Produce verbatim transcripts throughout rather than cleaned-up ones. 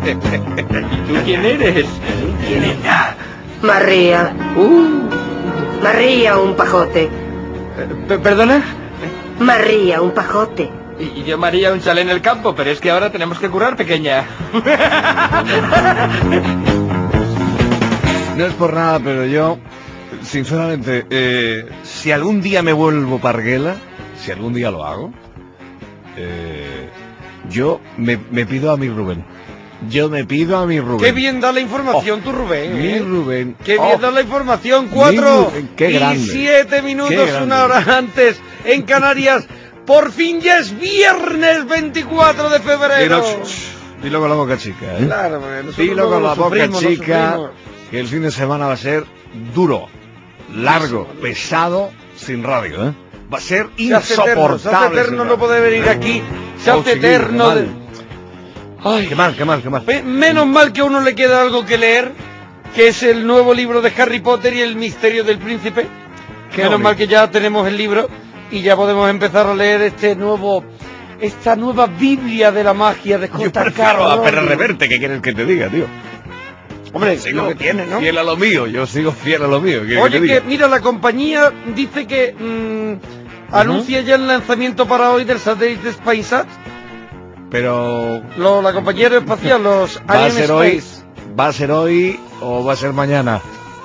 ¿Y tú quién eres? ¿Quién es? María. Uh. María, un pajote. Eh, ¿Perdona? María, un pajote. Y yo, María, un chalet en el campo, pero es que ahora tenemos que currar, pequeña. No es por nada, pero yo, sinceramente, eh, si algún día me vuelvo parguela, si algún día lo hago, eh, yo me, me pido a mi Rubén. Yo me pido a mi Rubén. Qué bien da la información oh, tu Rubén, Mi ¿eh? Rubén. Qué bien oh, da la información. Cuatro qué grande, y siete minutos, una hora antes en Canarias. Por fin ya es viernes veinticuatro de febrero. Dilo, dilo con la boca chica, ¿eh? Claro, porque nosotros dilo con la boca sufrimos, chica, que el fin de semana va a ser duro, largo, sí, pesado, sin radio, ¿eh? Va a ser insoportable. Se hace eterno no poder venir aquí. Se hace eterno. De... Ay, qué mal, qué mal, qué mal. Menos mal que a uno le queda algo que leer, que es el nuevo libro de Harry Potter y el misterio del príncipe. Qué Menos bonito. Mal que ya tenemos el libro y ya podemos empezar a leer este nuevo, esta nueva Biblia de la magia de J K. Claro, a Pérez Reverte, ¿qué quieres que te diga, tío? Hombre, sigo lo que tiene, ¿no? Fiel a lo mío, yo sigo fiel a lo mío. Oye, que, que mira, la compañía dice que mmm, uh-huh. anuncia ya el lanzamiento para hoy del satélite SpaceSat. Pero... Lo, la compañía aeroespacial, los ¿Va a ser hoy? ¿Va a ser hoy o va a ser mañana?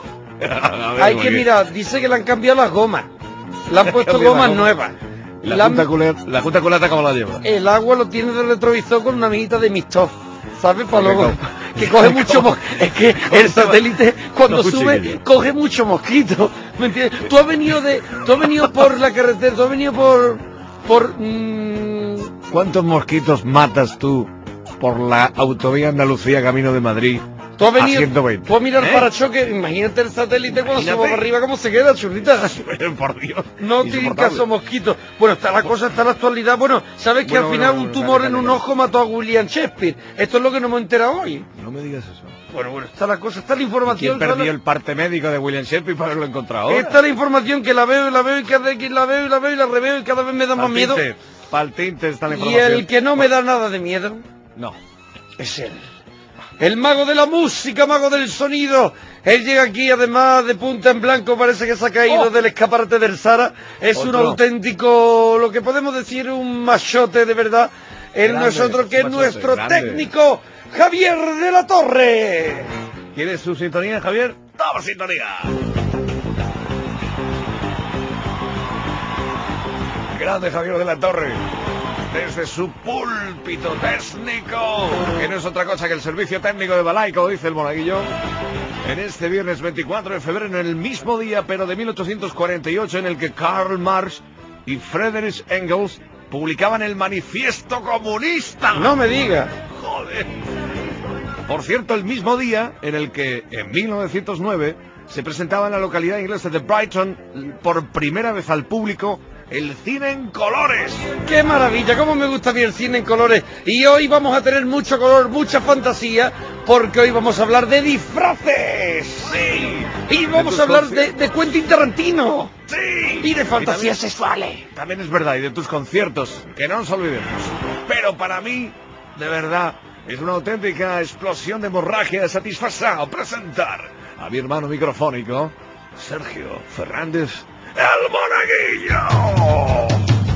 A ver, Hay que mirar, dice que le han cambiado las gomas. Le han puesto gomas nuevas. La, la, junta culata, la junta culata, ¿cómo la lleva? El agua lo tiene de retrovisor con una amiguita de Mistov, ¿sabes? Para luego... Que coge mucho mosquito. Es que el satélite cuando no sube chiquillo. Coge mucho mosquito. ¿Me entiendes? Tú has venido de, tú has venido por la carretera, tú has venido por, por. Mmm... ¿Cuántos mosquitos matas tú por la autovía Andalucía camino de Madrid? Tú has venido. A ciento veinte. Tú a mirar ¿Eh? Para choque. Imagínate el satélite cuando se va para arriba cómo se queda, chulita. Por Dios. No tiene caso mosquitos. Bueno, está la cosa, está la actualidad. Bueno, sabes que bueno, al final bueno, bueno, un tumor dale, dale, en un ojo mató a William Shakespeare. Esto es lo que nos hemos enterado hoy. No me digas eso. Bueno, bueno, está la cosa, está la información. ¿Quién perdió la... el parte médico de William Shakespeare para haberlo encontrado ahora? Esta es la información que la veo y la veo y cada vez la veo y la veo y la reveo y cada vez me da más miedo. Paltinte está la información. Y el que no me da nada de miedo. No. Es él. El mago de la música, mago del sonido. Él llega aquí además de punta en blanco, parece que se ha caído oh. del escaparate del Sara. Es Otro. un auténtico, lo que podemos decir, un machote de verdad. En nosotros que es nuestro grande. técnico, Javier de la Torre. ¿Quieres su sintonía, Javier? ¡Toma sintonía! Grande Javier de la Torre. Desde su púlpito técnico, que no es otra cosa que el servicio técnico de Balaico, dice el monaguillo, en este viernes veinticuatro de febrero, en el mismo día, pero de mil ochocientos cuarenta y ocho, en el que Karl Marx y Friedrich Engels publicaban el Manifiesto Comunista. No me digas. Joder. Por cierto, el mismo día en el que, en mil novecientos nueve, se presentaba en la localidad inglesa de Brighton, por primera vez al público, el cine en colores. ¡Qué maravilla! ¡Cómo me gusta a mí el cine en colores! Y hoy vamos a tener mucho color, mucha fantasía, porque hoy vamos a hablar de disfraces. ¡Sí! Y vamos a hablar de, de Quentin Tarantino. ¡Sí! Y de fantasías y también, sexuales. También es verdad, y de tus conciertos, que no nos olvidemos. Pero para mí, de verdad, es una auténtica explosión de hemorragia de satisfacción presentar a mi hermano microfónico, Sergio Fernández, el monaguillo.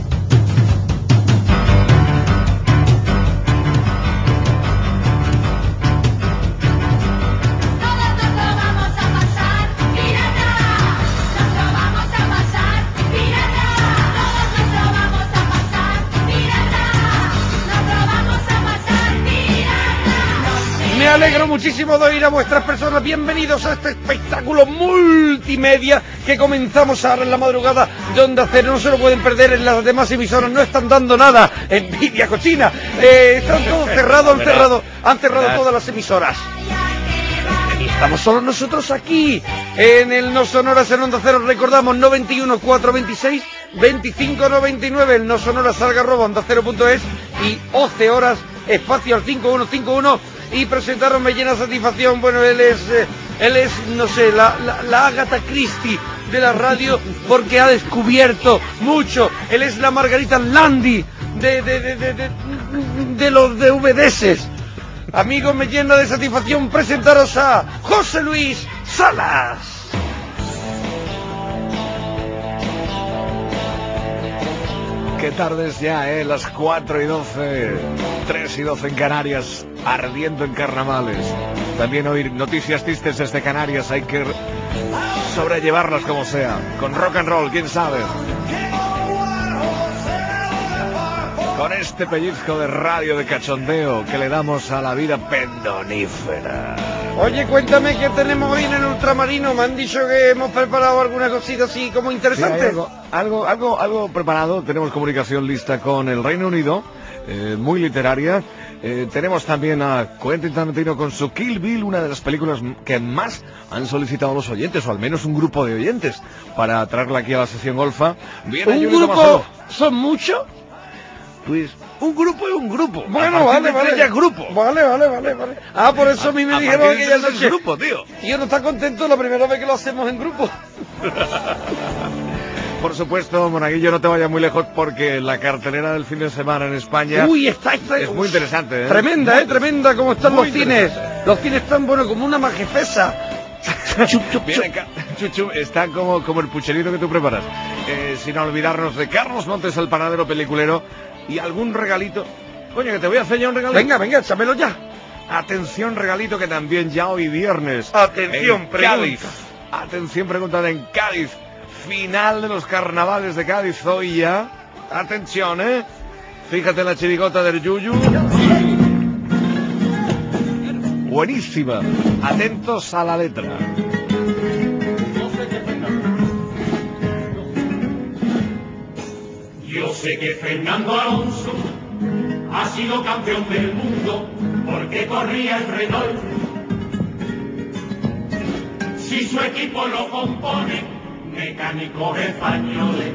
Me alegro muchísimo de oír a vuestras personas. Bienvenidos a este espectáculo multimedia que comenzamos ahora en la madrugada de Onda Cero. No se lo pueden perder, en las demás emisoras no están dando nada. Envidia cochina. Eh, están todos cerrados, han cerrado, han cerrado todas las emisoras. Y estamos solo nosotros aquí, en el No Sonoras en Onda Cero. Recordamos, noventa y uno, cuatrocientos veintiséis, veinticinco noventa y nueve, el No Sonoras salga arroba onda cero punto es y once horas, espacio al cinco uno cinco uno. Y presentaron me llena satisfacción. Bueno, él es, eh, él es, no sé, la, la, la Agatha Christie de la radio, porque ha descubierto mucho. Él es la Margarita Landi de, de, de, de, de, de los D V Ds. Amigos, me llena de satisfacción presentaros a José Luis Salas. Qué tardes ya, ¿eh? Las cuatro y doce, tres y doce en Canarias, ardiendo en carnavales. También oír noticias tristes desde Canarias, hay que sobrellevarlas como sea. Con rock and roll, quién sabe. Con este pellizco de radio de cachondeo que le damos a la vida pendonífera. Oye, cuéntame qué tenemos hoy en el ultramarino. Me han dicho que hemos preparado alguna cosita así como interesante. Sí, hay algo, algo, algo, algo preparado. Tenemos comunicación lista con el Reino Unido, eh, muy literaria. Eh, tenemos también a Quentin Tarantino con su Kill Bill, una de las películas que más han solicitado los oyentes, o al menos un grupo de oyentes, para traerla aquí a la sesión golfa. Viene ¿Un Julio grupo? Tomasolo. ¿Son muchos? Pues un grupo es un grupo. Bueno, vale, vale. Ya es grupo. Vale, vale, vale, vale. Ah, por eso a mí me a dijeron partir de aquella tres es noche. grupo, tío. Tío, no está contento la primera vez que lo hacemos en grupo. Por supuesto, Monaguillo, no te vayas muy lejos porque la cartelera del fin de semana en España Uy, está, está es muy interesante, ¿eh? Tremenda, Muy eh, tremenda como están muy los cines. Los cines están, bueno, como una majefesa. Chup, chup, Bien, chup. acá, Chuchu, está como, como el pucherito que tú preparas. Eh, sin olvidarnos de Carlos Montes, el panadero peliculero, y algún regalito. Coño, que te voy a hacer ya un regalito. Venga, venga, échamelo ya. Atención, regalito que también ya hoy viernes. Atención, en pregunta. Cádiz. Atención, pregunta en Cádiz. Final de los carnavales de Cádiz hoy ya. Atención, ¿eh? Fíjate la chirigota del Yuyu. Buenísima. Atentos a la letra. Yo sé que Fernando Alonso ha sido campeón del mundo porque corría el Renault. Si su equipo lo compone mecánicos españoles,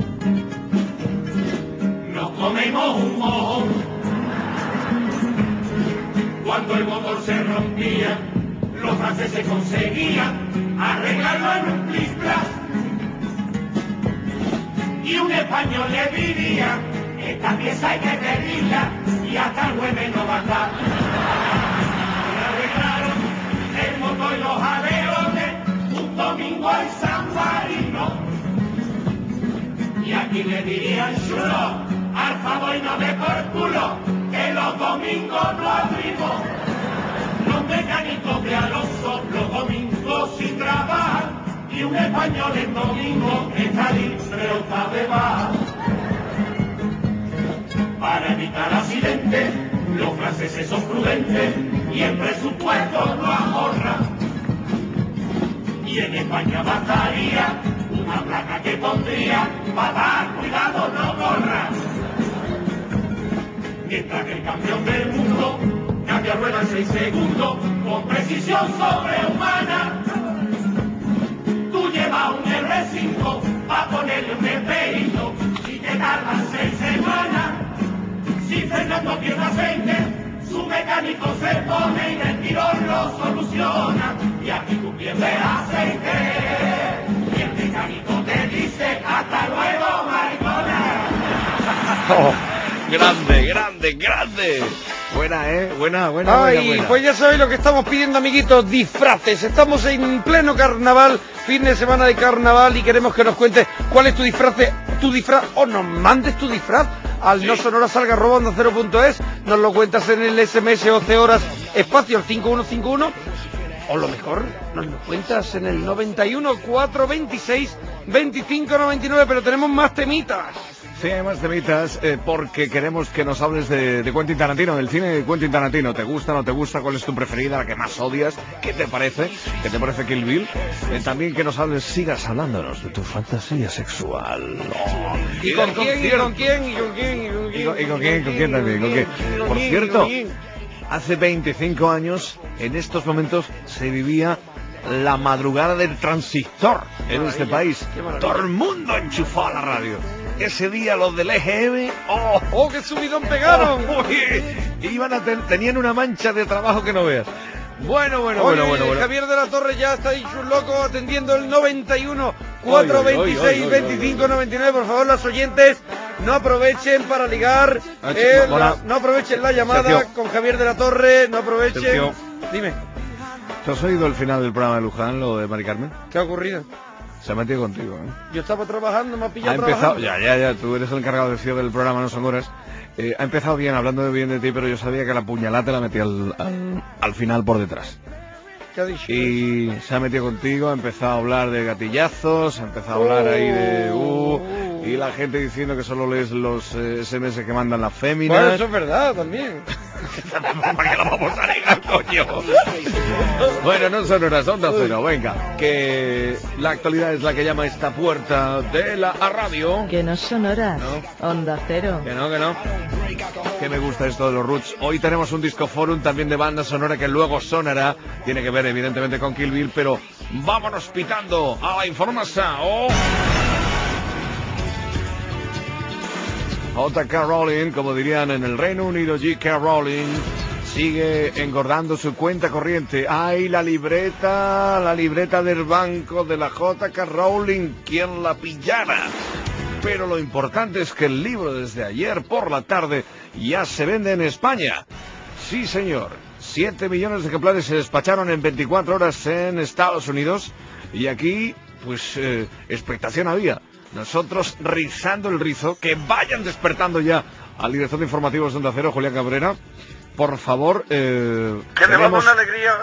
nos comemos un mojón. Cuando el motor se rompía, los franceses conseguían arreglarlo en un plis-plas. Y un español le diría, esta pieza hay que pedirla y hasta el jueves no va a estar. Y arreglaron el motor y los alerones un domingo en San Marino. Y aquí le dirían chulo, al favor y no de por culo, que los domingos no abrimos. Los mecánicos de Alonso los domingos sin trabajar. Y un español en domingo está libre o está de baja. Para evitar accidentes, los franceses son prudentes y el presupuesto no ahorra. Y en España bastaría una placa que pondría para dar cuidado no corra. Mientras que el campeón del mundo cambia rueda en seis segundos con precisión sobrehumana. Tú llevas un erre cinco pa' ponerle un espejo y te tardan seis semanas. Si Fernando pierde aceite, su mecánico se pone y el tirón lo soluciona. Y aquí tú pierdes aceite y el mecánico te dice hasta luego, maricona. Oh, grande, grande, grande. Buena, ¿eh? Buena, buena, Ay, buena, buena. pues ya sabéis lo que estamos pidiendo, amiguitos, disfraces. Estamos en pleno carnaval, fin de semana de carnaval, y queremos que nos cuentes cuál es tu disfraz, tu disfraz, o nos mandes tu disfraz al Sí. no sonora salga arroba onda cero punto es, nos lo cuentas en el ese eme ese once horas espacio al cinco uno cinco uno, o lo mejor, nos lo cuentas en el noventa y uno, cuatrocientos veintiséis, veinticinco noventa y nueve, pero tenemos más temitas. Sí, hay más temitas, eh, porque queremos que nos hables de, de Quentin Tarantino, del cine de Quentin Tarantino. ¿Te gusta, no te gusta? ¿Cuál es tu preferida, la que más odias? ¿Qué te parece? ¿Qué te parece Kill Bill? Eh, también que nos hables, sigas hablándonos de tu fantasía sexual. Oh, ¿Y con del quién? ¿Y concierto. con quién? ¿Y con quién? ¿Y con quién? ¿Y con, y con quién? ¿Con quién también? ¿Con quién? ¿Y con Por quién? cierto, ¿Y con quién? hace veinticinco años, en estos momentos, se vivía la madrugada del transistor en este país. qué maravilla. Todo el mundo enchufó a la radio. Ese día los del E G M, ¡oh! ¡Oh, qué subidón pegaron! Oh, uy, iban a ten- tenían una mancha de trabajo que no veas. Bueno, bueno, Oye, bueno, bueno, bueno. Javier de la Torre ya está ahí, un loco, atendiendo el noventa y uno, cuatrocientos veintiséis, veinticinco noventa y nueve. Por favor, los oyentes, no aprovechen para ligar, Ah, eh, hola. no, no aprovechen la llamada Sergio. con Javier de la Torre, no aprovechen. Sergio. Dime, ¿Tú has oído el final del programa de Luján, lo de Mari Carmen? ¿qué ha ocurrido? Se ha metido contigo, ¿eh? Yo estaba trabajando, me ha Ha pillado empezado, trabajando. ya, ya, ya, tú eres el encargado del cierre del programa, no son horas. Eh, ha empezado bien, hablando de bien de ti, pero yo sabía que la puñalada te la metía al, al, al final por detrás. ¿Qué ha dicho? Y se ha metido contigo, ha empezado a hablar de gatillazos, ha empezado a hablar ahí de... Uh, y la gente diciendo que solo lees los eh, ese eme ese que mandan las féminas. Bueno, eso es verdad también. ¿Para qué la vamos a negar, coño? Bueno, no son horas, onda cero, venga. Que la actualidad es la que llama esta puerta de la a radio. Que no son horas. No. Onda Cero. Que no, que no. Que me gusta esto de los Roots. Hoy tenemos un disco forum también de banda sonora que luego sonará. Tiene que ver evidentemente con Kill Bill, pero vámonos pitando a la información. Oh. J K Rowling, como dirían en el Reino Unido, J K Rowling sigue engordando su cuenta corriente. ¡Ay, la libreta! La libreta del banco de la J K Rowling, ¿quién la pillara? Pero lo importante es que el libro desde ayer por la tarde ya se vende en España. Sí, señor. Siete millones de ejemplares se despacharon en veinticuatro horas en Estados Unidos. Y aquí, pues, eh, expectación había. Nosotros rizando el rizo, que vayan despertando ya al director de informativos de Onda Cero, Julián Cabrera. Por favor, eh, Que le va a dar tenemos- una alegría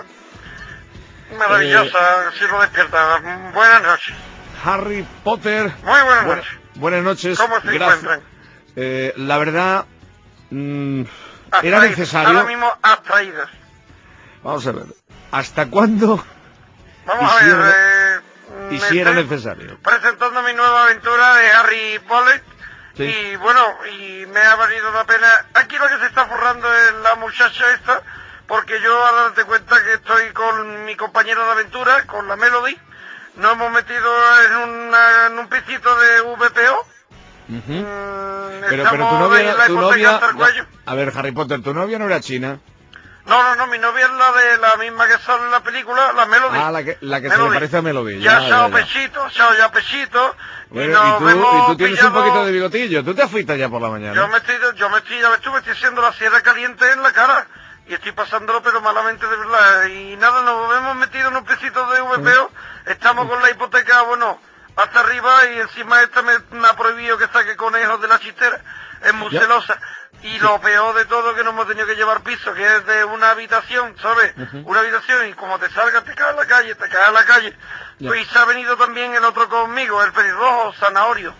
maravillosa si lo despierta. Buenas noches. Harry Potter. Muy buenas Buena- noches. buenas noches. ¿Cómo se Gracias. encuentran? Eh, la verdad, mm, era Abstraídos. necesario. Ahora mismo abstraídos. Vamos a ver. ¿Hasta cuándo Vamos Hicieron- a ver. Eh, y me si era estoy necesario? presentando mi nueva aventura de Harry Potter. Sí. Y bueno, y me ha valido la pena. Aquí lo que se está forrando es la muchacha esta, porque yo ahora date cuenta que estoy con mi compañero de aventura, con la Melody. Nos hemos metido en, una, en un pisito de V P O. Ujú. Mm, Pero, estamos pero tu novia, ahí en era- la tu hipoteca novia, hasta el cuello. a ver, Harry Potter, tu novia no era china. No, no, no, mi novia es la de la misma que sale en la película, la Melody. Ah, la que, la que se le Melody. parece a Melody. Ya, ya, chao ya, ya. pechito, chao ya pechito. Bueno, y nos y tú, vemos y tú tienes un pillado- poquito de bigotillo. Tú te afeitas ya por la mañana. Yo me estoy, yo me estoy, ya ves tú, me estoy haciendo la sierra caliente en la cara. Y estoy pasándolo, pero malamente de verdad. Y nada, nos hemos metido en un pesito de V P O. Estamos con la hipoteca, bueno, hasta arriba. Y encima esta me, me ha prohibido que saque conejos de la chistera. Es muy Ya. celosa. Y lo peor de todo que nos hemos tenido que llevar piso, que es de una habitación, ¿sabes? Una habitación y como te salgas te caes a la calle, te caes a la calle. Ya. Pues, y se ha venido también el otro conmigo, el pelirrojo, Zanahorio.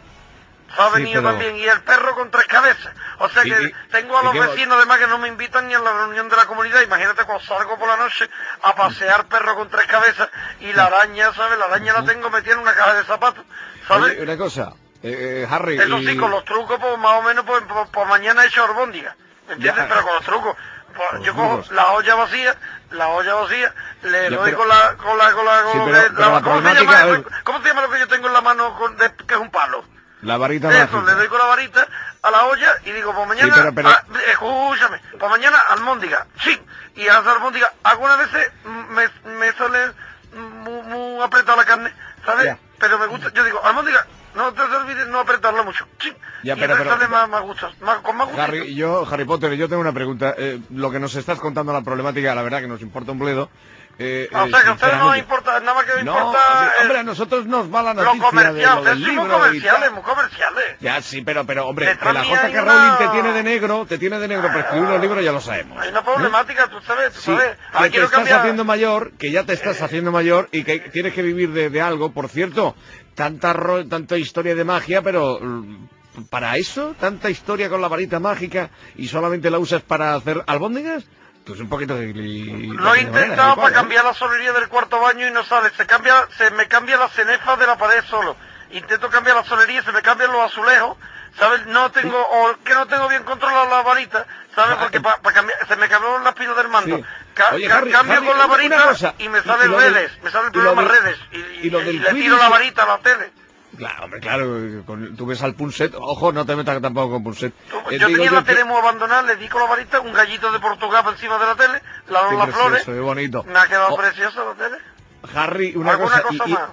Se ha Sí, venido pero- también, y el perro con tres cabezas. O sea Y- que y- tengo a y los qué- vecinos además que no me invitan ni a la reunión de la comunidad. Imagínate cuando salgo por la noche a pasear perro con tres cabezas y la araña, ¿sabes? La araña la tengo metida en una caja de zapatos, ¿sabes? Oye, una cosa, eh, eh, Harry. Eso y- sí, con los trucos, pues más o menos, pues, pues, pues mañana he hecho albóndiga, ¿me entiendes? Ya. Pero con los trucos, pues, Con yo los cojo trucos. la olla vacía, la olla vacía, le Ya, doy pero- con la, con la, con la, con Sí, lo pero- que- pero la ¿cómo se problemática, llama? a ver. ¿Cómo se llama lo que yo tengo en la mano con, de- que es un palo? La varita Eso, mágica. le doy con la varita a la olla y digo, pues mañana, pero- pero- ah, escúchame, pues mañana almóndiga, sí, y a esa almóndiga, algunas veces mm, me, me sale muy, muy apretada la carne, ¿sabes? Ya. Pero me gusta, yo digo, almóndiga, no te olvides no apretarla mucho, sí, Ya, y pero- me pero- sale más, más gusto, más, con más gusto. Harry, yo, Harry Potter, yo tengo una pregunta. Eh, lo que nos estás contando, la problemática, la verdad que nos importa un bledo. Eh, O eh, sea que a ustedes no les sinceramente. importa, nada más que les No, importa hombre, eh, hombre, a nosotros nos va la lo noticia de comercial, lo ustedes del son muy libro y comerciales, tal. muy comerciales. Ya, sí, pero, pero, hombre, Detrás que la mía J hay K una- Rowling te tiene de negro, te tiene de negro para escribir los libros, ya lo sabemos. Hay una problemática, tú sabes, tú Sí, sabes. que Ahora te quiero estás cambiar- haciendo mayor, que ya te estás haciendo mayor y que tienes que vivir de, de algo. Por cierto, tanta ro- tanta historia de magia, pero mm, ¿para eso? ¿Tanta historia con la varita mágica y solamente la usas para hacer albóndigas? Pues un poquito de... Lo he intentado para cambiar la solería del cuarto baño y no sale. Se cambia, se me cambia la cenefa de la pared solo. Intento cambiar la solería, se me cambian los azulejos, ¿sabes? No tengo, o que no tengo bien controlada la varita, ¿sabes? Ah, Porque eh. para cambiar, se me cambió las pilas del mando. Sí. Ca- Oye, ca- Harry, cambio Harry, con la una- una varita cosa. y me Y- salen y lo del- redes, me sale el y lo programa del- redes. Y, y lo y- del y le tiro Quidditch- la varita a la tele. Claro, hombre, claro, con- tú ves al Punset, ojo, no te metas tampoco con Punset. Tú- Eh, yo digo tenía la que- tele muy abandonada, le di con la varita un gallito de Portugal por encima de la tele, la Qué las flores. precioso, qué bonito. Me ha quedado Oh, preciosa la tele. Harry, una ¿Alguna cosa, cosa y, y- más?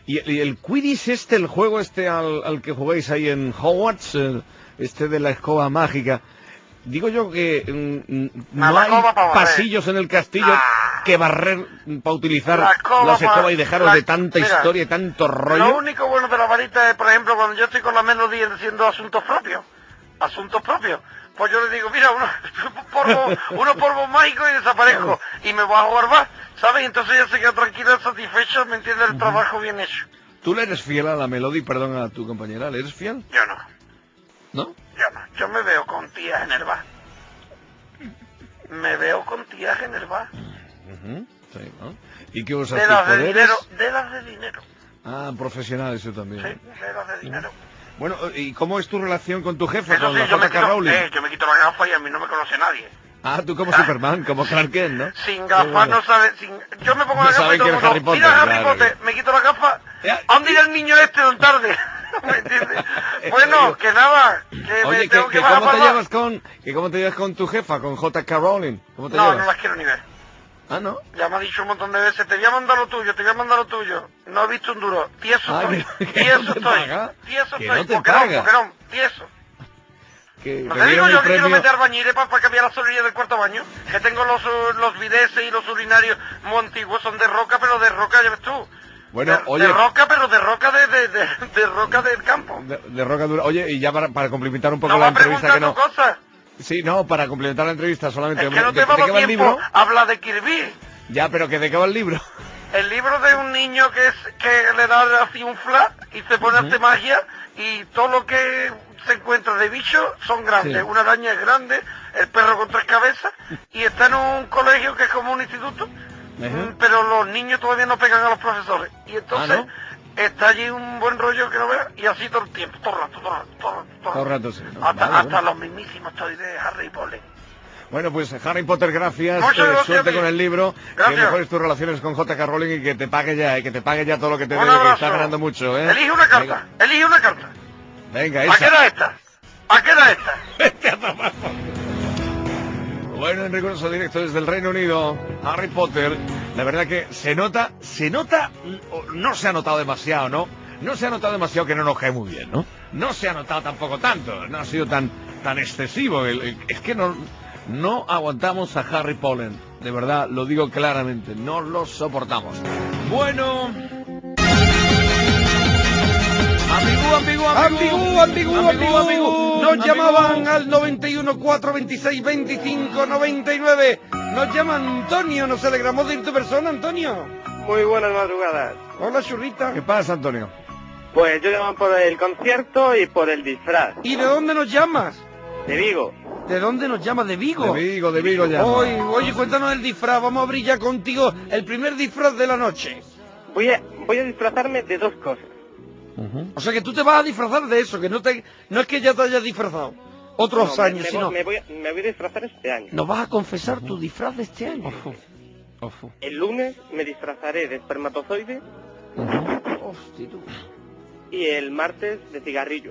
Y, y el Quidditch este, el juego este al, al que jugáis ahí en Hogwarts, eh, este de la escoba mágica, digo yo que mm, no la hay escoba para barrer. pasillos en el castillo Ah. que barrer para utilizar La escoba las escobas pa- y dejaros la- de tanta mira, historia y tanto rollo. Lo único bueno de la varita es, por ejemplo, cuando yo estoy con la Melody haciendo asuntos propios, asuntos propios, pues yo le digo, mira, unos polvos uno polvo mágicos y desaparezco, y me voy a jugar más, ¿sabes? Y entonces ella se queda tranquila, satisfecha, me entiende, el trabajo bien hecho. ¿Tú le eres fiel a la Melody, perdón, a tu compañera? ¿Le eres fiel? Yo no, ¿No? yo no, yo me veo con tías en el bar. Me veo con tías en el bar. Ujú, sí, ¿no? ¿Y qué usas? De las de ¿Poderes? dinero, de las de dinero. Ah, profesional eso también. Sí, de las de dinero. Bueno, ¿y cómo es tu relación con tu jefa, Eso con sí, la yo me, J K quito, Rowling? eh, yo me quito la gafa y a mí no me conoce nadie. Ah, tú como Superman, como Clark Kent, ¿no? Sin gafas no sabe, sin... yo me pongo No la gafa saben y todo que el es mundo, Harry Potter, mira Harry claro. Potter, me quito la gafa, Ya. ¿a dónde irá el niño este tan tarde? ¿Me entiendes? Bueno, que nada, que Oye, me que, tengo que que bajar ¿cómo te para el llevas con, que cómo te llevas con tu jefa, con J K Rowling? ¿Cómo te No, llevas? no las quiero ni ver. Ah, ¿no? Ya me ha dicho un montón de veces, te voy a mandar lo tuyo, te voy a mandar lo tuyo. No he visto un duro. Tieso Ah, estoy. que- que Tieso no te estoy. paga. Tieso Que estoy. no te Boquerón, paga. boquerón, tieso. Que No te te digo dieron yo el que quiero premio... meter bañiles para cambiar la solilla del cuarto baño. Que tengo los, uh, los bideces y los urinarios muy antiguos, son de roca, pero de roca, ya ves tú. Bueno, de, oye- de roca, pero de roca de, de, de, de roca del campo. De, de roca dura. Oye, y ya para, para complementar un poco No la va entrevista que preguntando no... cosas. Sí, no, para complementar la entrevista solamente... Es que no ¿De, te va de qué va el tiempo. libro? Habla de Kirby. Ya, pero que de qué va el libro. El libro de un niño que es que le da así un flash y se pone a hacer magia y todo lo que se encuentra de bichos son grandes. Sí. Una araña es grande, el perro con tres cabezas y está en un colegio que es como un instituto, mm, pero los niños todavía no pegan a los profesores. Y entonces Ah, ¿no? está allí un buen rollo que no veas y así todo el tiempo, todo el rato, todo el rato, todo el rato. Todo el rato, sí, ¿no? Hasta, Vale, hasta bueno. los mismísimos estoy de Harry Potter. Bueno, pues Harry Potter, gracias. Muchas eh, gracias suerte a ti. con el libro. Gracias. Que mejores tus relaciones con J K Rowling y que te pague ya, eh, que te pague ya todo lo que te Un debe, que abrazo. está ganando mucho, ¿eh? Elige una carta, elige una carta. Venga, ¿A qué esa. era esta? ¿A qué era esta? Vete a tomar por culo. Bueno, en riguroso directo desde el Reino Unido, Harry Potter, la verdad que se nota, se nota, o no se ha notado demasiado, ¿no? No se ha notado demasiado que no nos cae muy bien, ¿no? No se ha notado tampoco tanto, no ha sido tan, tan excesivo. El- el- es que no, no aguantamos a Harry Potter, de verdad, lo digo claramente, no lo soportamos. Bueno... Amigo, amigo, Ambigú, ambigú, ambigú, amigo. Nos llamaban al noventa y uno, cuatro veintiséis, veinticinco, noventa y nueve. Nos llama Antonio, nos alegramos de ir tu persona, Antonio. Muy buenas madrugadas. Hola, churrita. ¿Qué pasa, Antonio? Pues yo llamo por el concierto y por el disfraz. ¿Y de dónde nos llamas? De Vigo. ¿De dónde nos llamas? ¿De Vigo? De Vigo, de Vigo ya. Oye, oye, cuéntanos el disfraz, vamos a abrir ya contigo el primer disfraz de la noche. Voy a, voy a disfrazarme de dos cosas. O sea que tú te vas a disfrazar de eso, que no te, no es que ya te hayas disfrazado otros No, me- años, me, sino voy, me, voy a, me voy a disfrazar este año. nos vas a confesar tu disfraz de este año. El lunes me disfrazaré de espermatozoide Hostia, tú. y el martes de cigarrillo.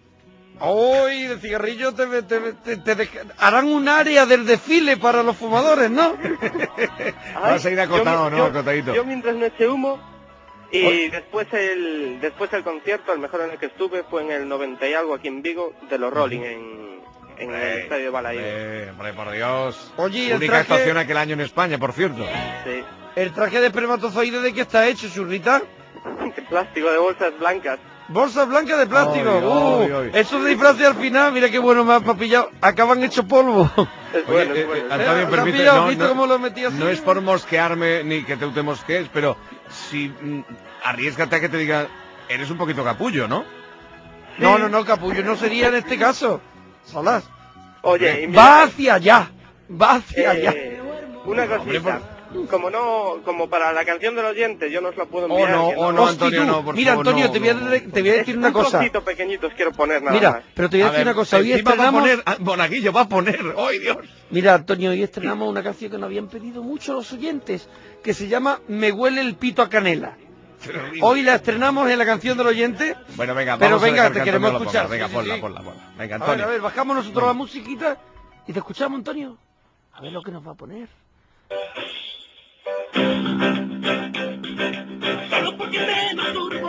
Hoy de cigarrillo te, te- te- te deja- harán un área del desfile para los fumadores, ¿no? Vas a ir acotado, yo, ¿no? Yo, Acotadito. yo mientras no eche humo y después el después el concierto, el mejor en el que estuve fue en el noventa y algo aquí en Vigo, de los Rolling en, en el estadio de Balaídos. Eh, hombre, por Dios. Oye, ¿y el Única traje- actuación aquel año en España, por cierto. Sí. El traje de espermatozoide, ¿de qué está hecho, churrita? De plástico, de bolsas blancas. Bolsa blanca de plástico. Ay, uh, ay, ay. Esos disfraces al final, mira qué bueno me ha, me ha pillado. Acaban hechos polvo. Es Oye, bueno, eh, es bueno. eh, Antonio, ¿Te has permite, pillado? no, ¿Viste no- cómo lo metí así? no es por mosquearme ni que tú te mosquees, pero si mm, arriésgate a que te diga, eres un poquito capullo, ¿no? No, no, no, capullo, no sería en este caso. Solas. Oye, y Va mira, hacia allá. Va hacia allá. eh, una Hombre, cosita. Como no, como para la canción del oyente, yo no os la puedo Oh, enviar. no, que oh, no, Hostia, Antonio, tú. no, por Mira, favor, Antonio, no, te, voy a, no, de- no. te voy a Es decir una un cosa. trocito pequeñito os quiero poner nada Mira, más. pero te voy a decir ver, una cosa. Hoy encima va a estrenamos... poner, ah, Monaguillo va a poner, ¡ay, Dios! Mira, Antonio, hoy estrenamos una canción que nos habían pedido mucho los oyentes, que se llama Me huele el pito a canela. Terrible. Hoy la estrenamos en la canción del oyente. Bueno, venga, Pero vamos a venga, dejar te que queremos Antonio la escuchar. ponga. Venga, Sí, sí, ponla, sí. ponla, ponla. Venga, A ver, Antonio. a ver, bajamos nosotros Venga. la musiquita y te escuchamos, Antonio. A ver lo que nos va a poner. Solo porque me masturbo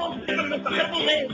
esta jardonés.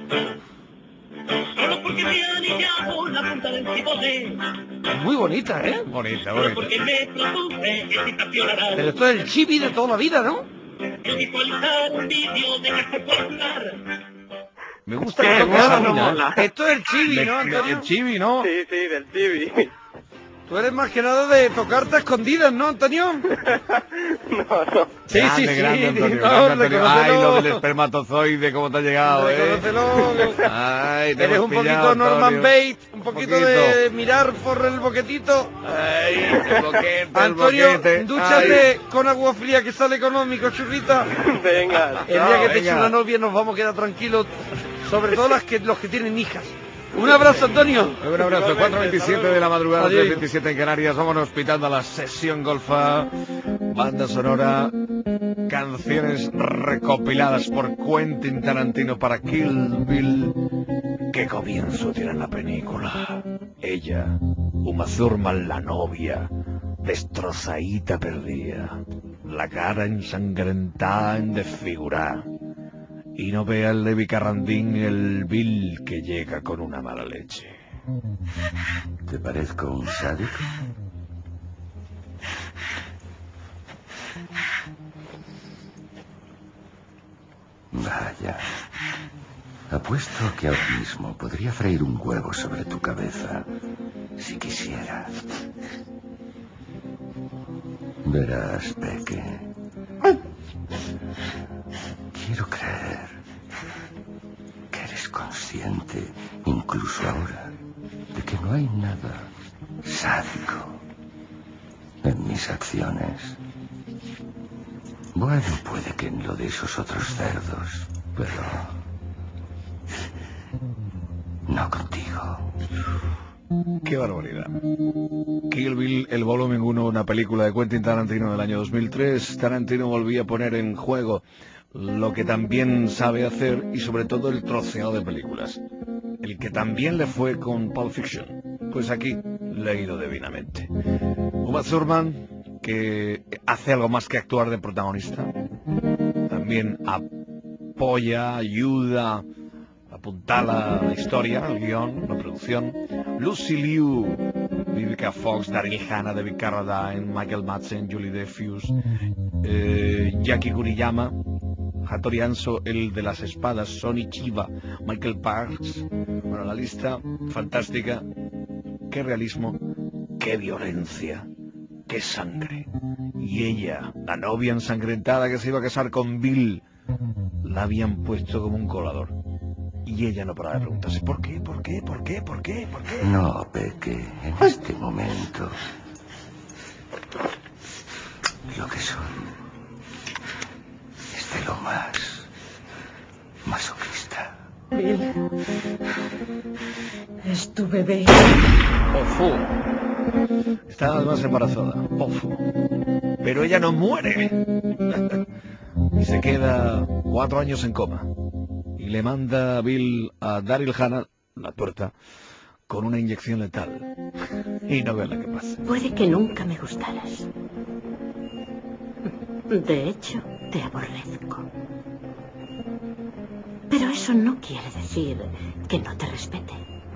Solo porque me han echado la punta del cipote. Muy bonita, ¿eh? Bonita, Solo bonita. porque me produce excitación oral. Pero esto es el chibi de toda la vida, ¿no? El visualizar un vídeo de que se puede hablar. Me gusta Qué el toque mola, Sabina, mola. ¿eh? Esto es el chibi, Me- ¿no, me- Antonio? el chibi, ¿no? Sí, sí, del Tibi. Tú eres más que nada de tocarte a escondidas, ¿no, Antonio? No, no. Sí, grande, sí, sí. grande, Antonio, No, grande, Antonio. reconócelo. Ay, lo del espermatozoide, cómo te ha llegado, ¿eh? Reconócelo. Ay, te Eres hemos un poquito pillado, Norman Antonio. Bates, un poquito poquito. de mirar por el boquetito. Ay, el boquete, el Antonio, boquete. dúchate con agua fría que sale económico, churrita. Venga, El día que te venga. eche una novia nos vamos a quedar tranquilos, sobre todo las que, los que tienen hijas. Un abrazo, Antonio. Un abrazo, cuatro veintisiete de la madrugada, Adiós. tres veintisiete en Canarias. Vámonos pitando a la sesión golfa. Banda sonora, canciones recopiladas por Quentin Tarantino para Kill Bill. ¿Qué comienzo tiene la película? Ella, Uma Thurman, la novia, destrozadita perdida, la cara ensangrentada en desfigurar. Y no vea el Levi Carrandín el Bill que llega con una mala leche. ¿Te parezco un sádico? Vaya. Apuesto que ahora mismo podría freír un huevo sobre tu cabeza, si quisiera. Verás, Peque. Quiero creer que eres consciente, incluso ahora, de que no hay nada sádico en mis acciones. Bueno, puede que en lo de esos otros cerdos, pero no contigo. ¡Qué barbaridad! Kill Bill, el volumen uno, una película de Quentin Tarantino del año dos mil tres. Tarantino volvía a poner en juego lo que también sabe hacer y sobre todo el troceado de películas. El que también le fue con Pulp Fiction. Pues aquí le ha ido divinamente. Uma Thurman, que hace algo más que actuar de protagonista, también apoya, ayuda, apuntala la historia, el guión, la producción. Lucy Liu, Vivica Fox, Daryl Hannah, David Carradine, Michael Madsen, Julie Dreyfus, eh, Jackie Guriyama, Hattori Hanzo, el de las espadas, Sonny Chiba, Michael Parks. Bueno, la lista fantástica. Qué realismo, qué violencia, qué sangre. Y ella, la novia ensangrentada que se iba a casar con Bill, la habían puesto como un colador. Y ella no paraba de preguntarse, ¿por qué, por qué, por qué, por qué, por qué? No, Peque, en este momento lo que soy es de lo más masoquista. Bill. Es tu bebé. Ofu. Está además embarazada. Ofu. Pero ella no muere. Y se queda cuatro años en coma. Y le manda a Bill a Daryl Hannah, la tuerta, con una inyección letal. Y no ve la que pasa. Puede que nunca me gustaras. De hecho, te aborrezco. Pero eso no quiere decir que no te respete.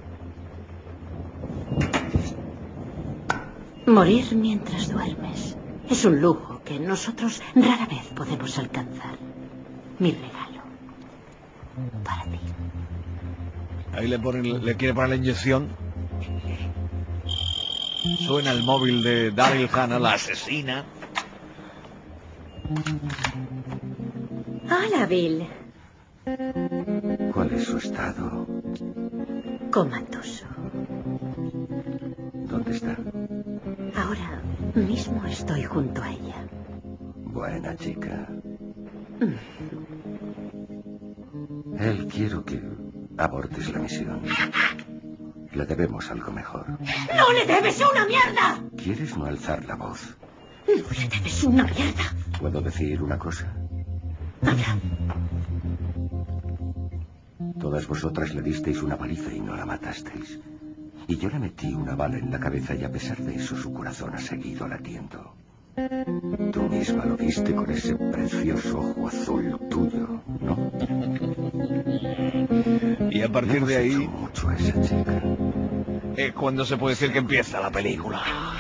Morir mientras duermes es un lujo que nosotros rara vez podemos alcanzar. Mi regalo para ti. Ahí le ponen, le quiere poner la inyección. Suena el móvil de Daryl Hannah, la asesina. Hola, Bill. ¿Cuál es su estado? Comatoso. ¿Dónde está? Ahora mismo estoy junto a ella. Buena chica. Él quiero que abortes la misión. Le debemos algo mejor. ¡No le debes una mierda! ¿Quieres no alzar la voz? No le debes una mierda. ¿Puedo decir una cosa? Habla. Todas vosotras le disteis una paliza y no la matasteis. Y yo le metí una bala en la cabeza y a pesar de eso su corazón ha seguido latiendo. Tú misma lo viste con ese precioso ojo azul tuyo, ¿no? a partir Le de hemos hecho ahí mucho a esa chica. es cuando se puede decir que empieza la película.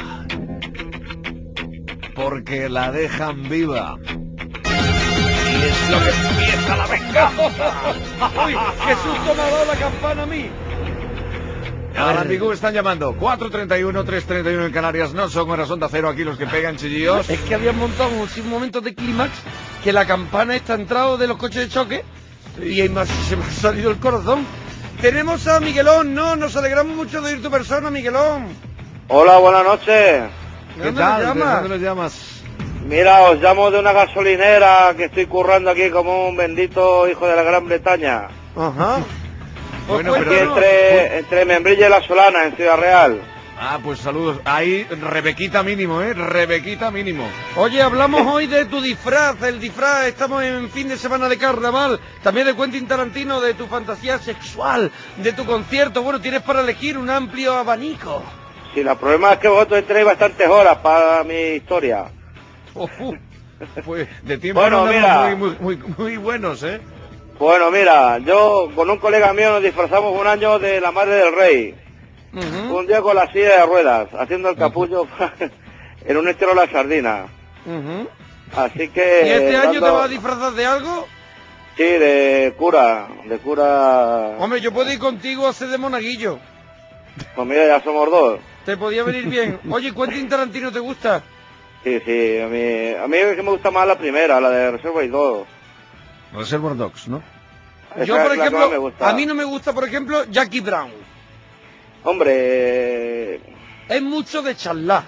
Porque la dejan viva. Y es lo que empieza la venganza. ¡Uy, qué susto me ha dado la campana a mí! A la Ambigú están llamando. cuatro treinta y uno, tres treinta y uno en Canarias. No son horas onda cero aquí los que pegan chillillos. Es que habían montado un momento de clímax que la campana está entrado de los coches de choque y ahí me- se me ha salido el corazón. Tenemos a Miguelón, no, nos alegramos mucho de ir tu persona, Miguelón. Hola, buenas noches. ¿De ¿Qué dónde tal? nos ¿De llamas? dónde nos llamas? Mira, os llamo de una gasolinera que estoy currando aquí como un bendito hijo de la Gran Bretaña. Ajá. Pues Bueno, pero- Aquí cuéntanos. entre, entre Membrilla y La Solana, en Ciudad Real. Ah, pues saludos. Ahí, Rebequita mínimo, ¿eh? Rebequita mínimo. Oye, hablamos hoy de tu disfraz, el disfraz, estamos en fin de semana de carnaval, también de Quentin Tarantino, de tu fantasía sexual, de tu concierto, bueno, tienes para elegir un amplio abanico. Sí, el problema es que vosotros entréis bastantes horas para mi historia. Ojo. Pues de tiempo Bueno, no andamos mira. muy, muy, muy, muy buenos, ¿eh? Bueno, mira, yo con un colega mío nos disfrazamos un año de la Madre del Rey. Ujú, Un día con la silla de ruedas, haciendo el capullo en un estilo La Sardina. ujú. Así que... ¿Y este año te dando- vas a disfrazar de algo? Sí, de cura, de cura... Hombre, yo puedo ir contigo a hacer de monaguillo, Pues mira, ya somos dos. te podía venir bien. Oye, ¿Quentin Tarantino te gusta? Sí, sí, a mí, a mí es que me gusta más la primera, la de Reservoir Dogs. Reservoir Dogs, ¿no? Esa Yo, es por la que más me ejemplo, gusta. a mí no me gusta, por ejemplo, Jackie Brown. Hombre... Es mucho de charlar.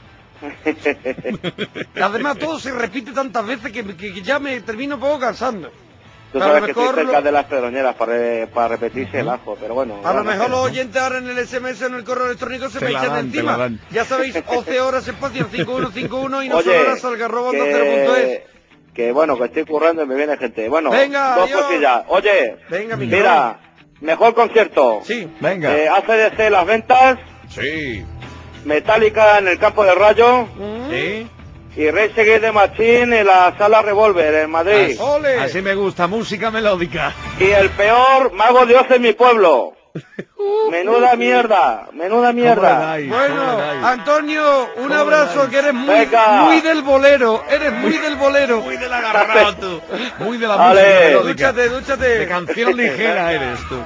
Además, todo se repite tantas veces que, que- que ya me termino un poco cansando. Tú A lo sabes que estoy mejor cerca lo- de las pedroñeras para, re- para repetirse el ajo, pero bueno. A lo bueno, mejor que- los oyentes ahora en el S M S o en el correo electrónico se Te me la echan dan, te la encima. dan. Ya sabéis, once horas espacio cinco uno cinco uno y no Oye, son horas algarroba onda cero punto es. que, que bueno, que estoy currando y me viene gente. Bueno, Venga, dos adiós. cosillas. Oye, Venga, Miguel. mira, mejor concierto. Sí. Venga. Eh, A C D C Las Ventas, Sí. Metallica en el Campo del Rayo Mm. Sí. y Rage Against the Machine en la Sala Revolver en Madrid. ¡Ole! Así me gusta, música melódica. Y el peor, Mago Dios en mi pueblo. Menuda mierda, menuda ¿Cómo le mierda. dais? ¿Cómo Bueno, le dais? Antonio, un ¿Cómo abrazo, dais? que eres muy, Venga. muy del bolero. Eres muy del bolero. Muy del agarrado tú. Muy de la Vale. música melódica. Dúchate, dúchate. De canción ligera eres tú.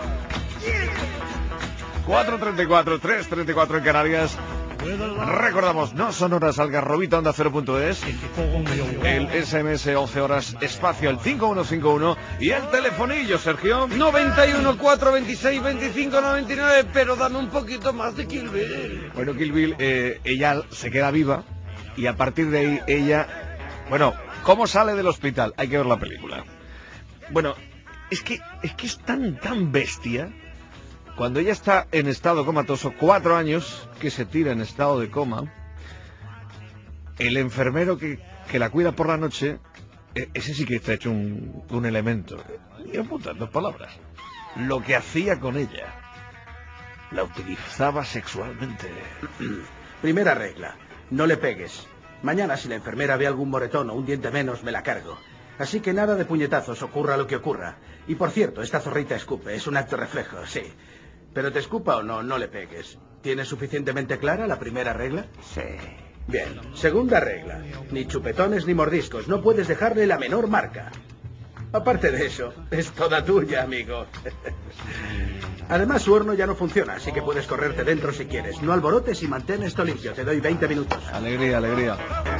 cuatro treinta y cuatro, tres treinta y cuatro en Canarias. Recordamos, no son horas algarrobita onda cero punto es. El S M S once horas espacio el cinco uno cinco uno y el telefonillo, Sergio. noventa y uno, cuatro veintiséis, veinticinco, noventa y nueve, pero dame un poquito más de Kill Bill. Bueno, Kill Bill, eh, ella se queda viva y a partir de ahí ella... Bueno, ¿cómo sale del hospital? Hay que ver la película. Bueno, es que es que es tan, tan bestia. Cuando ella está en estado comatoso, cuatro años que se tira en estado de coma, el enfermero que, que la cuida por la noche, e- ese sí que está hecho un, un elemento. Y apunta en dos palabras. Lo que hacía con ella. La utilizaba sexualmente. Primera regla, no le pegues. Mañana si la enfermera ve algún moretón o un diente menos, me la cargo. Así que nada de puñetazos, ocurra lo que ocurra. Y por cierto, esta zorrita escupe, es un acto reflejo, sí. Pero te escupa o no, no le pegues. ¿Tienes suficientemente clara la primera regla? Sí. Bien. Segunda regla, ni chupetones ni mordiscos, no puedes dejarle la menor marca. Aparte de eso, es toda tuya, amigo. Además, su horno ya no funciona, así que puedes correrte dentro si quieres. No alborotes y mantén esto limpio. Te doy veinte minutos. Alegría, alegría.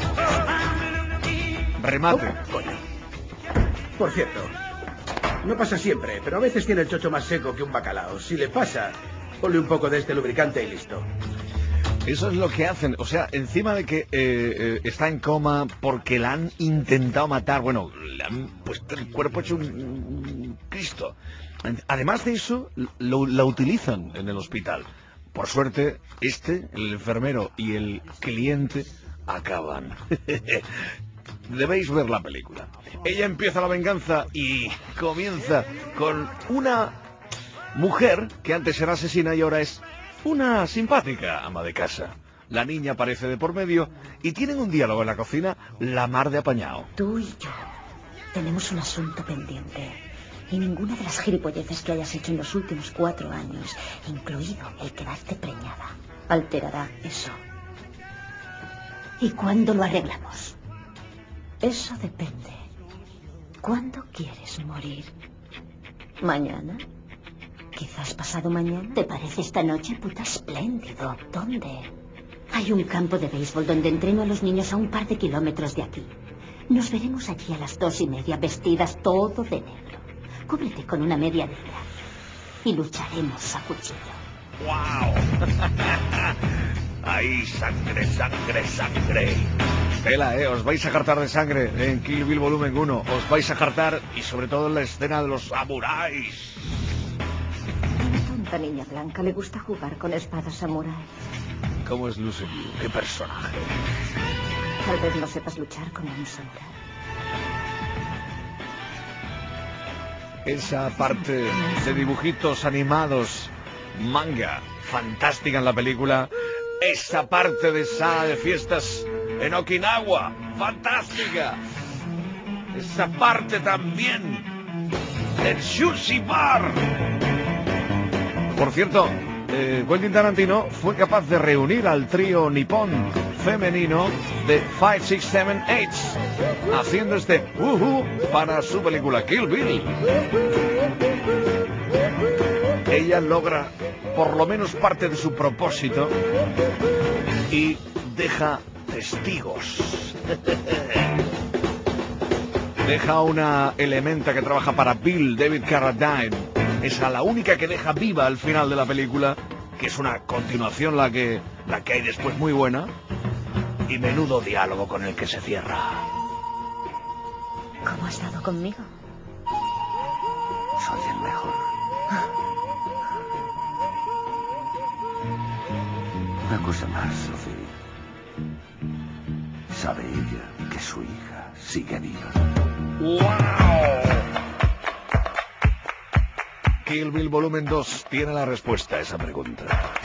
Remate. Oh, coño. Por cierto, no pasa siempre, pero a veces tiene el chocho más seco que un bacalao. Si le pasa, ponle un poco de este lubricante y listo. Eso es lo que hacen. O sea, encima de que eh, eh, está en coma porque la han intentado matar, bueno, le han puesto el cuerpo hecho un, un Cristo. Además de eso, lo, la utilizan en el hospital. Por suerte, este, el enfermero y el cliente acaban. Debéis ver la película. Ella empieza la venganza y comienza con una mujer que antes era asesina y ahora es una simpática ama de casa. La niña aparece de por medio y tienen un diálogo en la cocina la mar de apañado. Tú y yo tenemos un asunto pendiente. Y ninguna de las gilipolleces que hayas hecho en los últimos cuatro años, incluido el quedarte preñada, alterará eso. ¿Y cuándo lo arreglamos? Eso depende. ¿Cuándo quieres morir? ¿Mañana? ¿Quizás pasado mañana? ¿Te parece esta noche, puta? Espléndido. ¿Dónde? Hay un campo de béisbol donde entreno a los niños a un par de kilómetros de aquí. Nos veremos allí a las dos y media, vestidas todo de negro. Cúbrete con una media negra y lucharemos a cuchillo. ¡Wow! Ahí, sangre, sangre, sangre. Tela, eh, os vais a hartar de sangre en Kill Bill Volumen uno. Os vais a hartar, y sobre todo en la escena de los samuráis. A la tonta niña blanca le gusta jugar con espadas samurái. ¿Cómo es Lucy Liu? ¿Qué personaje? Tal vez no sepas luchar como un samurái. Esa parte de dibujitos animados, manga, fantástica en la película. Esa parte de sala de fiestas en Okinawa, fantástica. Esa parte también del Sushi Bar. Por cierto, eh, Quentin Tarantino fue capaz de reunir al trío nipón femenino de five, six, seven, eight, haciendo este uhu para su película Kill Bill. Ella logra por lo menos parte de su propósito y deja testigos. Deja una elementa que trabaja para Bill, David Carradine. Es la única que deja viva al final de la película, que es una continuación la que, la que hay después muy buena. Y menudo diálogo con el que se cierra. ¿Cómo has dado conmigo? Soy el mejor. Una cosa más, Sophie. Sabe ella que su hija sigue viva. ¡Wow! Kill Bill Volumen dos tiene la respuesta a esa pregunta.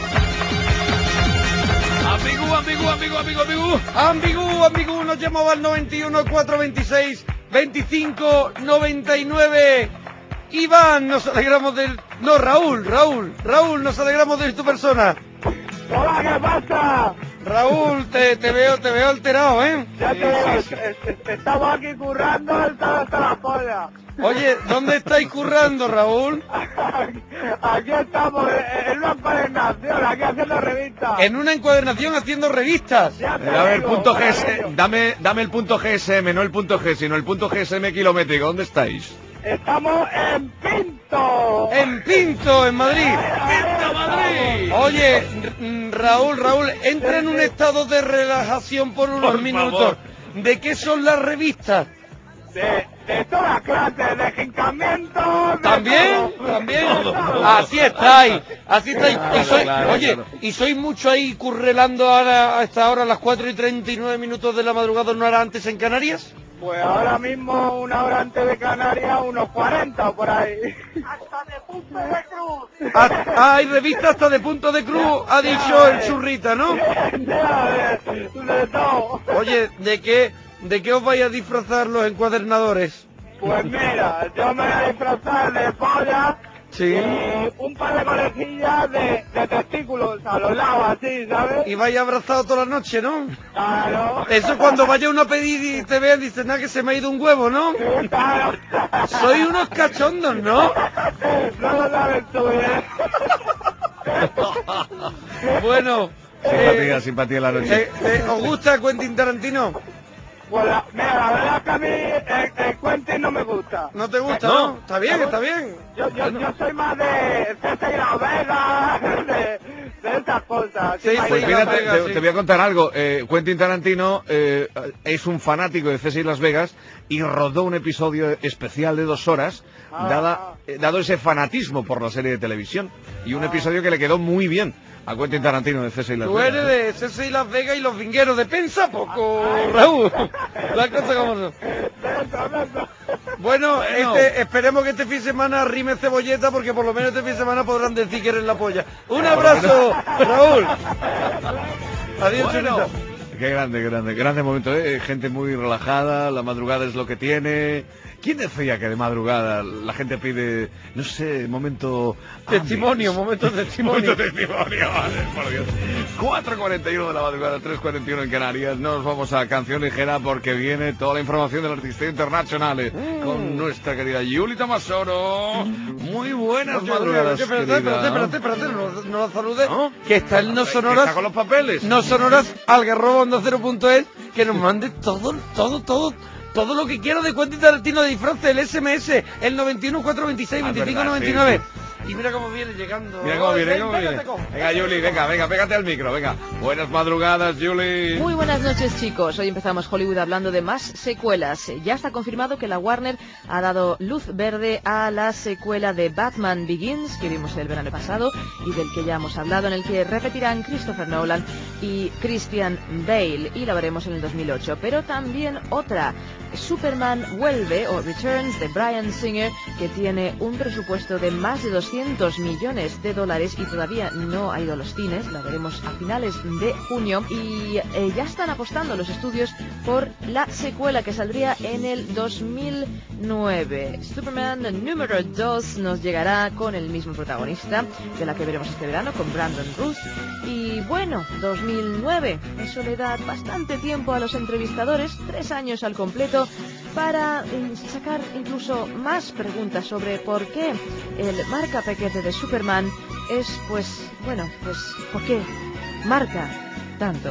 Amigo, amigo, amigo, amigo, amigo, amigo, amigo, nos llamaba al noventa y uno, cuatrocientos veintiséis, veinticinco, noventa y nueve. Iván, nos alegramos del... No, Raúl, Raúl, Raúl, nos alegramos de tu persona. Hola, ¿qué pasa? Raúl, te, te veo, te veo alterado, ¿eh? Ya te veo, es- es- estamos aquí currando hasta, hasta la polla. Oye, ¿dónde estáis currando, Raúl? Aquí estamos, en en una encuadernación, aquí haciendo revistas. En una encuadernación haciendo revistas. Ya te A ver, digo, punto para G S M, ello. dame, dame el punto G S M, no el punto G, sino el punto G S M kilométrico. ¿Dónde estáis? Estamos en Pinto. En Pinto, en Madrid. ¡Pinto, Madrid! Oye, R- Raúl, Raúl, entra en un estado de relajación por unos Por minutos. favor. ¿De qué son las revistas? De, de todas clases, de jincamiento. de ¿También? todo. ¿También? Todo. Así estáis, así estáis. Claro, Y soy, claro, oye, claro. y sois mucho ahí currelando ahora a esta hora, a las cuatro y treinta y nueve minutos de la madrugada, ¿no era antes en Canarias? Pues ahora mismo, una hora antes de Canarias, unos cuarenta o por ahí. Hasta de punto de cruz. Ah, hay revistas hasta de punto de cruz, ha dicho el churrita, ¿no? de, de todo. Oye, ¿de qué, de qué os vais a disfrazar los encuadernadores? Pues mira, yo me voy a disfrazar de polla Sí. y un par de conejillas de, de testículos a los lados, así, ¿sabes? Y vais abrazados toda la noche, ¿no? Claro. Eso cuando vaya uno a pedir y te vean, dicen, nada, que se me ha ido un huevo, ¿no? Claro. Sois unos cachondos, ¿no? No lo sabes tú, ¿eh? Bueno, Simpatía, eh, simpatía en la noche. eh, eh, ¿os gusta Quentin Tarantino? Pues la, mira, la verdad es que a mí el, el Quentin no me gusta. ¿No te gusta, No. no? Está bien, está bien. Yo, yo, yo soy más de César y la Vega, de, de esas cosas. Sí, más Pues sí, fíjate, Vega, te, sí. te voy a contar algo. Eh, Quentin Tarantino eh, es un fanático de César y Las Vegas y rodó un episodio especial de dos horas, Ah. dada, eh, dado ese fanatismo por la serie de televisión. Y un Ah. episodio que le quedó muy bien a Quentin Tarantino de César y Las Tú Vegas. eres de César y Las Vegas y los vingueros de Pensa poco, Raúl. Las cosas como son. Bueno, Bueno. este, esperemos que este fin de semana rime cebolleta porque por lo menos este fin de semana podrán decir que eres la polla. Un abrazo, Raúl. Adiós, Bueno. chulita. Qué grande, grande, grande momento, ¿eh? Gente muy relajada, la madrugada es lo que tiene, ¿Quién decía que de madrugada la gente pide, no sé, momento... Testimonio, momento de testimonio. Momento de testimonio, vale, por Dios. cuatro cuarenta y uno de la madrugada, tres cuarenta y uno en Canarias. Nos vamos a canción ligera porque viene toda la información del artista internacional mm. con nuestra querida Yuli Tomasoro. Muy buenas oye, madrugadas, oye, espérate, espérate, espérate, espérate, no, no la saludes. ¿No? Que está el No Sonoras. ¿Está con los papeles? No Sonoras, algarroba onda cero punto es, que nos mande todo, todo, todo. Todo lo que quiera de Quentin Tarantino de disfraz, el S M S, el noventa y uno, cuatrocientos veintiséis, veinticinco noventa y nueve. Sí, sí. Y mira cómo viene llegando. Mira cómo viene, cómo viene. Venga, Yuli, venga, venga, pégate al micro, venga. Buenas madrugadas, Yuli. Muy buenas noches, chicos. Hoy empezamos Hollywood hablando de más secuelas. Ya está confirmado que la Warner ha dado luz verde a la secuela de Batman Begins, que vimos el verano pasado y del que ya hemos hablado, en el que repetirán Christopher Nolan y Christian Bale, y la veremos en el dos mil ocho. Pero también otra, Superman Vuelve, o Returns, de Bryan Singer, que tiene un presupuesto de más de doscientos millones de dólares y todavía no ha ido a los cines. La veremos a finales de junio y eh, ya están apostando los estudios por la secuela que saldría en el dos mil nueve. Superman número dos nos llegará con el mismo protagonista, de la que veremos este verano, con Brandon Routh. Y bueno, dos mil nueve, eso le da bastante tiempo a los entrevistadores, tres años al completo, para eh, sacar incluso más preguntas sobre por qué el marca paquete de Superman es, pues, bueno, pues, ¿por qué marca tanto?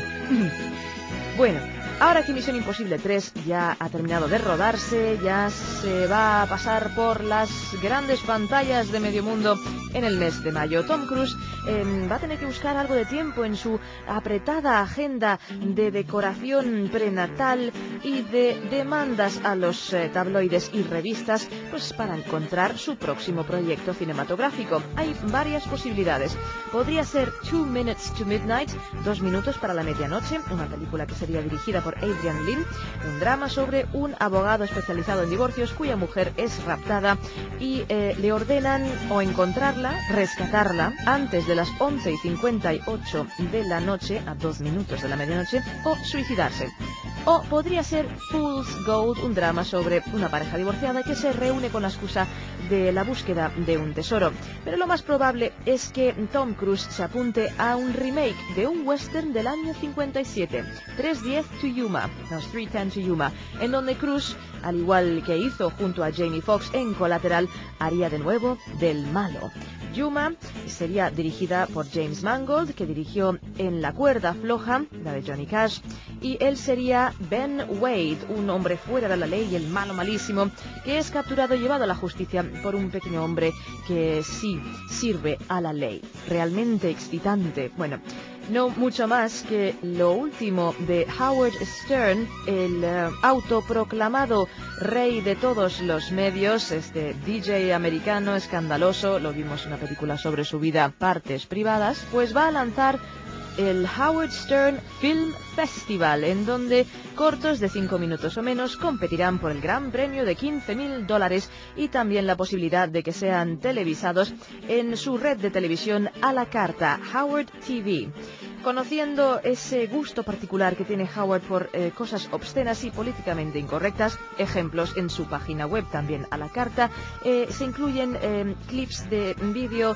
Bueno, ahora que Misión Imposible tres ya ha terminado de rodarse, ya se va a pasar por las grandes pantallas de medio mundo en el mes de mayo, Tom Cruise eh, va a tener que buscar algo de tiempo en su apretada agenda de decoración prenatal y de demandas a los eh, tabloides y revistas, pues para encontrar su próximo proyecto cinematográfico. Hay varias posibilidades. Podría ser Two Minutes to Midnight, dos minutos para la medianoche, una película que sería dirigida por Adrian Lyne, un drama sobre un abogado especializado en divorcios cuya mujer es raptada y eh, le ordenan o encontrarla, rescatarla antes de las once y cincuenta y ocho de la noche, a dos minutos de la medianoche, o suicidarse. O podría ser Fool's Gold, un drama sobre una pareja divorciada que se reúne con la excusa de la búsqueda de un tesoro. Pero lo más probable es que Tom Cruise se apunte a un remake de un western del año cincuenta y siete, trescientos diez to Yuma, no, trescientos diez to Yuma, en donde Cruise, al igual que hizo junto a Jamie Foxx en Collateral, haría de nuevo del malo. Yuma sería dirigida por James Mangold, que dirigió En la cuerda floja, la de Johnny Cash, y él sería Ben Wade, un hombre fuera de la ley y el malo malísimo, que es capturado y llevado a la justicia por un pequeño hombre que sí sirve a la ley. Realmente excitante. Bueno, no mucho más que lo último de Howard Stern, el uh, autoproclamado rey de todos los medios, este D J americano escandaloso, lo vimos en una película sobre su vida, Partes Privadas, pues va a lanzar el Howard Stern Film Festival, en donde cortos de cinco minutos o menos competirán por el gran premio de quince mil dólares y también la posibilidad de que sean televisados en su red de televisión a la carta, Howard T V. Conociendo ese gusto particular que tiene Howard por eh, cosas obscenas y políticamente incorrectas, ejemplos en su página web también a la carta, eh, se incluyen eh, clips de vídeo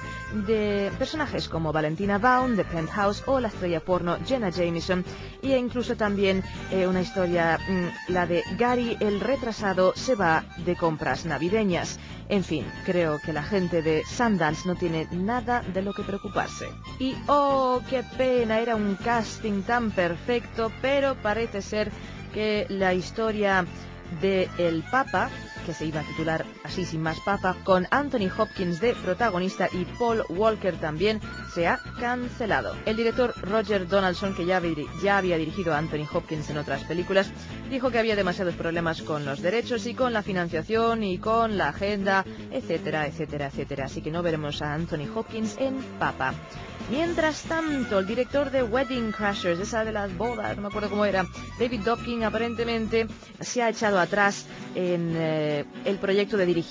de personajes como Valentina Vaughn de Penthouse o la estrella porno Jenna Jameson, e incluso también eh, una historia, mmm, la de Gary el retrasado se va de compras navideñas. En fin, creo que la gente de Sundance no tiene nada de lo que preocuparse. Y oh, qué pena, era un casting tan perfecto, pero parece ser que la historia de El Papa, que se iba a titular así sin más Papa, con Anthony Hopkins de protagonista y Paul Walker también, se ha cancelado. El director Roger Donaldson, que ya había, ya había dirigido a Anthony Hopkins en otras películas, dijo que había demasiados problemas con los derechos y con la financiación y con la agenda, etcétera, etcétera, etcétera. Así que no veremos a Anthony Hopkins en Papa. Mientras tanto, el director de Wedding Crashers, esa de las bodas, no me acuerdo cómo era, David Dobkin, aparentemente se ha echado atrás en eh, el proyecto de dirigir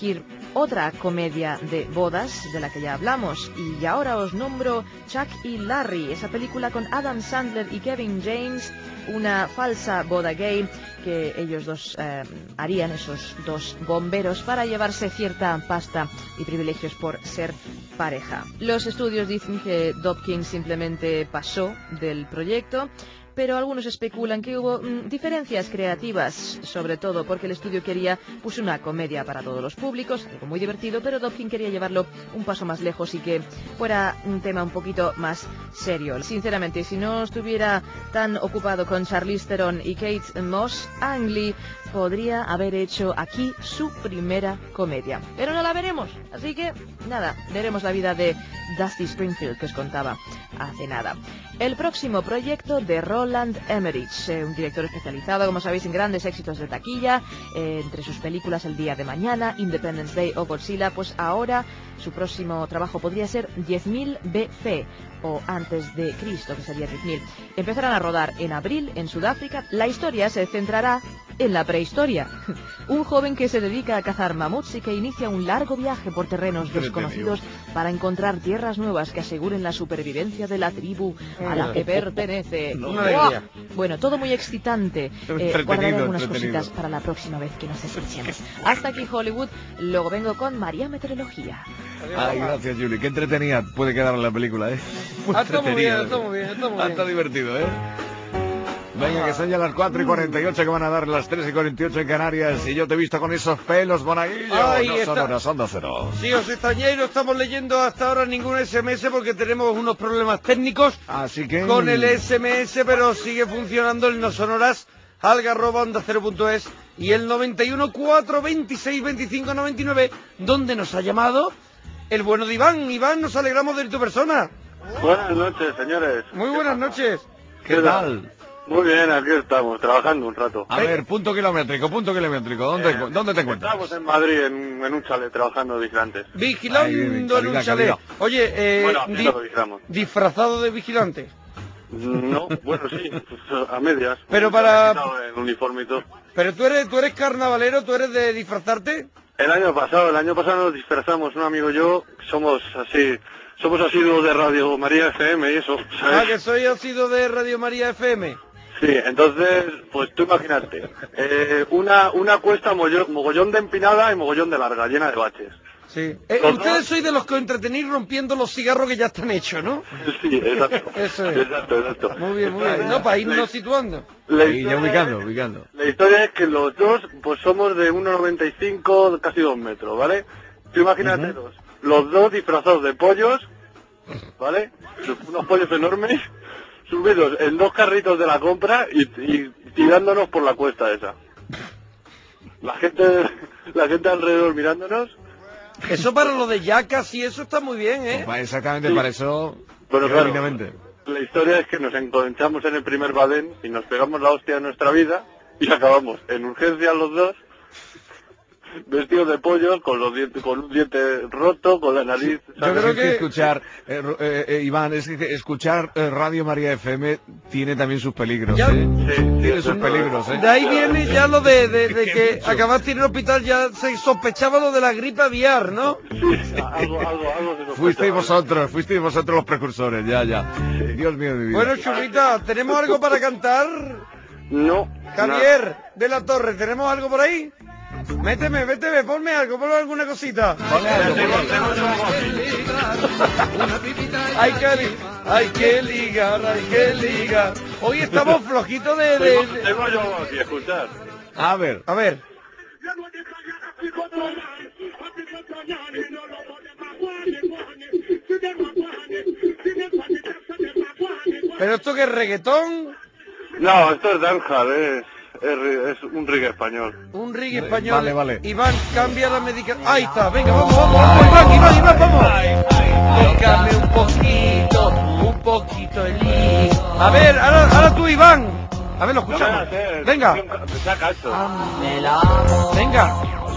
otra comedia de bodas de la que ya hablamos. Y ahora os nombro Chuck y Larry, esa película con Adam Sandler y Kevin James, una falsa boda gay que ellos dos eh, harían, esos dos bomberos, para llevarse cierta pasta y privilegios por ser pareja. Los estudios dicen que Dobkin simplemente pasó del proyecto, pero algunos especulan que hubo mmm, diferencias creativas, sobre todo porque el estudio quería pues una comedia para todos los públicos, algo muy divertido, pero Dobkin quería llevarlo un paso más lejos y que fuera un tema un poquito más serio. Sinceramente, si no estuviera tan ocupado con Charlize Theron y Kate Moss, Ang Lee podría haber hecho aquí su primera comedia. Pero no la veremos, así que nada, veremos la vida de Dusty Springfield que os contaba hace nada. El próximo proyecto de Roland Emmerich, eh, un director especializado, como sabéis, en grandes éxitos de taquilla, eh, entre sus películas El día de mañana, Independence Day o Godzilla, pues ahora su próximo trabajo podría ser diez mil B C, o Antes de Cristo, que sería diez mil. Empezarán a rodar en abril en Sudáfrica. La historia se centrará en la prehistoria. Un joven que se dedica a cazar mamuts y que inicia un largo viaje por terrenos desconocidos para encontrar tierras nuevas que aseguren la supervivencia de la tribu a la que pertenece. Una alegría. Bueno, todo muy excitante. Eh, guardaré algunas cositas para la próxima vez que nos escuchemos. Hasta aquí Hollywood. Luego vengo con María Meteorología. Ay, gracias, Julie. Qué entretenida puede quedar la película, ¿eh? Muy Ah, está muy bien, entretenida. está muy bien, está muy Ah, bien. está divertido, ¿eh? Venga, que son ya las cuatro y cuarenta y ocho, que van a dar las tres y cuarenta y ocho en Canarias. Y yo te he visto con esos pelos, monaguillo. Ay, No está- son horas, son dos cero. Sí, os extrañé y no estamos leyendo hasta ahora ningún S M S porque tenemos unos problemas técnicos Así que... con el S M S, pero sigue funcionando el no sonoras alga arroba onda cero punto es y el noventa y uno, cuatro, veintiséis, veinticinco, noventa y nueve, donde nos ha llamado el bueno de Iván. Iván, nos alegramos de tu persona. Buenas noches, señores. Muy buenas noches. ¿Qué tal? Muy bien, aquí estamos, trabajando un rato. A ver, punto kilométrico, punto kilométrico. ¿Dónde, Eh, ¿dónde te encuentras? Estamos en Madrid, en, en un chalet, trabajando de vigilantes. Vigilando Ay, bien, en un calidad, chalet. calidad. Oye, eh, Bueno, di- haciendo lo vigilamos. disfrazado de vigilante. No, bueno, sí, pues, a medias. Pero Me para- he quitado el uniforme y todo. Pero tú eres, tú eres carnavalero, tú eres de disfrazarte. El año pasado, el año pasado nos disfrazamos, un amigo y yo, somos así, somos asiduos de Radio María F M y eso, Ah, ¿sabes? que soy ácido de Radio María F M. Sí, entonces, pues tú imagínate, eh, una, una cuesta mogollón, mogollón de empinada y mogollón de larga, llena de baches. Sí. Eh, Los ustedes dos- sois de los que entretenís rompiendo los cigarros que ya están hechos, ¿no? Sí, exacto. Eso es. Exacto, exacto. Muy bien, muy bien. No, para irnos situando. La Ahí, ya historia, ubicando, ubicando. la historia es que los dos, pues somos de uno noventa y cinco, casi dos metros, ¿vale? Tú imagínate los, los dos disfrazados de pollos, ¿vale? Unos pollos enormes, subidos en dos carritos de la compra y, y tirándonos por la cuesta esa. La gente, la gente alrededor mirándonos. Eso para lo de yacas y eso está muy bien, ¿eh? Pa- Exactamente, Sí. para eso... Pero yo claro, divinamente. la historia es que nos encontramos en el primer badén y nos pegamos la hostia de nuestra vida y acabamos en urgencia los dos, vestidos de pollo, con los dientes, con un diente roto, con la nariz. Yo ¿sabes? creo que escuchar, eh, ro- eh, eh, Iván, es que escuchar eh, Radio María F M tiene también sus peligros, Ya- ¿eh? Sí, sí, Tiene eso sus es peligros, ¿eh? De ahí viene ya lo de, de, de Qué que mucho. acabaste en el hospital, ya se sospechaba lo de la gripe aviar, ¿no? Sí, algo, algo, algo se sospecha, Fuisteis ¿vale? vosotros, fuisteis vosotros los precursores, ya, ya. Dios mío de mi vida. Bueno, Chulita, ¿tenemos algo para cantar? No. Javier de la Torre, ¿tenemos algo por ahí? Méteme, méteme, ponme algo, ponme alguna cosita. Ponle algo, ponle algo. Hay que, li- hay que ligar, hay que ligar. Hoy estamos flojitos de... de- Tengo, de- tengo yo aquí, escuchar. A ver, A ver. ¿Pero esto qué es reggaetón? No, esto es dancehall, es, es, ri- es un reggae español. Un reggae español. Vale, vale. Iván, cambia la medicación. Ahí está, venga, vamos, vamos, vamos, Iván, Iván, Iván, vamos. Tócame un poquito, un poquito el hijo. A ver, ahora, ahora tú, Iván. A ver, lo escuchamos. Venga, Saca esto. venga.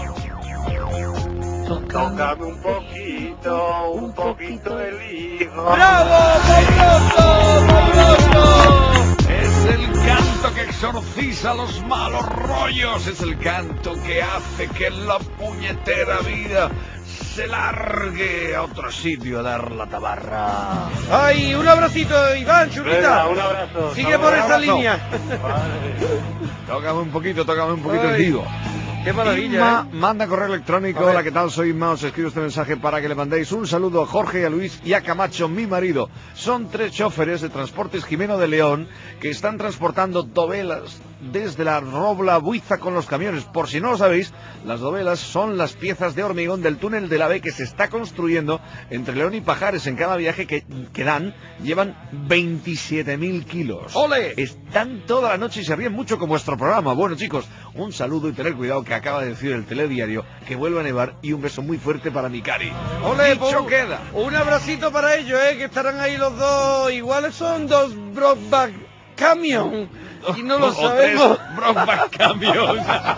Tócame un poquito, un poquito el hijo. ¡Bravo, fabuloso, fabuloso! es el canto que exorciza los malos rollos. Es el canto que hace que la puñetera vida se largue a otro sitio a dar la tabarra. ¡Ay, un abracito, Iván, chulita! Venga, un abrazo. Sigue por esa abrazo. línea. Tócame un poquito, tócame un poquito Ay, el tío. ¡Qué maravilla! Inma ¿eh? manda correo electrónico. Hola, ¿qué tal? Soy Inma. Os escribo este mensaje para que le mandéis un saludo a Jorge y a Luis y a Camacho, mi marido. Son tres choferes de Transportes Jimeno de León que están transportando dovelas desde la Robla a Buiza con los camiones. Por si no lo sabéis, las dovelas son las piezas de hormigón del túnel del AVE que se está construyendo entre León y Pajares en cada viaje que, que dan. Llevan veintisiete mil kilos. ¡Ole! Están toda la noche y se ríen mucho con vuestro programa. Bueno, chicos, un saludo y tener cuidado que acaba de decir el telediario que vuelve a nevar, y un beso muy fuerte para mi cari. ¡Ole! Dicho po- queda. Un abracito para ellos, ¿eh? Que estarán ahí los dos. Iguales son dos Brockback Camion. Y no lo O sabemos. tres Brockback Camion.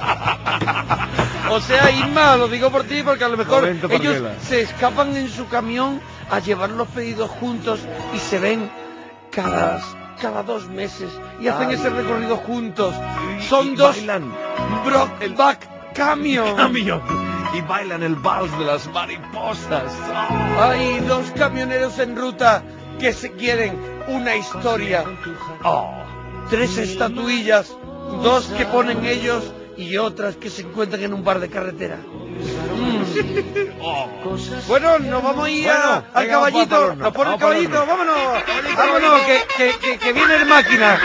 O sea, Isma, lo digo por ti porque a lo mejor Momento, ellos Parguela. se escapan en su camión a llevar los pedidos juntos y se ven cada, cada dos meses y hacen Ay. ese recorrido juntos. Y- Son y dos bailan. Brockback Camion. Camion. Y bailan el vals de las mariposas. Oh. Hay dos camioneros en ruta que se quieren una historia. Oh. Tres estatuillas, dos que ponen ellos y otras que se encuentran en un bar de carretera. Mm. Oh. Bueno, nos vamos a ir Bueno, a- al venga, vamos caballito. para el Nos pone el horno, vamos para el caballito, horno. vámonos. Vámonos, que, que, que, que viene el máquina.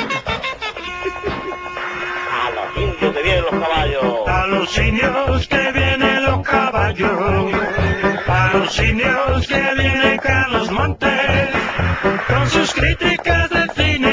A los indios que vienen los caballos. A los indios que vienen los caballos, a los indios que viene Carlos Montes, con sus críticas del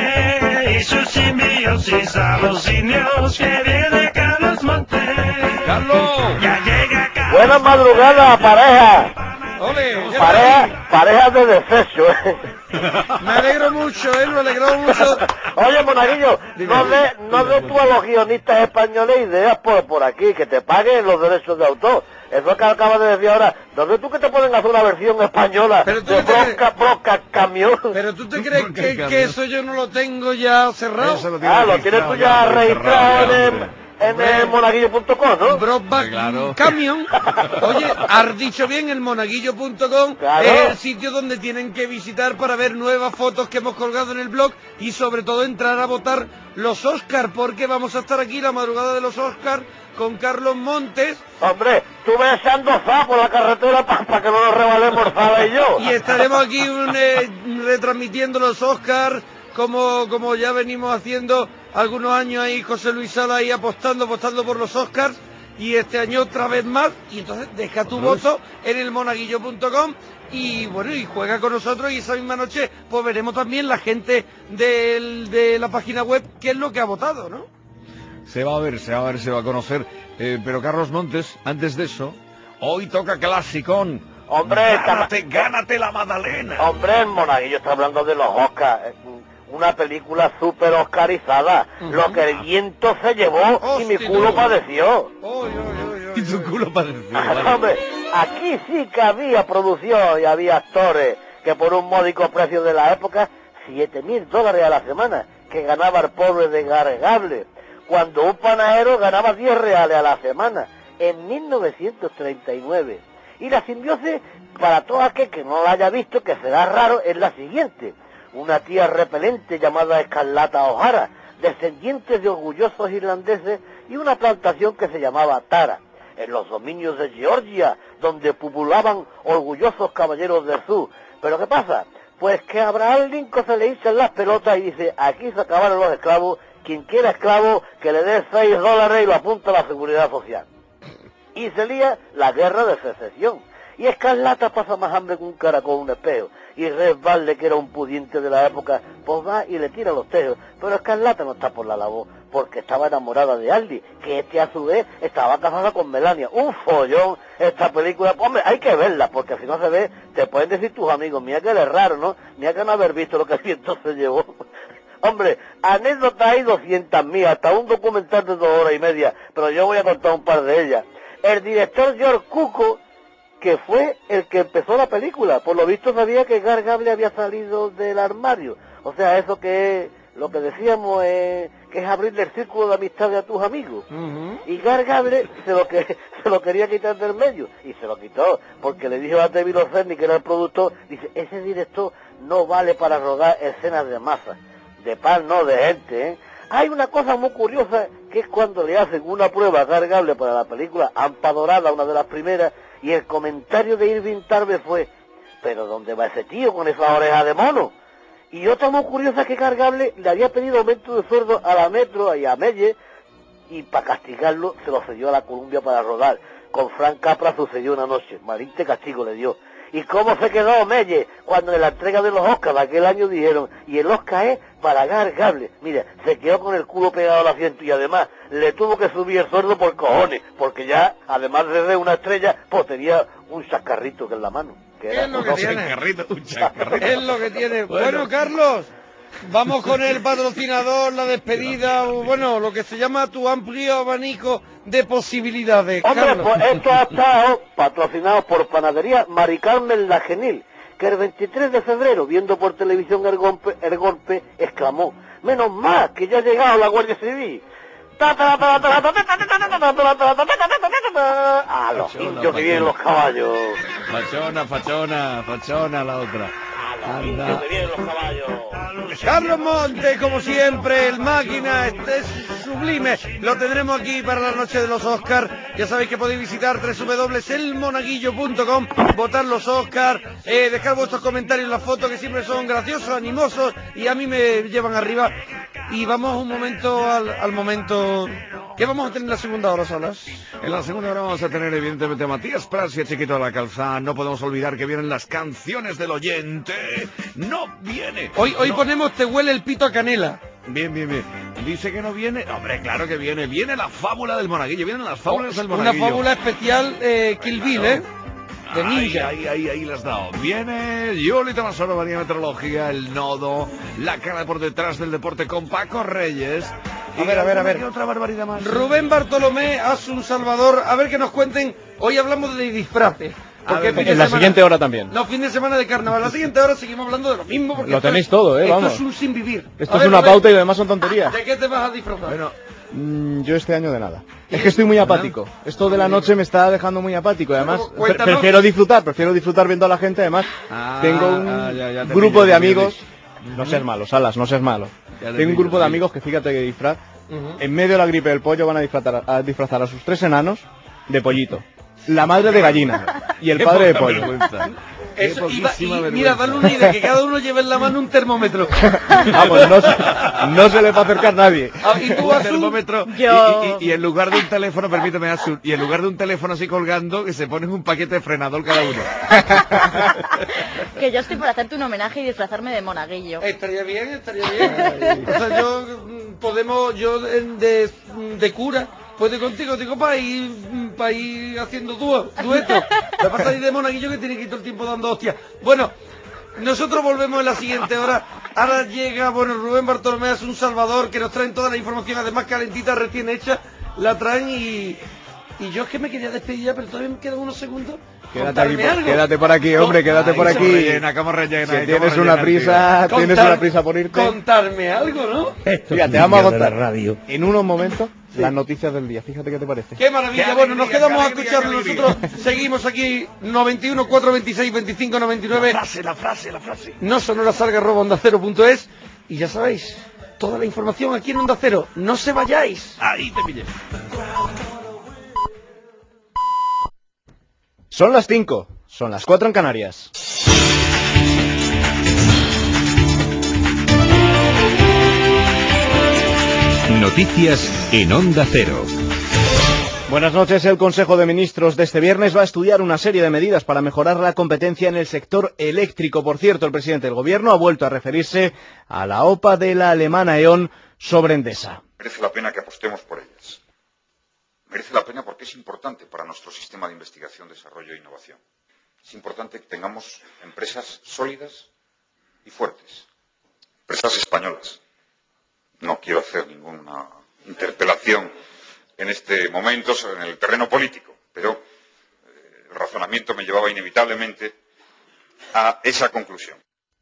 cine y sus simbiosis. A los indios que viene Carlos Montes, ¡Carlos! ya llega Carlos. Buenas madrugadas, pareja. Ole, ya está Pareja, pareja de desecho, ¿eh? aquí. Me alegro mucho, ¿eh? Me alegro mucho. Oye, Monaguillo, no de, no de tú a los guionistas españoles ideas por, por aquí, que te paguen los derechos de autor. Eso que acabas de decir ahora, ¿no de tú que te pueden hacer una versión española Pero tú de qué te Broca, Broca Camión? Pero tú te crees que, que eso yo no lo tengo ya cerrado. Eso lo tiene Ah, lo tienes tú ya hombre, registrado en cerrado, el, hombre. en el monaguillo punto com, ¿no? Brockback Claro. Camion. Oye, has dicho bien, el monaguillo punto com Claro. es el sitio donde tienen que visitar para ver nuevas fotos que hemos colgado en el blog y sobre todo entrar a votar los Oscar, porque vamos a estar aquí la madrugada de los Oscar con Carlos Montes Hombre, tú ves echando za por la carretera para que no nos rebalemos Zala y yo. y estaremos aquí un, eh, retransmitiendo los Oscars como, como ya venimos haciendo algunos años ahí, José Luis Sala ahí apostando, apostando por los Oscars, y este año otra vez más, y entonces deja tu voto en el monaguillo punto com y bueno, y juega con nosotros, y esa misma noche pues veremos también la gente del, de la página web qué es lo que ha votado, ¿no? Se va a ver, se va a ver, se va a conocer. Eh, pero Carlos Montes, antes de eso, hoy toca clasicón. Hombre, gánate, esta- gánate la Magdalena. Hombre, el monaguillo está hablando de los Oscars. Una película súper oscarizada. Ujú. Lo que el viento se llevó y mi Hostia, culo no. padeció. Oy, oy, oy, oy, Y tu oy. culo padeció. Hombre, aquí sí que había producción y había actores que por un módico precio de la época, siete mil dólares a la semana, que ganaba el pobre de Gargable, cuando un panadero ganaba diez reales a la semana, en mil novecientos treinta y nueve. Y la simbiosis, para todo aquel que no la haya visto, que será raro, es la siguiente. Una tía repelente llamada Escarlata O'Hara, descendiente de orgullosos irlandeses, y una plantación que se llamaba Tara, en los dominios de Georgia, donde pupulaban orgullosos caballeros del sur. ¿Pero qué pasa? Pues que a Abraham Lincoln se le hinchan las pelotas y dice, aquí se acabaron los esclavos, quien quiera esclavo, que le dé seis dólares y lo apunta a la seguridad social. Y se lía la guerra de secesión. Y Escarlata pasa más hambre que un caracol un espejo. Y Red Valde, que era un pudiente de la época, pues va y le tira los tejos. Pero Escarlata no está por la labor, porque estaba enamorada de Aldi, que este a su vez estaba casada con Melania. Un follón esta película. Hombre, hay que verla, porque si no se ve, te pueden decir tus amigos, mira que eres raro, ¿no? Mira que no haber visto lo que el viento se llevó. Hombre, anécdotas hay doscientas mil, hasta un documental de dos horas y media, pero yo voy a contar un par de ellas. El director George Cukor, que fue el que empezó la película, por lo visto sabía que Gargable había salido del armario. O sea, eso que es lo que decíamos, eh, que es abrirle el círculo de amistad a tus amigos. Uh-huh. Y Gargable se lo que se lo quería quitar del medio, y se lo quitó, porque le dijo a David Locerni, que era el productor, dice, ese director no vale para rodar escenas de masa, de pan no, de gente, ¿eh? Hay una cosa muy curiosa, que es cuando le hacen una prueba a Gargable para la película Hampa Dorada, una de las primeras, y el comentario de Irving Tarver fue, pero ¿dónde va ese tío con esa oreja de mono? Y otra muy curiosa es que Gargable le había pedido aumento de sueldo a la Metro y a Melle, y para castigarlo se lo cedió a la Columbia para rodar. Con Frank Capra sucedió una noche, malinte castigo le dio. ¿Y cómo se quedó Melle cuando en la entrega de los Oscars de aquel año dijeron, y el Oscar es para Gargable? Mira, se quedó con el culo pegado al asiento y además le tuvo que subir el sueldo por cojones, porque ya, además de ser una estrella, pues tenía un chacarrito que en la mano. Que ¿Qué era es lo un que hombre. tiene? Chacarrito, un chacarrito. Es lo que tiene. Bueno, Bueno. Carlos, vamos con el patrocinador, la despedida, o bueno, lo que se llama tu amplio abanico de posibilidades. Hombre, Carlos. pues esto ha estado patrocinado por Panadería Mari Carmen La Genil, que el veintitrés de febrero, viendo por televisión el golpe, el golpe, exclamó, menos mal que ya ha llegado la Guardia Civil. A los indios que vienen los caballos. Fachona, fachona, fachona la otra. Anda. Que vienen los caballos. Carlos Montes, como siempre, el máquina, este es sublime. Lo tendremos aquí para la noche de los Oscars. Ya sabéis que podéis visitar doble u doble u doble u punto el monaguillo punto com, votar los Oscars, eh, dejar vuestros comentarios en las fotos, que siempre son graciosos, animosos y a mí me llevan arriba. Y vamos un momento al, al momento. ¿Qué vamos a tener en la segunda hora, Salas? En la segunda hora vamos a tener evidentemente a Matías Prats y a Chiquito de la Calzada. No podemos olvidar que vienen las canciones del oyente. No viene. Hoy, hoy No. ponemos Te huele el pito a canela. Bien, bien, bien. Dice que no viene. Hombre, claro que viene. Viene la fábula del monaguillo. Vienen las fábulas del Una monaguillo. fábula especial eh, Kill Bill, ¿eh? De ninja. Ahí, ahí, ahí, ahí las has dado. Viene Yoli Tomasoro, varía meteorología, el nodo, la cara por detrás del deporte con Paco Reyes. A ver, a ver, a ver. ¿Qué otra barbaridad más? Rubén Bartolomé, Asun Salvador, a ver que nos cuenten. Hoy hablamos de disfraces. Porque ver, fin de en la semana- siguiente hora también. No, fin de semana de carnaval. La siguiente hora seguimos hablando de lo mismo. Porque Lo esto tenéis es- todo, ¿eh? Esto Vamos. es un sin vivir. Esto A es ver, una Rubén, pauta y lo demás son tonterías. ¿de qué te vas a disfrazar? Bueno, Mm, yo este año de nada. Es que estoy muy apático. Esto de la noche me está dejando muy apático. Además, Bueno, pre- cuéntanos. prefiero disfrutar, prefiero disfrutar viendo a la gente. Además, Ah, tengo un ah, ya, ya te grupo pillo, de te pillo, amigos. Luis. No seas malo, Salas, no seas malo. Ya te Tengo un pillo, grupo te de pillo. amigos que fíjate que disfraz. Ujú. En medio de la gripe del pollo van a disfrazar a, disfrazar a sus tres enanos de pollito. La madre de gallina y el Qué padre de poca pollo. vergüenza. Qué Eso, y, va- y poquísima mira, vergüenza. dale una idea, que cada uno lleve en la mano un termómetro. Vamos, no, se- no se le va a acercar nadie. Ah, y tú, Un Asun, termómetro Yo- y, y- y en lugar de un teléfono, permíteme, Asun, y en lugar de un teléfono así colgando, que se ponen un paquete de frenador cada uno. Que yo estoy por hacerte un homenaje y disfrazarme de monaguillo. estaría bien, estaría bien. O sea, yo mm, podemos, yo de, de, de cura, puedo ir contigo, digo, para ir, para ir haciendo dúo, dueto. Me pasa ahí de monaguillo que tiene que ir todo el tiempo dando hostias. Bueno, nosotros volvemos en la siguiente hora. Ahora llega, bueno, Rubén Bartolomé es un Salvador, que nos traen toda la información, además calentita, recién hecha, la traen y... Y yo es que me quería despedir ya, pero todavía me quedan unos segundos. Quédate, aquí, Contarme por- algo. quédate por aquí, hombre, quédate Ay, por cómo aquí. rellena, cómo rellena, Si ay, tienes cómo una rellena, prisa, tío. tienes Contar- una prisa por irte. Contarme algo, ¿no? Fíjate, vamos a contar en unos momentos las noticias del día. Fíjate qué te parece. Qué maravilla. Qué Bueno, nos alegría, quedamos qué a alegría, escucharlo qué alegría. nosotros. Seguimos aquí, noventa y uno, cuatrocientos veintiséis, veinticinco noventa y nueve. La frase, la frase, la frase. No sonora salga arroba onda cero punto es. Y ya sabéis, toda la información aquí en Onda Cero. No se vayáis. Ahí te pillé. Son las cinco, son las cuatro en Canarias. Noticias en Onda Cero. Buenas noches. El Consejo de Ministros de este viernes va a estudiar una serie de medidas para mejorar la competencia en el sector eléctrico. Por cierto, el presidente del Gobierno ha vuelto a referirse a la O P A de la alemana E.ON sobre Endesa. Merece la pena que apostemos por ellas. Merece la pena porque es importante para nuestro sistema de investigación, desarrollo e innovación. Es importante que tengamos empresas sólidas y fuertes. Empresas españolas. No quiero hacer ninguna interpelación en este momento en el terreno político, pero eh, el razonamiento me llevaba inevitablemente a esa conclusión.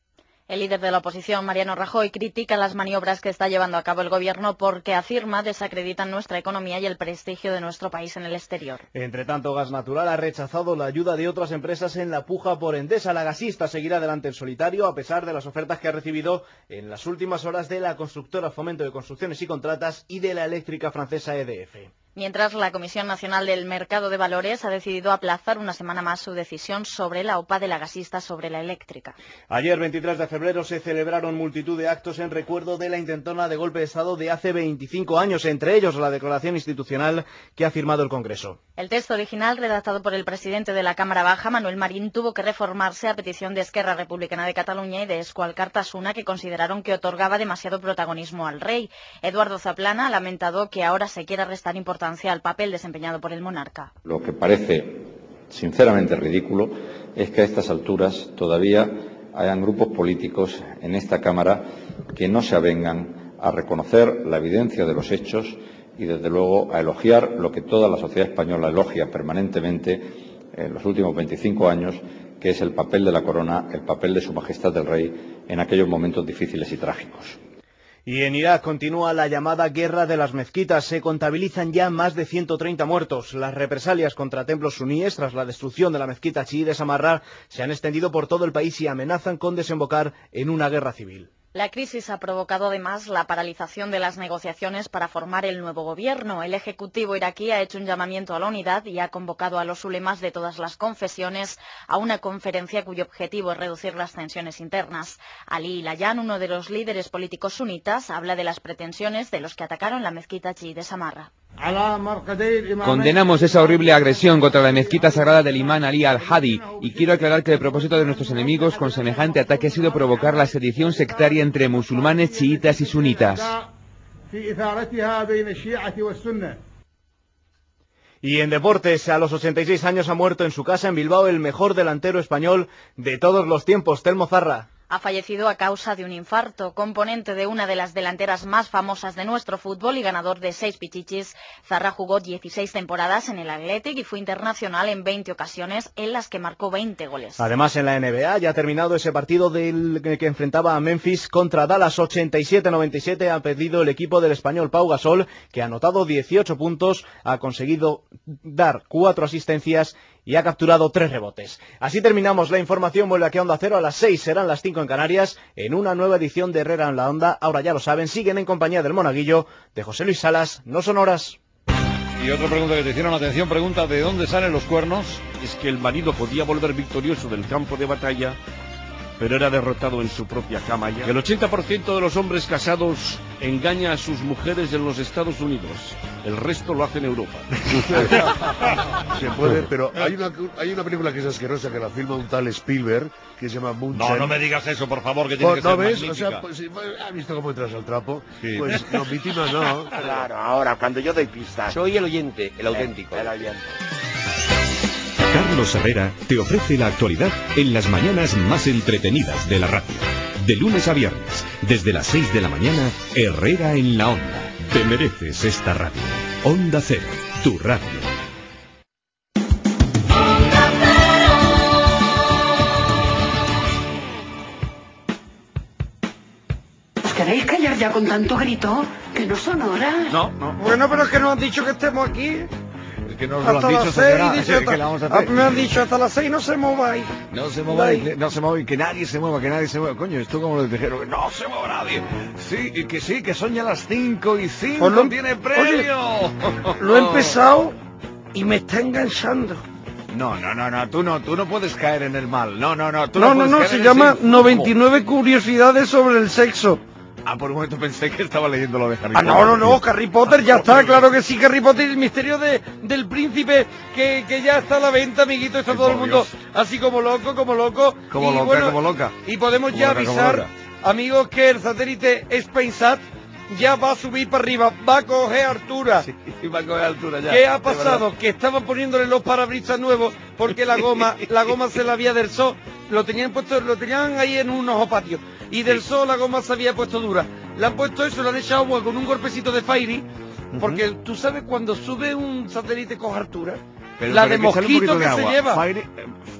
El líder de la oposición, Mariano Rajoy, critica las maniobras que está llevando a cabo el gobierno porque, afirma, desacreditan nuestra economía y el prestigio de nuestro país en el exterior. Entre tanto, Gas Natural ha rechazado la ayuda de otras empresas en la puja por Endesa. La gasista seguirá adelante en solitario a pesar de las ofertas que ha recibido en las últimas horas de la constructora Fomento de Construcciones y Contratas y de la eléctrica francesa E D F. Mientras, la Comisión Nacional del Mercado de Valores ha decidido aplazar una semana más su decisión sobre la O P A de la gasista sobre la eléctrica. Ayer, veintitrés de febrero, se celebraron multitud de actos en recuerdo de la intentona de golpe de Estado de hace veinticinco años, entre ellos la declaración institucional que ha firmado el Congreso. El texto original, redactado por el presidente de la Cámara Baja, Manuel Marín, tuvo que reformarse a petición de Esquerra Republicana de Cataluña y de Escual Cartasuna, que consideraron que otorgaba demasiado protagonismo al rey. Eduardo Zaplana ha lamentado que ahora se quiera restar importancia al papel desempeñado por el monarca. Lo que parece sinceramente ridículo es que a estas alturas todavía hayan grupos políticos en esta Cámara que no se avengan a reconocer la evidencia de los hechos y, desde luego, a elogiar lo que toda la sociedad española elogia permanentemente en los últimos veinticinco años, que es el papel de la corona, el papel de Su Majestad el Rey en aquellos momentos difíciles y trágicos. Y en Irak continúa la llamada guerra de las mezquitas. Se contabilizan ya más de ciento treinta muertos. Las represalias contra templos suníes tras la destrucción de la mezquita chií de Samarra se han extendido por todo el país y amenazan con desembocar en una guerra civil. La crisis ha provocado además la paralización de las negociaciones para formar el nuevo gobierno. El Ejecutivo iraquí ha hecho un llamamiento a la unidad y ha convocado a los ulemas de todas las confesiones a una conferencia cuyo objetivo es reducir las tensiones internas. Ali Layan, uno de los líderes políticos sunitas, habla de las pretensiones de los que atacaron la mezquita chií de Samarra. Condenamos esa horrible agresión contra la mezquita sagrada del imán Ali al-Hadi y quiero aclarar que el propósito de nuestros enemigos con semejante ataque ha sido provocar la sedición sectaria entre musulmanes, chiitas y sunitas. Y en deportes, a los ochenta y seis años ha muerto en su casa en Bilbao el mejor delantero español de todos los tiempos, Telmo Zarra. Ha fallecido a causa de un infarto. Componente de una de las delanteras más famosas de nuestro fútbol y ganador de seis pichichis, Zarra jugó dieciséis temporadas en el Athletic y fue internacional en veinte ocasiones, en las que marcó veinte goles. Además, en la N B A ya ha terminado ese partido del que enfrentaba a Memphis contra Dallas. ochenta y siete a noventa y siete ha perdido el equipo del español Pau Gasol, que ha anotado dieciocho puntos, ha conseguido dar cuatro asistencias y ha capturado tres rebotes. Así terminamos la información. Vuelve aquí a Onda Cero a las seis, serán las cinco en Canarias, en una nueva edición de Herrera en la Onda. Ahora ya lo saben, siguen en compañía del Monaguillo, de José Luis Salas. No son horas. Y otra pregunta que te hicieron, atención, pregunta: ¿de dónde salen los cuernos? Es que el marido podía volver victorioso del campo de batalla, pero era derrotado en su propia cama ya. El ochenta por ciento de los hombres casados engaña a sus mujeres en los Estados Unidos. El resto lo hace en Europa. Se puede, pero hay una, hay una película que es asquerosa, que la filma un tal Spielberg, que se llama Moonshine. No, no me digas eso, por favor, que tiene que ¿No ser ves? magnífica. O sea, pues, ¿has visto cómo entras al trapo? Sí. Pues no, víctima no. Claro, ahora, cuando yo doy pistas. Soy el oyente, el auténtico. El, el oyente. Carlos Herrera te ofrece la actualidad en las mañanas más entretenidas de la radio. De lunes a viernes, desde las seis de la mañana, Herrera en la Onda. Te mereces esta radio. Onda Cero, tu radio. ¿Os queréis callar ya con tanto grito? Que no son horas. No, no. Bueno, pero es que nos han dicho que estemos aquí. Es que nos hasta lo han dicho, las señora, seis, dice, ¿qué hasta- le vamos a hacer? Me han dicho hasta las seis no se mováis. No se mueva, que- no se mueva, que nadie se mueva, que nadie se mueva. Coño, esto como lo dijeron, que no se mueva nadie. Sí, y que sí, que son ya las cinco y cinco, Pues lo- tiene premio. Lo he empezado y me está enganchando. No, no, no, no, tú no, tú no puedes caer en el mal. No, no, no, tú No, no, puedes no, caer se en llama ese noventa y influjo. nueve curiosidades sobre el sexo. Ah, por un momento pensé que estaba leyendo lo de Harry Ah, Potter. no, no, no, Harry Potter ya está, claro que sí, Harry Potter y el misterio de, del príncipe que, que ya está a la venta, amiguito, está Ay, todo el por mundo Dios. así como loco, como loco. Como y loca, bueno, como loca. Y podemos Como ya loca, como avisar, loca. amigos, que el satélite SpaceSat ya va a subir para arriba, va a coger altura. Y va a coger altura ya. ¿Qué ha de verdad. pasado? Que estaban poniéndole los parabrisas nuevos porque la goma, la goma se la había del sol, lo tenían puesto, lo tenían ahí en un ojo patio y del sol la goma se había puesto dura. Le han puesto eso, le han echado agua con un golpecito de Fairy, porque tú sabes cuando sube un satélite coge altura, Pero- la pero de hay que echarle un mosquito poquito que de se agua. lleva. Fairy, eh,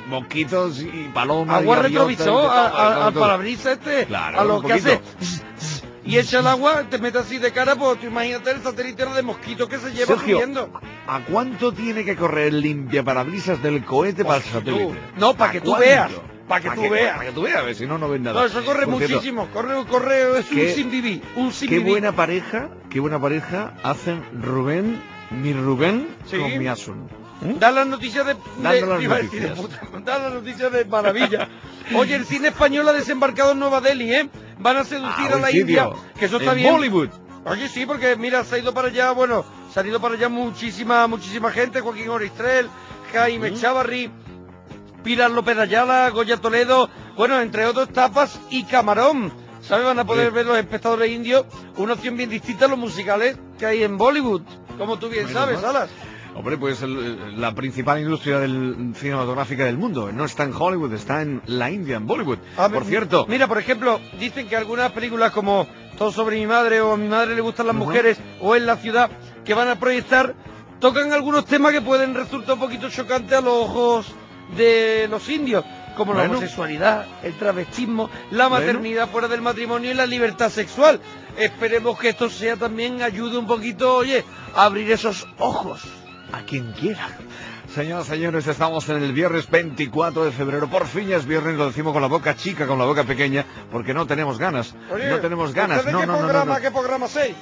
mosquitos y palomas. Agua y retrovisor gaviotas, a- a- de todo, al todo. parabrisas este, Claro, a lo un que hace poquito. y echa el agua, te metes así de cara, pues tú imagínate el satélite de mosquitos que se lleva Sergio, subiendo. ¿a cuánto tiene que correr el limpiaparabrisas del cohete para el satélite? No, para ¿A que tú cuánto? veas, para que ¿Pa' tú qué? veas. Para que tú veas, a ver si no, no ves nada. No, eso corre Por cierto, muchísimo, corre, corre, es un qué- sin vivir, un sin Qué vivir. buena pareja, qué buena pareja hacen Rubén, mi Rubén Sí. con mi Asun. Da las noticias de, de, Dando las iba a decir de noticias. puta, da las noticias de maravilla. Oye, el cine español ha desembarcado en Nueva Delhi, ¿eh? Van a seducir Ah, a buen la sitio. India, que eso está En bien. Bollywood. Oye, sí, porque mira, se ha ido para allá, bueno, se ha ido para allá muchísima, muchísima gente, Joaquín Oristrel, Jaime Chávarri, Pilar López de Ayala, Goya Toledo, bueno, entre otros tapas y camarón. ¿Sabes? Van a poder Sí. ver los espectadores indios una opción bien distinta a los musicales que hay en Bollywood, como tú bien Bueno, sabes, ¿no? Alas. Hombre, pues el- la principal industria del cinematográfica del mundo no está en Hollywood, está en la India, en Bollywood. A Por ver, cierto, Mira, por ejemplo, dicen que algunas películas como Todo sobre mi madre o A mi madre le gustan las Ujú. mujeres o En la ciudad que van a proyectar tocan algunos temas que pueden resultar un poquito chocantes a los ojos de los indios, como la Bueno. homosexualidad, el travestismo, la Bueno. maternidad fuera del matrimonio y la libertad sexual. Esperemos que esto sea también ayude un poquito, oye, a abrir esos ojos. a quien quiera. Señoras y señores, estamos en el viernes veinticuatro de febrero. Por fin ya es viernes, lo decimos con la boca chica, con la boca pequeña, porque no tenemos ganas. Oye, no tenemos ganas. ¿ustedes No, qué no, no, no, programa, no. qué programa seis?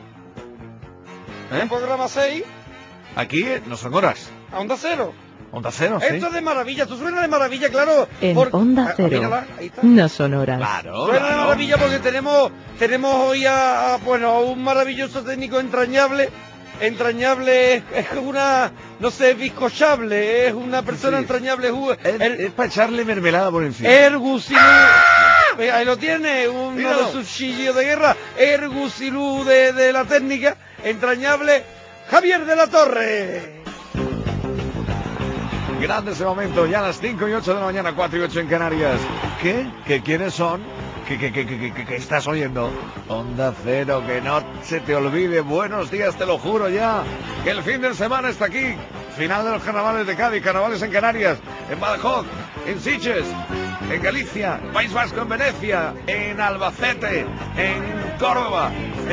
¿Eh? ¿Qué programa seis? Aquí eh, no son horas. ¿A Onda Cero? Onda Cero, sí. Esto es de maravilla, tú suena de maravilla, claro. En por- Onda Ah, Cero, mírala, ahí está. no son horas. Claro, Suena de claro. maravilla porque tenemos tenemos hoy a, a, bueno, a un maravilloso técnico entrañable. Entrañable es, es una, no sé, bizcochable, es una persona Sí. entrañable. ju- Es, er- es para echarle mermelada por encima. Ergusilú. Venga, ahí lo tiene, uno Míralo. de sus chillos de guerra. Ergusilú de, de la técnica. Entrañable, Javier de la Torre. Grande ese momento, ya a las cinco y ocho de la mañana, cuatro y ocho en Canarias. ¿Qué? ¿Qué quiénes son? ¿Qué, qué, qué, qué, qué- qué- qué estás oyendo? Onda Cero, que no se te olvide. Buenos días, te lo juro ya. Que el fin de semana está aquí. Final de los carnavales de Cádiz, carnavales en Canarias, en Badajoz, en Sitges, en Galicia, País Vasco, en Venecia, en Albacete, en Córdoba,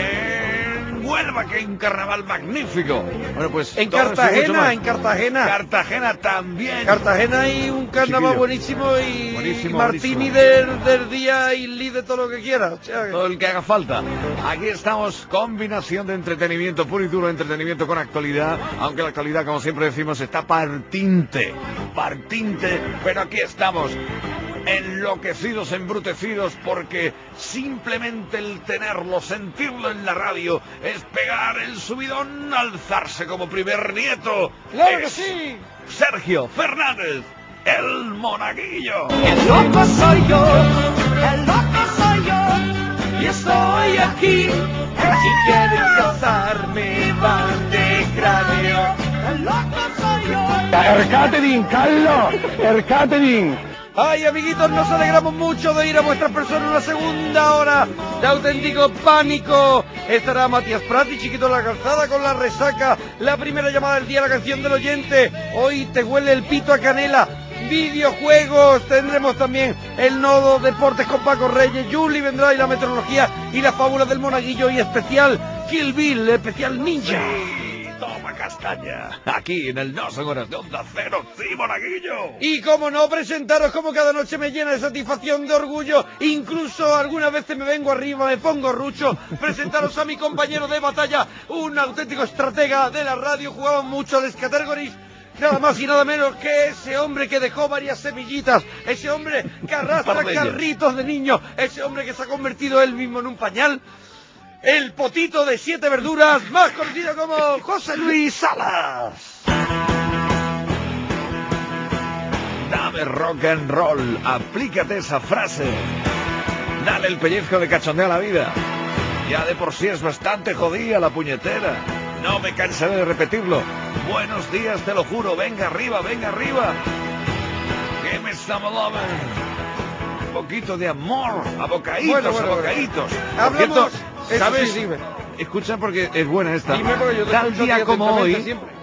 en Huelva, que hay un carnaval magnífico. Bueno, pues En todo eso y mucho Cartagena, más. en Cartagena. Cartagena también. Cartagena hay un carnaval Chiquillo. buenísimo y Buenísimo, Martini buenísimo. del, del día y Lee de todo lo que quiera. O sea, que- Todo el que haga falta. Aquí estamos, combinación de entretenimiento puro y duro, entretenimiento con actualidad, aunque la actualidad, como siempre decimos, está partinte, partinte, pero aquí estamos, enloquecidos, embrutecidos, porque simplemente el tenerlo, sentirlo en la radio, es pegar el subidón, alzarse como primer nieto. ¡Claro que Es sí! Sergio Fernández, el monaguillo. El loco soy yo, el loco soy yo, y estoy aquí. Si quieres casarme, van de cráneo. El loco soy yo. El catering, Carlos, el catering. Ay, amiguitos, nos alegramos mucho de ir a vuestras personas una segunda hora de auténtico pánico. Estará Matías Prati, chiquito de la calzada, con la resaca. La primera llamada del día, la canción del oyente. Hoy te huele el pito a canela. Videojuegos, tendremos también el Nodo Deportes con Paco Reyes, Juli vendrá y la meteorología y las fábulas del monaguillo y especial Kill Bill, especial ninja. Sí, toma castaña. Aquí en el No Son Horas de Onda Cero, sí, monaguillo. Y como no, presentaros como cada noche me llena de satisfacción, de orgullo, incluso algunas veces me vengo arriba, me pongo rucho, presentaros a mi compañero de batalla, un auténtico estratega de la radio, jugaba mucho a Categories. Nada más y nada menos que ese hombre que dejó varias semillitas, ese hombre que arrastra Par de ellas. carritos de niños, ese hombre que se ha convertido él mismo en un pañal, el potito de siete verduras, más conocido como José Luis Salas. Dame rock and roll, aplícate esa frase. Dale el pellizco de cachondeo a la vida. Ya de por sí es bastante jodida la puñetera. No me cansaré de repetirlo. Buenos días, te lo juro. Venga arriba, venga arriba. Give me some loving. Un poquito de amor. A bocaditos, Bueno, bueno, a bueno. bocaditos. Por Hablamos- cierto, eso ¿sabes? sí, dime. Escucha porque es buena esta. Dime, porque yo te Tal escucho a día ti como atentamente hoy, siempre.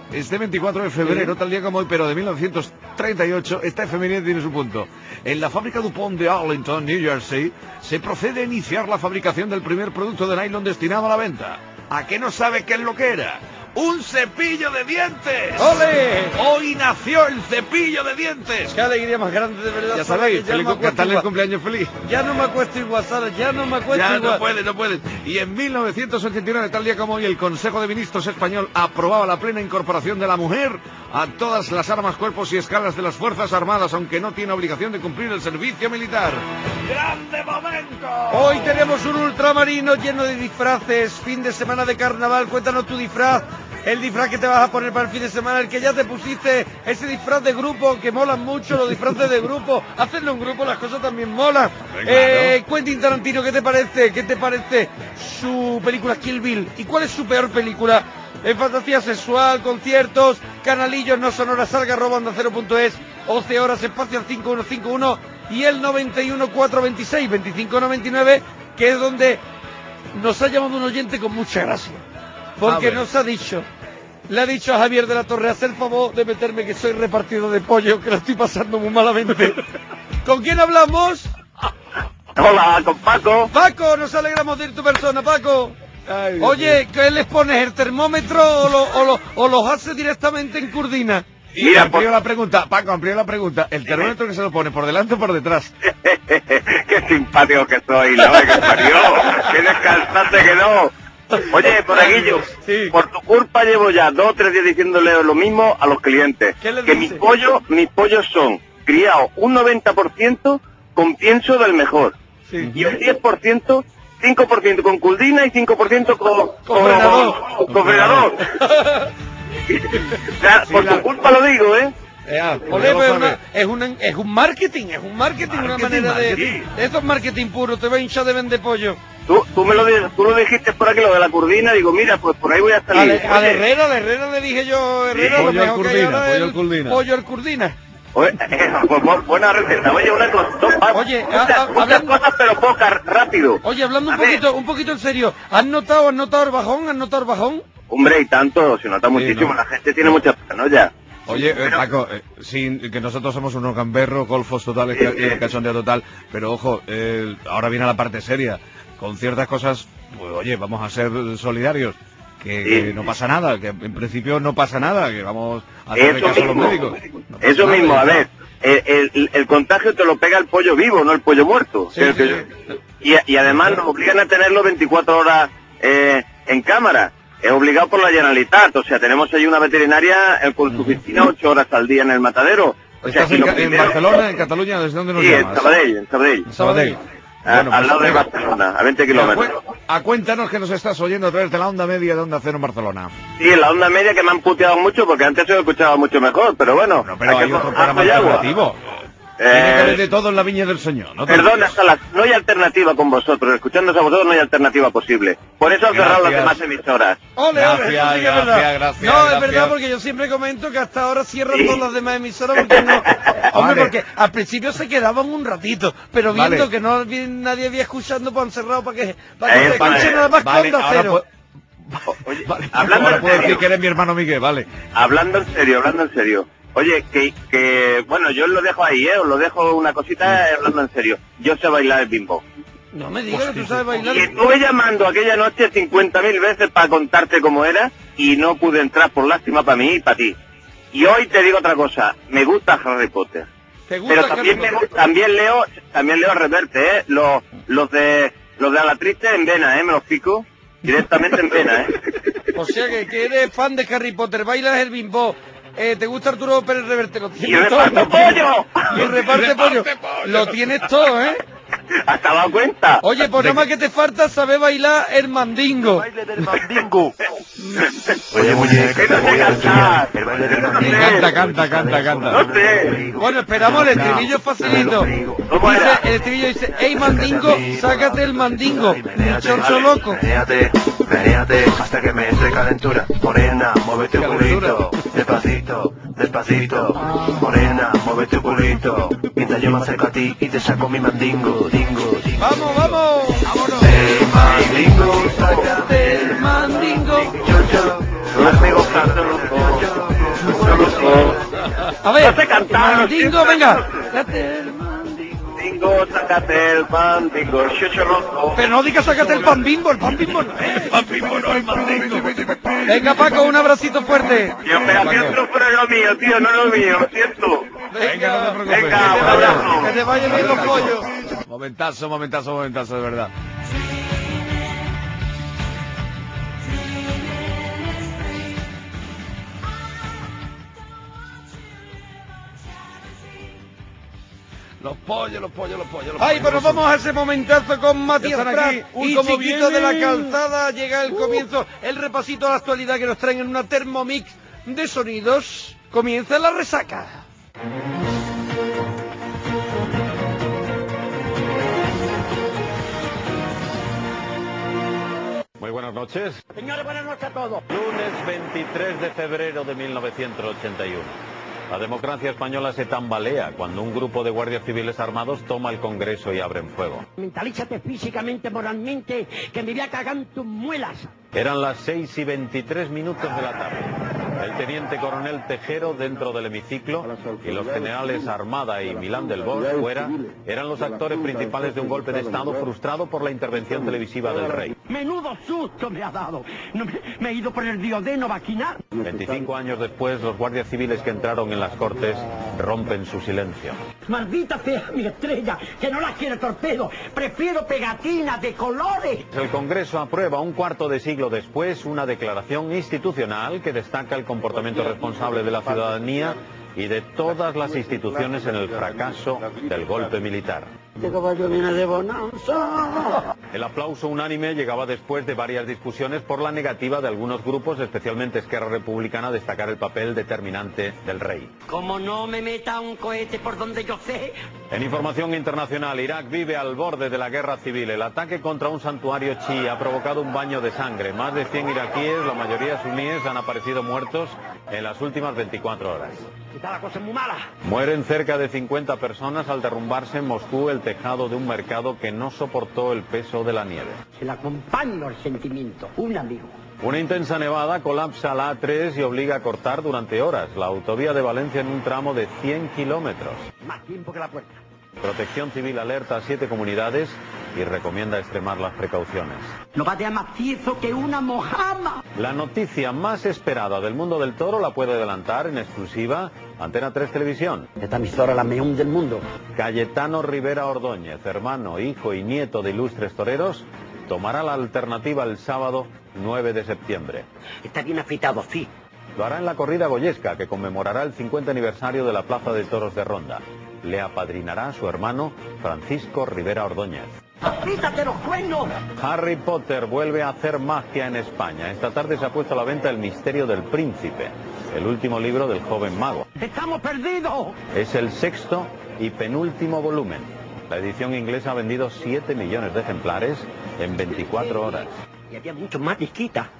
Este veinticuatro de febrero, tal día como hoy, pero de mil novecientos treinta y ocho, esta efeméride tiene su punto. En la fábrica DuPont de Arlington, New Jersey, se procede a iniciar la fabricación del primer producto de nylon destinado a la venta. ¿A qué no sabe qué es lo que era? ¡Un cepillo de dientes! ¡Ole! Hoy nació el cepillo de dientes. ¡Qué alegría más grande, de verdad! Ya sabéis, ya feliz, no cantarle el igual. cumpleaños feliz. Ya no me acuesto igual, Sara, ya no me acuesto Ya igual. no puede, no puede. Y en mil novecientos ochenta y nueve, tal día como hoy, el Consejo de Ministros español aprobaba la plena incorporación de la mujer a todas las armas, cuerpos y escalas de las Fuerzas Armadas, aunque no tiene obligación de cumplir el servicio militar. ¡Grande momento! Hoy tenemos un ultramarino lleno de disfraces, fin de semana de carnaval. Cuéntanos tu disfraz, el disfraz que te vas a poner para el fin de semana, el que ya te pusiste, ese disfraz de grupo que molan mucho, los disfraces de grupo. Hacerlo en grupo, las cosas también molan. Eh, Quentin Tarantino, ¿qué te parece? ¿Qué te parece su película Kill Bill? ¿Y cuál es su peor película? En fantasía sexual, conciertos, canalillos no sonoras, salga robando cero punto es, once horas, espacio al cinco uno cinco uno y el noventa y uno cuatro veintiséis veinticinco noventa y nueve, que es donde nos ha llamado un oyente con mucha gracia. Porque nos ha dicho, le ha dicho a Javier de la Torre, haz el favor de meterme que soy repartido de pollo, que lo estoy pasando muy malamente. ¿Con quién hablamos? Hola, con Paco. Paco, nos alegramos de ir tu persona, Paco. Ay, oye, ¿qué les pones, el termómetro o, lo, o, lo, o los haces directamente en Curdina? Y Mira, amplío la pregunta, Paco, amplío la pregunta. ¿El termómetro que se lo pone por delante o por detrás? Qué simpático que soy, la verdad que parió. Qué descansante que no. Oye, Monaguillo, sí. Por tu culpa llevo ya dos o tres días diciéndole lo mismo a los clientes. Que mis pollos, mis pollos son criados un noventa por ciento con pienso del mejor. Sí. Y un diez por ciento, cinco por ciento con Curdina y cinco por ciento con... Con frenador. Con, con frenador. O sea, por tu culpa lo digo, ¿eh? Yeah, Olé, pero una, es, una, es un marketing, es un marketing, marketing una manera marketing. de... Eso es marketing puro, te va a hinchar de vender pollo. Tú, tú me lo, tú lo dijiste por aquí, lo de la Curdina, digo, mira, pues por ahí voy a salir. A, a Herrera, a Herrera le dije yo, Herrera, sí, lo pollo mejor al que hay Curdina, ahora pollo es al Curdina. Pollo al Curdina. Oye, eh, pues, buena receta. Oye, una cosa, dos, Oye, muchas, a, a, muchas hablando, cosas, pero pocas, rápido. Oye, hablando un a poquito, ver. un poquito en serio, ¿has notado, has notado el bajón, has notado el bajón? Hombre, y tanto, se nota muchísimo, sí, ¿no? La gente tiene mucha paranoia. Oye, eh, Paco, eh, sin que nosotros somos unos gamberros, golfos totales, sí, sí. cachondeo total, pero ojo, eh, ahora viene la parte seria. Con ciertas cosas, pues oye, vamos a ser solidarios. Que, sí. que no pasa nada, que en principio no pasa nada, que vamos a hacerle caso mismo, a los médicos. No eso nada, mismo, a ver, el, el, el contagio te lo pega el pollo vivo, no el pollo muerto. Sí, sí, sí. Y, y además nos obligan a tenerlo veinticuatro horas eh, en cámara. Es obligado por la Generalitat, o sea, tenemos ahí una veterinaria eh, con su oficina ocho horas al día en el matadero. O sea, ¿Estás en, primero... en Barcelona, en Cataluña? ¿Desde dónde nos sí, llamas? en Sabadell, en Sabadell. En Sabadell. A, bueno, al pues, lado de Barcelona, a veinte kilómetros. A cuéntanos que nos estás oyendo a través de la onda media de Onda Cero en Barcelona. Sí, en la onda media que me han puteado mucho, porque antes se lo escuchaba mucho mejor, pero bueno. No, pero hay, hay otro programa alternativo. Eh, Tiene que haber de todo en la viña del Señor, ¿no? Perdona, Salas, no hay alternativa con vosotros. Escuchándonos a vosotros no hay alternativa posible. Por eso han cerrado las demás emisoras. Ole, gracias, ole, eso sí que es gracias, verdad. Gracias, no, gracias. es verdad, porque yo siempre comento que hasta ahora cierran sí. todas las demás emisoras porque no... Hombre, vale. Porque al principio se quedaban un ratito, pero viendo vale. que no nadie había escuchando, pues han cerrado para que, para que eh, se vale. escuche nada más vale. que Onda Cero. Oye, vale, hablando ahora en puedo serio, decir que eres mi hermano Miguel, vale. Hablando en serio, hablando en serio. Oye, que, que, bueno, yo os lo dejo ahí, ¿eh? Os lo dejo una cosita sí. hablando en serio. Yo sé bailar el bimbo. No me digas que tú sabes bailar. Y estuve llamando aquella noche cincuenta mil veces para contarte cómo era y no pude entrar por lástima para mí y para ti. Y hoy te digo otra cosa, me gusta Harry Potter. ¿Te gusta Pero también, Harry Potter? Me, también leo, también leo Reverte, ¿eh? Los, los de, los de Alatriste en vena, ¿eh? Me los pico directamente en vena, ¿eh? O sea que, que eres fan de Harry Potter, bailas el bimbo. Eh, ¿Te gusta Arturo Pérez Reverte? Lo ¡Y reparte pollo! ¡Y reparte pollo! Lo tienes todo, ¿eh? ¿Has dado cuenta? Oye, pues nada más que te falta saber bailar el mandingo. El baile del mandingo. Oye, muñeca, te voy a enseñar. El baile del mandingo. Canta, canta, canta, canta. No sé. Bueno, esperamos el estribillo facilito. Dice, el estribillo dice, ¡ey mandingo, sácate el mandingo! ¡Mi chorcho loco! Menéate, menéate, hasta que me entre calentura. Morena, mueve tu culito. Despacito, despacito. Morena, mueve tu culito. Mientras yo me acerco a ti y te saco mi mandingo, dingo, dingo. ¡Vamos, vamos! ¡Vámonos! El mandingo, sácate el mandingo. Yo, yo, hazme gozando los pollos. A ver, no sé cantar. mandingo, venga. Mandingo, sácate el mandingo, chucho loco. Pero no digas sácate el pan bimbo, el pan bimbo no es. El pan bimbo no, el mandingo. Venga, Paco, un abracito fuerte. Tío, operación no es lo mío, tío, no es lo mío, lo siento. Venga, no te preocupes. Venga, un abrazo. Que te vayan bien los pollos. Momentazo, momentazo, momentazo, de verdad. Los pollos, los pollos, los pollos, los Ay, pollos. pues nos vamos a ese momentazo con Matías Están Prat aquí. Uy, y cómo Chiquito de la vienen. Calzada. Llega el comienzo, el repasito a la actualidad que nos traen en una Thermomix de sonidos. Comienza la resaca. Muy buenas noches. Señores, buenas noches a todos. Lunes veintitrés de febrero de mil novecientos ochenta y uno. La democracia española se tambalea cuando un grupo de guardias civiles armados toma el Congreso y abren fuego. Mentalízate físicamente, moralmente, que me voy a cagar en tus muelas. Eran las seis y veintitrés minutos de la tarde. El teniente coronel Tejero dentro del hemiciclo y los generales Armada y Milán del Bosch fuera eran los actores principales de un golpe de Estado frustrado por la intervención televisiva del rey. Menudo susto me ha dado. No me, me he ido por el diodeno vaquinal. veinticinco años después, los guardias civiles que entraron en las Cortes rompen su silencio. Maldita sea mi estrella, que no la quiere torpedo. Prefiero pegatinas de colores. El Congreso aprueba un cuarto de siglo después una declaración institucional que destaca el comportamiento responsable de la ciudadanía y de todas las instituciones en el fracaso del golpe militar. Este caballo viene de bonanza. El aplauso unánime llegaba después de varias discusiones por la negativa de algunos grupos, especialmente Esquerra Republicana, a destacar el papel determinante del rey. Como no me meta un cohete por donde yo sé. En información internacional, Irak vive al borde de la guerra civil. El ataque contra un santuario chií ha provocado un baño de sangre. Más de cien iraquíes, la mayoría suníes, han aparecido muertos en las últimas veinticuatro horas. Está la cosa muy mala. Mueren cerca de cincuenta personas al derrumbarse en Moscú el tejado de un mercado que no soportó el peso de la nieve. Se le acompaña el sentimiento, un amigo. Una intensa nevada colapsa la A tres y obliga a cortar durante horas la autovía de Valencia en un tramo de cien kilómetros. Más tiempo que la puerta. Protección Civil alerta a siete comunidades y recomienda extremar las precauciones. No va de más tieso que una mojama. La noticia más esperada del mundo del toro la puede adelantar en exclusiva Antena tres Televisión. Esta emisora la mejor del mundo. Cayetano Rivera Ordóñez, hermano, hijo y nieto de ilustres toreros, tomará la alternativa el sábado nueve de septiembre. Está bien afeitado, sí. Lo hará en la corrida goyesca, que conmemorará el cincuenta aniversario de la Plaza de Toros de Ronda. Le apadrinará su hermano Francisco Rivera Ordóñez. ¡Apítate los cuernos! Harry Potter vuelve a hacer magia en España. Esta tarde se ha puesto a la venta El misterio del príncipe, el último libro del joven mago. ¡Estamos perdidos! Es el sexto y penúltimo volumen. La edición inglesa ha vendido siete millones de ejemplares en veinticuatro horas. Y había mucho más disquita.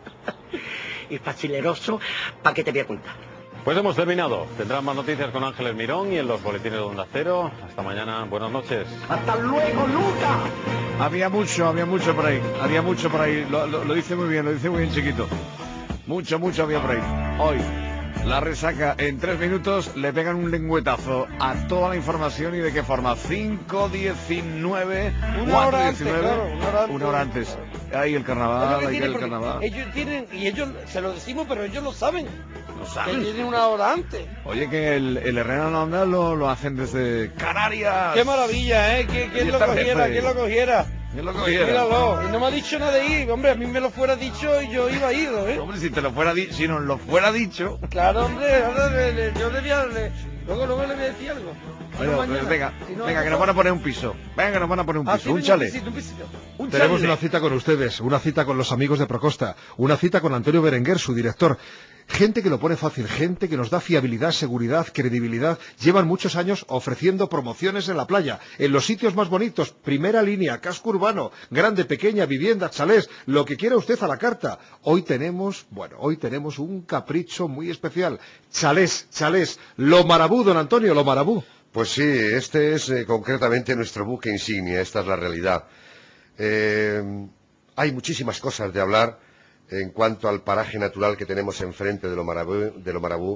Y facileroso, ¿para qué te voy a contar? Pues hemos terminado. Tendrán más noticias con Ángeles Mirón y en los boletines de Onda Cero. Hasta mañana. Buenas noches. ¡Hasta luego, Luca! Había mucho, había mucho por ahí. Había mucho por ahí. Lo, lo, lo dice muy bien, lo dice muy bien, Chiquito. Mucho, mucho había por ahí. Hoy, la resaca en tres minutos le pegan un lengüetazo a toda la información. ¿Y de qué forma? cinco diecinueve, Una hora antes, claro, una hora antes. Una hora antes. Ahí el carnaval, ahí el carnaval. Ellos tienen, y ellos se lo decimos, pero ellos lo saben. Lo saben. Que tienen una hora antes. Oye, que el, el Herrera en la Onda lo, lo hacen desde Canarias. Qué maravilla, ¿eh? ¿Quién, quién lo cogiera? ¿Quién lo cogiera? ¿Quién lo cogiera? Míralo. Y no me ha dicho nada de ir. Hombre, a mí me lo fuera dicho y yo iba a ir, ¿eh? Hombre, si te lo fuera dicho, si nos lo fuera dicho. Claro, hombre, ahora le, le, yo debía, le, luego, luego le voy a decir algo. Bueno, pues venga, si no, venga, que nos van a poner un piso. Venga, que nos van a poner un piso, ah, sí, un chale. Un pisito, un pisito. Un Tenemos chale. una cita con ustedes, una cita con los amigos de Procosta, una cita con Antonio Berenguer, su director. Gente que lo pone fácil, gente que nos da fiabilidad, seguridad, credibilidad. Llevan muchos años ofreciendo promociones en la playa, en los sitios más bonitos, primera línea, casco urbano, grande, pequeña, vivienda, chalés, lo que quiera usted a la carta. Hoy tenemos, bueno, hoy tenemos un capricho muy especial. Chalés, chalés, Lo Marabú, don Antonio, Lo Marabú. Pues sí, este es eh, concretamente nuestro buque insignia, esta es la realidad. Eh, hay muchísimas cosas de hablar en cuanto al paraje natural que tenemos enfrente de Lo Marabú, de Lo Marabú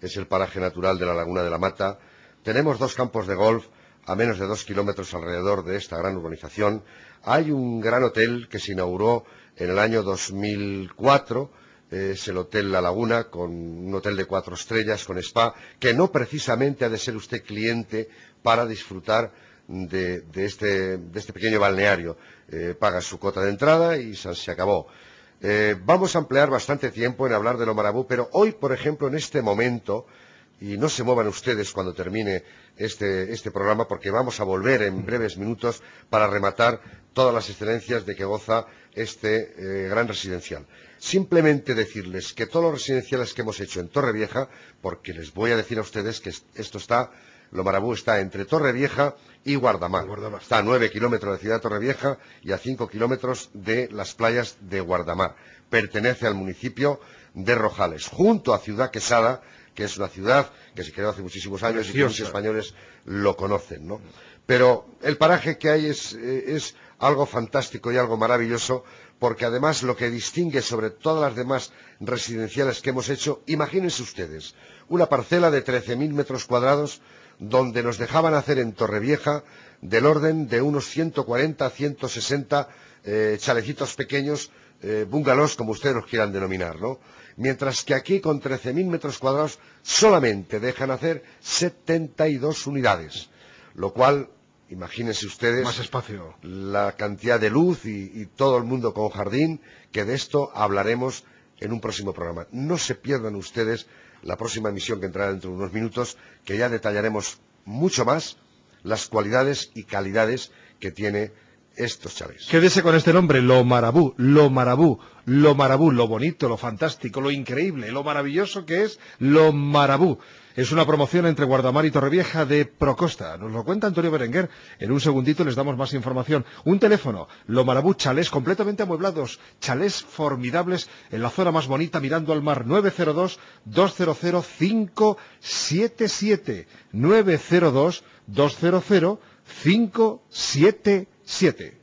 es el paraje natural de la Laguna de la Mata. Tenemos dos campos de golf a menos de dos kilómetros alrededor de esta gran urbanización. Hay un gran hotel que se inauguró en el año dos mil cuatro, eh, es el Hotel La Laguna, con un hotel de cuatro estrellas, con spa, que no precisamente ha de ser usted cliente para disfrutar de, de, este, de este pequeño balneario. Eh, paga su cuota de entrada y se, se acabó. Eh, vamos a emplear bastante tiempo en hablar de Lo Marabú, pero hoy, por ejemplo, en este momento, y no se muevan ustedes cuando termine este, este programa, porque vamos a volver en breves minutos para rematar todas las excelencias de que goza este eh, gran residencial. Simplemente decirles que todos los residenciales que hemos hecho en Torrevieja, porque les voy a decir a ustedes que esto está, Lo Marabú está entre Torrevieja y Guardamar. Guardamar. Está a nueve kilómetros de Ciudad de Torrevieja y a cinco kilómetros de las playas de Guardamar. Pertenece al municipio de Rojales, junto a Ciudad Quesada, que es una ciudad que se creó hace muchísimos años Preciosa. Y que muchos españoles lo conocen, ¿no? Pero el paraje que hay es, es algo fantástico y algo maravilloso, porque además lo que distingue sobre todas las demás residenciales que hemos hecho, imagínense ustedes, una parcela de trece mil metros cuadrados donde nos dejaban hacer en Torrevieja del orden de unos ciento cuarenta a ciento sesenta eh, chalecitos pequeños, eh, bungalows, como ustedes los quieran denominar, ¿no? Mientras que aquí, con trece mil metros cuadrados, solamente dejan hacer setenta y dos unidades, lo cual, imagínense ustedes, más espacio, la cantidad de luz y, y todo el mundo con jardín, que de esto hablaremos en un próximo programa. No se pierdan ustedes la próxima emisión, que entrará dentro de unos minutos, que ya detallaremos mucho más las cualidades y calidades que tiene estos chalés. Quédese con este nombre, Lo Marabú, Lo Marabú, Lo Marabú, lo bonito, lo fantástico, lo increíble, lo maravilloso que es Lo Marabú. Es una promoción entre Guardamar y Torrevieja de Procosta. Nos lo cuenta Antonio Berenguer. En un segundito les damos más información. Un teléfono, Lo Marabú, chalés completamente amueblados, chalés formidables en la zona más bonita mirando al mar. nueve cero dos, dos cero cero, cinco siete siete. nueve cero dos, dos cero cero, cinco siete siete.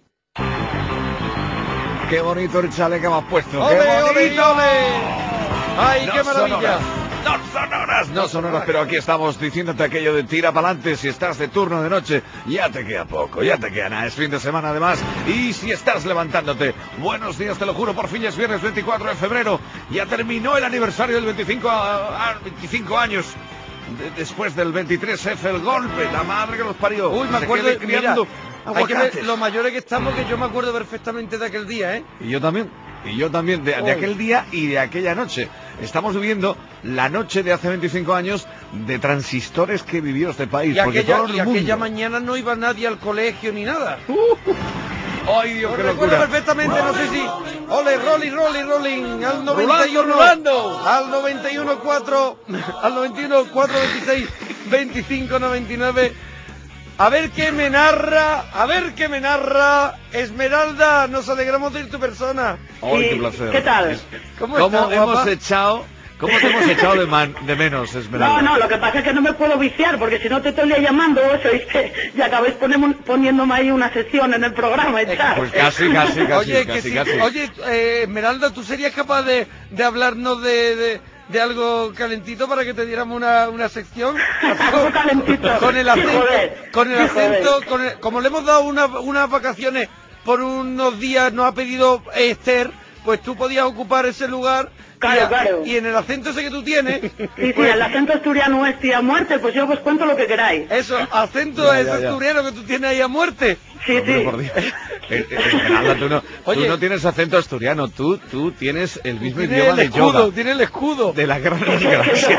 Qué bonito el chalet que hemos puesto. ¡Ole, ¡Qué bonito! ole, ole! ¡Ay, no qué maravilla! No sonoras, no sonoras, pero aquí estamos diciéndote aquello de tira para adelante. Si estás de turno de noche, ya te queda poco, ya te queda nada. Es fin de semana además. Y si estás levantándote, buenos días, te lo juro, por fin es viernes veinticuatro de febrero. Ya terminó el aniversario del veinticinco, a, a veinticinco años. De, después del veintitrés F, el golpe, la madre que los parió. Uy, me Se acuerdo, quede criando mira, hay que ver aguacates. lo mayores que estamos, que yo me acuerdo perfectamente de aquel día, ¿eh? Y yo también, y yo también, de, de aquel día y de aquella noche. Estamos viviendo la noche de hace veinticinco años de transistores que vivió este país. Y, porque aquella, todo el y aquella mundo... mañana no iba nadie al colegio ni nada. ¡Ay, Dios, Lo qué recuerdo locura! perfectamente, no sé si... ¡Ole, rolling, rolling, rolling! Al noventa y uno, Rolando, al noventa y uno, cuatro, al noventa y uno, cuatro, veintiséis, veinticinco, noventa y nueve... A ver qué me narra, a ver qué me narra Esmeralda, nos alegramos de ir tu persona. ¡Ay, qué placer! ¿Qué tal? ¿Cómo, ¿Cómo estás, hemos guapa? echado, cómo te hemos echado de, man, de menos, Esmeralda? No, no, lo que pasa es que no me puedo viciar, porque si no te estoy llamando, eso, y, y acabáis ponemos, poniéndome ahí una sesión en el programa y tal. Pues casi, casi, casi, Oye, casi, que sí, casi. oye, eh, Esmeralda, ¿tú serías capaz de, de hablarnos de, de, de algo calentito para que te diéramos una, una sección? Algo calentito. Con el Sí, acento, joder. con el Sí, acento, joder. con el- como le hemos dado una- unas vacaciones por unos días, nos ha pedido Esther, pues tú podías ocupar ese lugar. Claro, y, a- claro. y en el acento ese que tú tienes, Sí, sí, pues, el acento asturiano es tía muerte, pues yo os cuento lo que queráis. eso, acento Ya, ese ya, ya. asturiano que tú tienes ahí a muerte. Sí, Hombre, sí. por Dios. Eh, eh, Esmeralda, tú no, Oye. tú no tienes acento asturiano, tú, tú tienes el mismo Tiene idioma el de escudo, yoga, tiene el escudo. de la guerra de las galaxias.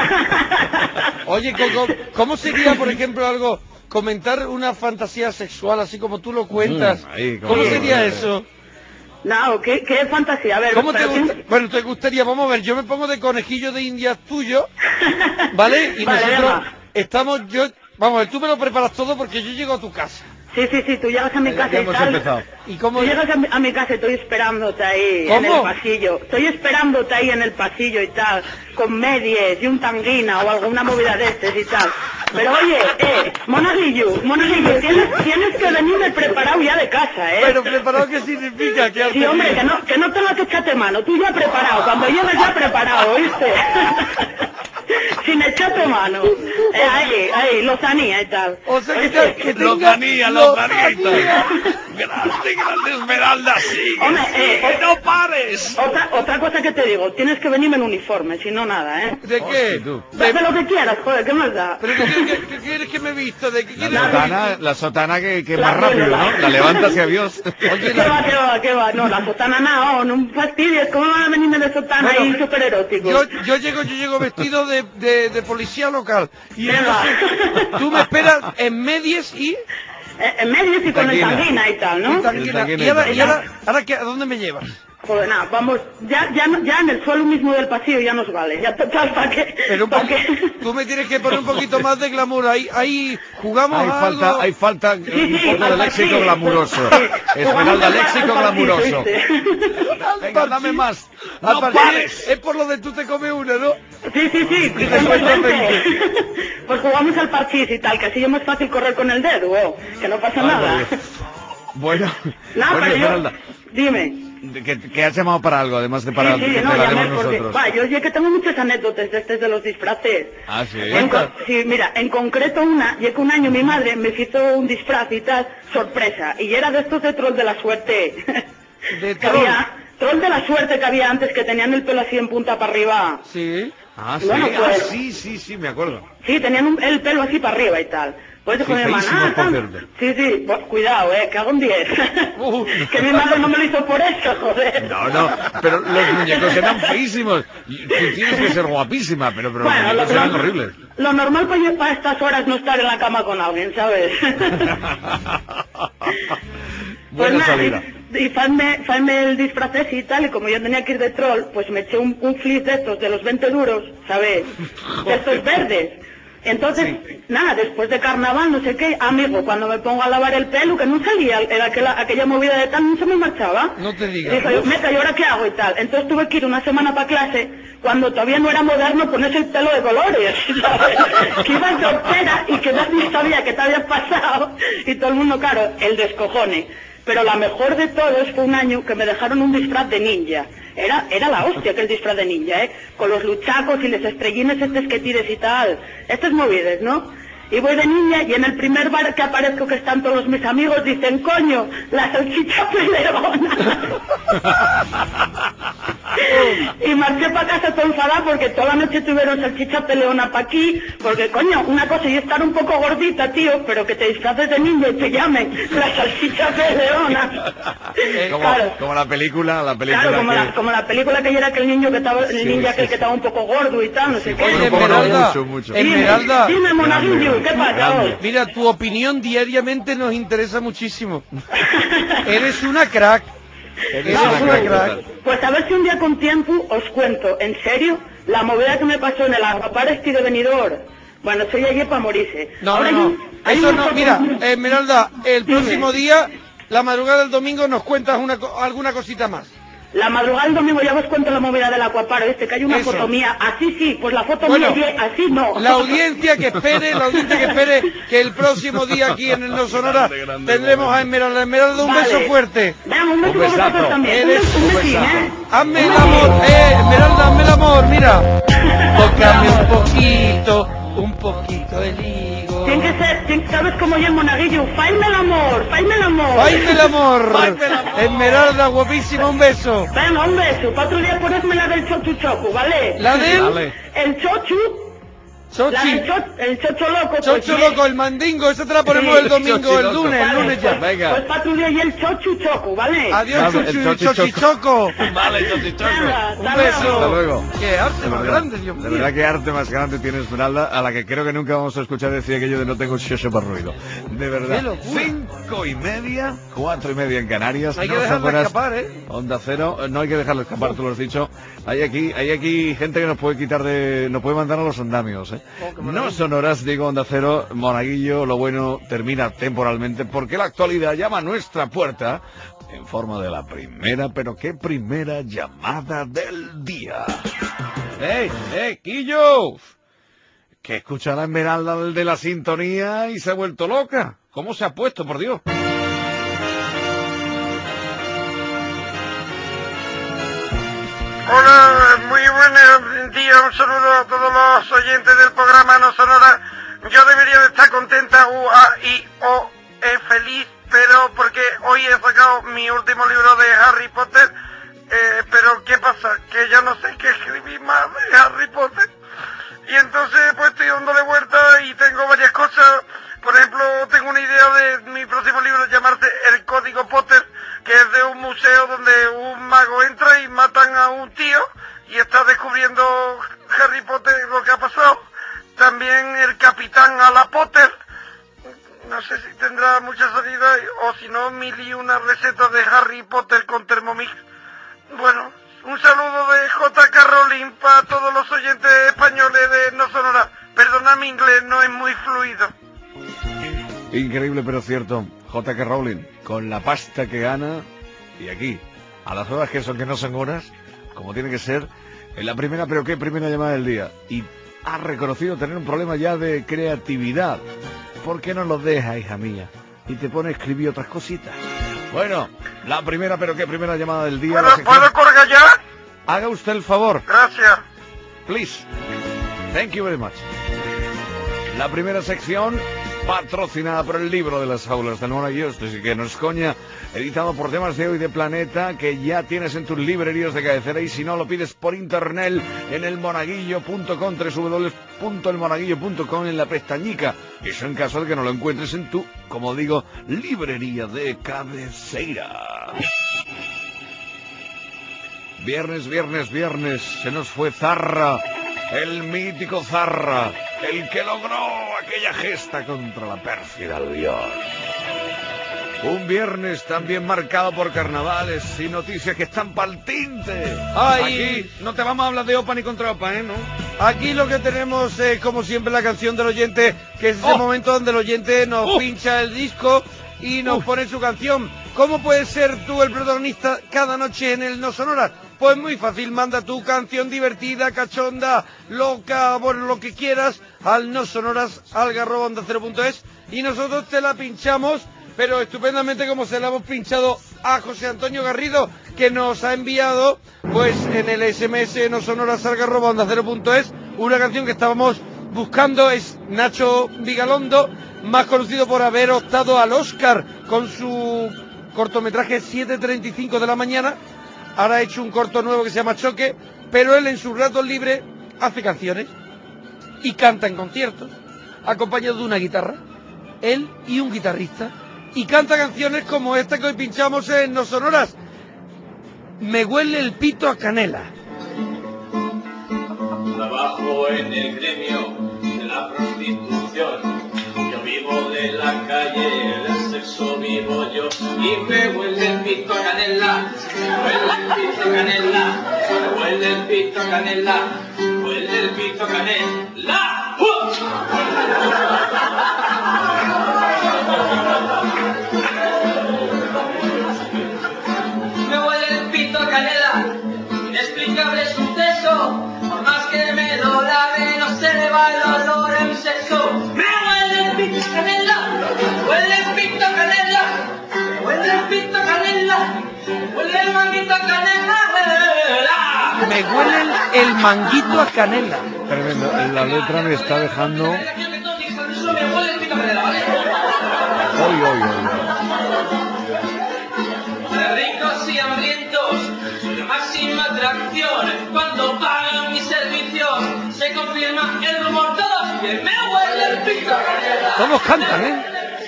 Oye, ¿cómo, cómo sería, por ejemplo, algo, comentar una fantasía sexual así como tú lo cuentas? Mm, ahí, ¿Cómo cómo- sería eso? No, qué, qué fantasía. A ver, ¿Cómo te pero gusta? sí- Bueno, te gustaría, vamos a ver, yo me pongo de conejillo de indias tuyo, ¿vale? Y Vale, nosotros venga. estamos, yo, vamos a ver, tú me lo preparas todo porque yo llego a tu casa. Sí, sí, sí, tú llegas a mi Ya- casa ya y hemos tal. empezado. ¿Y cómo? Tú llegas a mi, a mi casa y estoy esperándote ahí en ¿Cómo? el pasillo. Estoy esperándote ahí en el pasillo y tal, con medias y un tanguina o alguna movida de estos y tal. Pero oye, eh, monaguillo, monaguillo, tienes, tienes que venirme preparado ya de casa, ¿eh? Pero preparado, ¿qué significa? ¿Qué Sí, hombre, que no, que no tengas que echarte mano, tú ya preparado, cuando llegues ya preparado, ¿oíste? sin echarte mano. Eh, ahí, ahí, lozanía y tal. O sea, que, Este, que Lozanía, lozanía y tal. Grande, grande Esmeralda, sigue, Hombre, sigue, eh, no pares. Otra, otra cosa que te digo, tienes que venirme en uniforme, si no nada, ¿eh? ¿De qué? De, de lo que quieras, joder, ¿qué más da? ¿Pero qué, qué, qué quieres que me he visto? ¿De qué La quieres sotana, la sotana que, que es más La rápido, tuya, ¿no? la- La levantas y adiós. ¿Qué va, qué va, qué va? No, la sotana no, no fastidies, ¿cómo van a venirme de sotana Bueno, ahí súper erótico? Yo, yo llego, yo llego vestido de, de, de policía local. Y Venga. entonces tú me esperas en medias y... Eh, En medios y con el tanguina y tal, ¿no? Y tanguina. Y ahora, y ahora, ahora qué, ¿a dónde me llevas? Joder, nada, vamos, ya, ya, no- ya en el suelo mismo del pasillo ya nos vale, ya total, ¿para qué? Pero un ¿Pa' poco, qué? tú me tienes que poner un poquito más de glamour. Ahí, ahí jugamos Hay a falta, algo. hay falta Sí, un sí, poco al de léxico parchís. glamuroso. Sí. Esmeralda, Jugamos al- léxico al parchís, glamuroso. ¿oíste? Venga, dame más. Al No parchís pares. es por lo de tú te comes una, ¿no? Sí, sí, sí, Y después vente. veinte. Pues jugamos al parchís y tal, que así es más fácil correr con el dedo, oh, que no pasa Ay, nada. por Dios. Bueno, No, bueno, pero yo, Esmeralda, dime. que, que has llamado para algo, además de para Sí, sí, que no, te la llamé demos porque, nosotros. va, yo sé que tengo muchas anécdotas de estos de los disfraces. Ah, sí. En co- sí, mira, en concreto una, y es que un año mi madre me hizo un disfraz y tal, sorpresa, y era de estos de troll de la suerte. De que había, troll de la suerte que había antes, que tenían el pelo así en punta para arriba. Sí. Ah, sí, Bueno, ah, pues- sí, sí, sí, me acuerdo. Sí, tenían un- el pelo así para arriba y tal. Pues dijo Sí, mi hermana, feísimos, ah, por tal. cierto. Sí, sí, pues, cuidado, eh, que hago un diez. que mi madre no me lo hizo por eso, joder. No, no, pero los muñecos eran feísimos. Y tú tienes que ser guapísima, pero, pero Bueno, los muñecos lo- eran lo- horribles. Lo normal para, yo- para estas horas no estar en la cama con alguien, ¿sabes? Buena nada, salida. Y, y fanme, fanme el disfraz ese y tal, y como yo tenía que ir de troll, pues me eché un, un flis de estos, de los veinte duros, ¿sabes? De estos verdes. Entonces, nada, después de carnaval, no sé qué, amigo, cuando me pongo a lavar el pelo, que no salía, era aquella, aquella movida de tal, no se me marchaba. No te digas. Dijo yo, meca, ¿y ahora qué hago y tal? Entonces tuve que ir una semana para clase, cuando todavía no era moderno ponerse el pelo de colores, ¿sabes? Que ibas de hortera y que nadie sabía que te había pasado, y todo el mundo, claro, el descojone. Pero la mejor de todos fue un año que me dejaron un disfraz de ninja. Era, era la hostia aquel disfraz de ninja, ¿eh? Con los luchacos y los estrellines estos que tires y tal. Estas movidas, ¿no? Y voy de niña y en el primer bar que aparezco, que están todos mis amigos, dicen, coño, la salchicha peleona. Y marché para casa todo enfadada porque toda la noche tuvieron salchicha peleona para aquí, porque coño, una cosa y estar un poco gordita, tío, pero que te disfraces de niño y te llamen la salchicha peleona. Como, Claro. como la película, la película Claro, como, que... la, como la película que yo era aquel niño que estaba, el Sí, ninja sí, aquel que sí. estaba un poco gordo y tal, no sé qué. Oye, Un poco, no, Esmeralda, mucho, mucho. Esmeralda. Dime, dime, monaguillo, ¿qué pasa grande. hoy? Mira, tu opinión diariamente nos interesa muchísimo. Eres una crack. Eres No, una pues, crack total. pues a ver si un día con tiempo os cuento, en serio, la movida que me pasó en el aguapar este de Benidorm. Bueno, soy allí para morirse. No, Ahora no, hay no. un- hay Eso un no, foto- mira, Esmeralda, el Dime. próximo día, la madrugada del domingo, nos cuentas una, co- alguna cosita más. La madrugada del domingo ya os cuento la movida del acuaparo este, que hay una Eso. foto mía, así sí, pues la foto Bueno, mía, y así no. La audiencia que espere, la audiencia que espere que el próximo día aquí en el No Sonora Grande, grande tendremos momento. a Esmeralda. Esmeralda, un Vale. beso fuerte. Veamos, un beso Un para vosotros besazo. también. Eres un, un besín, besazo. ¿eh? Hazme el amor, eh, Esmeralda, hazme el amor, mira. Tócame un poquito, un poquito de ligo. Tiene que ser, tiene- ¿sabes cómo yo, monaguillo? Faime el amor, faime el amor. ¡Faime el amor! Faime el amor. Esmeralda, guapísima, un beso. Venga, un beso. Para otro día ponerme la del chochu chocu, ¿vale? ¿La del? Dale. El chochu, la Chochi, del cho- el chocho loco. pues, chocho sí. loco, el mandingo, esa te la ponemos Sí, el domingo, chochi el loco. lunes, el Vale, lunes pues, ya. Venga. Pues para otro día y el chochu chocu, ¿vale? Adiós, Vale, el chochi, chochi chochichoco. Vale, chochichoco. Venga, Un hasta beso. Hasta luego. Qué arte De más verdad, grande, Dios de mío. verdad que arte más grande tiene Esmeralda, a la que creo que nunca vamos a escuchar decir aquello de no tengo xoxo para ruido. De verdad. Qué locura. Cinco y media, cuatro y media en Canarias. Hay que no dejarla fueras escapar, ¿eh? Onda Cero, eh, no hay que dejarla escapar, tú lo has dicho. Hay aquí, hay aquí gente que nos puede quitar de, nos puede mandar a los andamios, ¿eh? Oh, qué No maravilla. sonoras, digo Onda Cero, Monaguillo, lo bueno termina temporalmente porque la actualidad llama a nuestra puerta en forma de la primera, pero qué primera llamada del día. ¡Eh, eh, Quillo! Que escucha a la Esmeralda el de la sintonía y se ha vuelto loca. ¿Cómo se ha puesto, por Dios? Hola, muy buenas día, un saludo a todos los oyentes del programa No Sonora. Yo debería de estar contenta, U A I O E, feliz, pero porque hoy he sacado mi último libro de Harry Potter, eh, pero ¿qué pasa? Que ya no sé qué escribir más de Harry Potter. Y entonces pues estoy dándole vuelta y tengo varias cosas. Por ejemplo, tengo una idea de mi próximo libro llamarse El Código Potter, que es de un museo donde un mago entra y matan a un tío y está descubriendo Harry Potter lo que ha pasado. También El Capitán a la Potter, no sé si tendrá mucha salida, o si no, mil y una recetas de Harry Potter con Thermomix. Bueno, un saludo de J K Rowling para todos los oyentes españoles de No Sonora. Perdona, mi inglés no es muy fluido. Increíble pero cierto, J K Rowling, con la pasta que gana, y aquí, a las horas que son, que no son horas, como tiene que ser, en la primera, pero qué primera llamada del día, y ha reconocido tener un problema ya de creatividad. ¿Por qué no lo deja, hija mía? Y te pone a escribir otras cositas. Bueno, la primera, pero qué primera llamada del día. ¿Puedo, ¿puedo colgar ya? Haga usted el favor. Gracias. Please. Thank you very much. La primera sección, patrocinada por el libro de las aulas del Monaguillo, esto sí que no es coña, editado por Temas de Hoy de Planeta, que ya tienes en tus librerías de cabecera, y si no lo pides por internet en el monaguillo punto com, doble u doble u doble u punto el monaguillo punto com, en la pestañica, eso en caso de que no lo encuentres en tu, como digo, librería de cabecera. Viernes, viernes, viernes, se nos fue Zarra, el mítico Zarra, el que logró aquella gesta contra la pérfida Albión. Un viernes también marcado por carnavales y noticias que están pa'l tinte. Ay, aquí no te vamos a hablar de OPA ni contra OPA, ¿eh? ¿No? Aquí lo que tenemos es, como siempre, la canción del oyente, que es ese oh. momento donde el oyente nos oh. pincha el disco y nos Uf. pone su canción. ¿Cómo puedes ser tú el protagonista cada noche en el No Sonora? Pues muy fácil, manda tu canción divertida, cachonda, loca, bueno, lo que quieras, al no sonoras, algarroba onda cero punto es, y nosotros te la pinchamos, pero estupendamente, como se la hemos pinchado a José Antonio Garrido, que nos ha enviado, pues en el S M S no sonoras, algarroba onda cero punto es, una canción que estábamos buscando. Es Nacho Vigalondo, más conocido por haber optado al Oscar con su cortometraje siete treinta y cinco de la mañana. Ahora ha hecho un corto nuevo que se llama Choque, pero él en sus ratos libres hace canciones y canta en conciertos, acompañado de una guitarra, él y un guitarrista, y canta canciones como esta que hoy pinchamos en No Sonoras, Me huele el pito a canela. Trabajo en el gremio de la prostitución, yo vivo de la calle, del sexo vivo yo, y me huele el pito a canela, me huele el pito a canela, me huele el pito a canela, me huele el pito a canela. ¡Uh! Me huele el pito a canela, inexplicable suceso, por más que me lo lave no se le va el olor a mi sexo. Me huele el pito a canela, me huele el pito a canela, me huele el pito a canela, me huele el manguito a canela. Me huele el, el manguito a canela. Tremendo, la letra me está dejando... Hoy, hoy, hoy. De ricos y hambrientos, soy la máxima atracción. Cuando pagan mis servicios, se confirma el rumor todos que me huele el pito a canela. Todos cantan, ¿eh?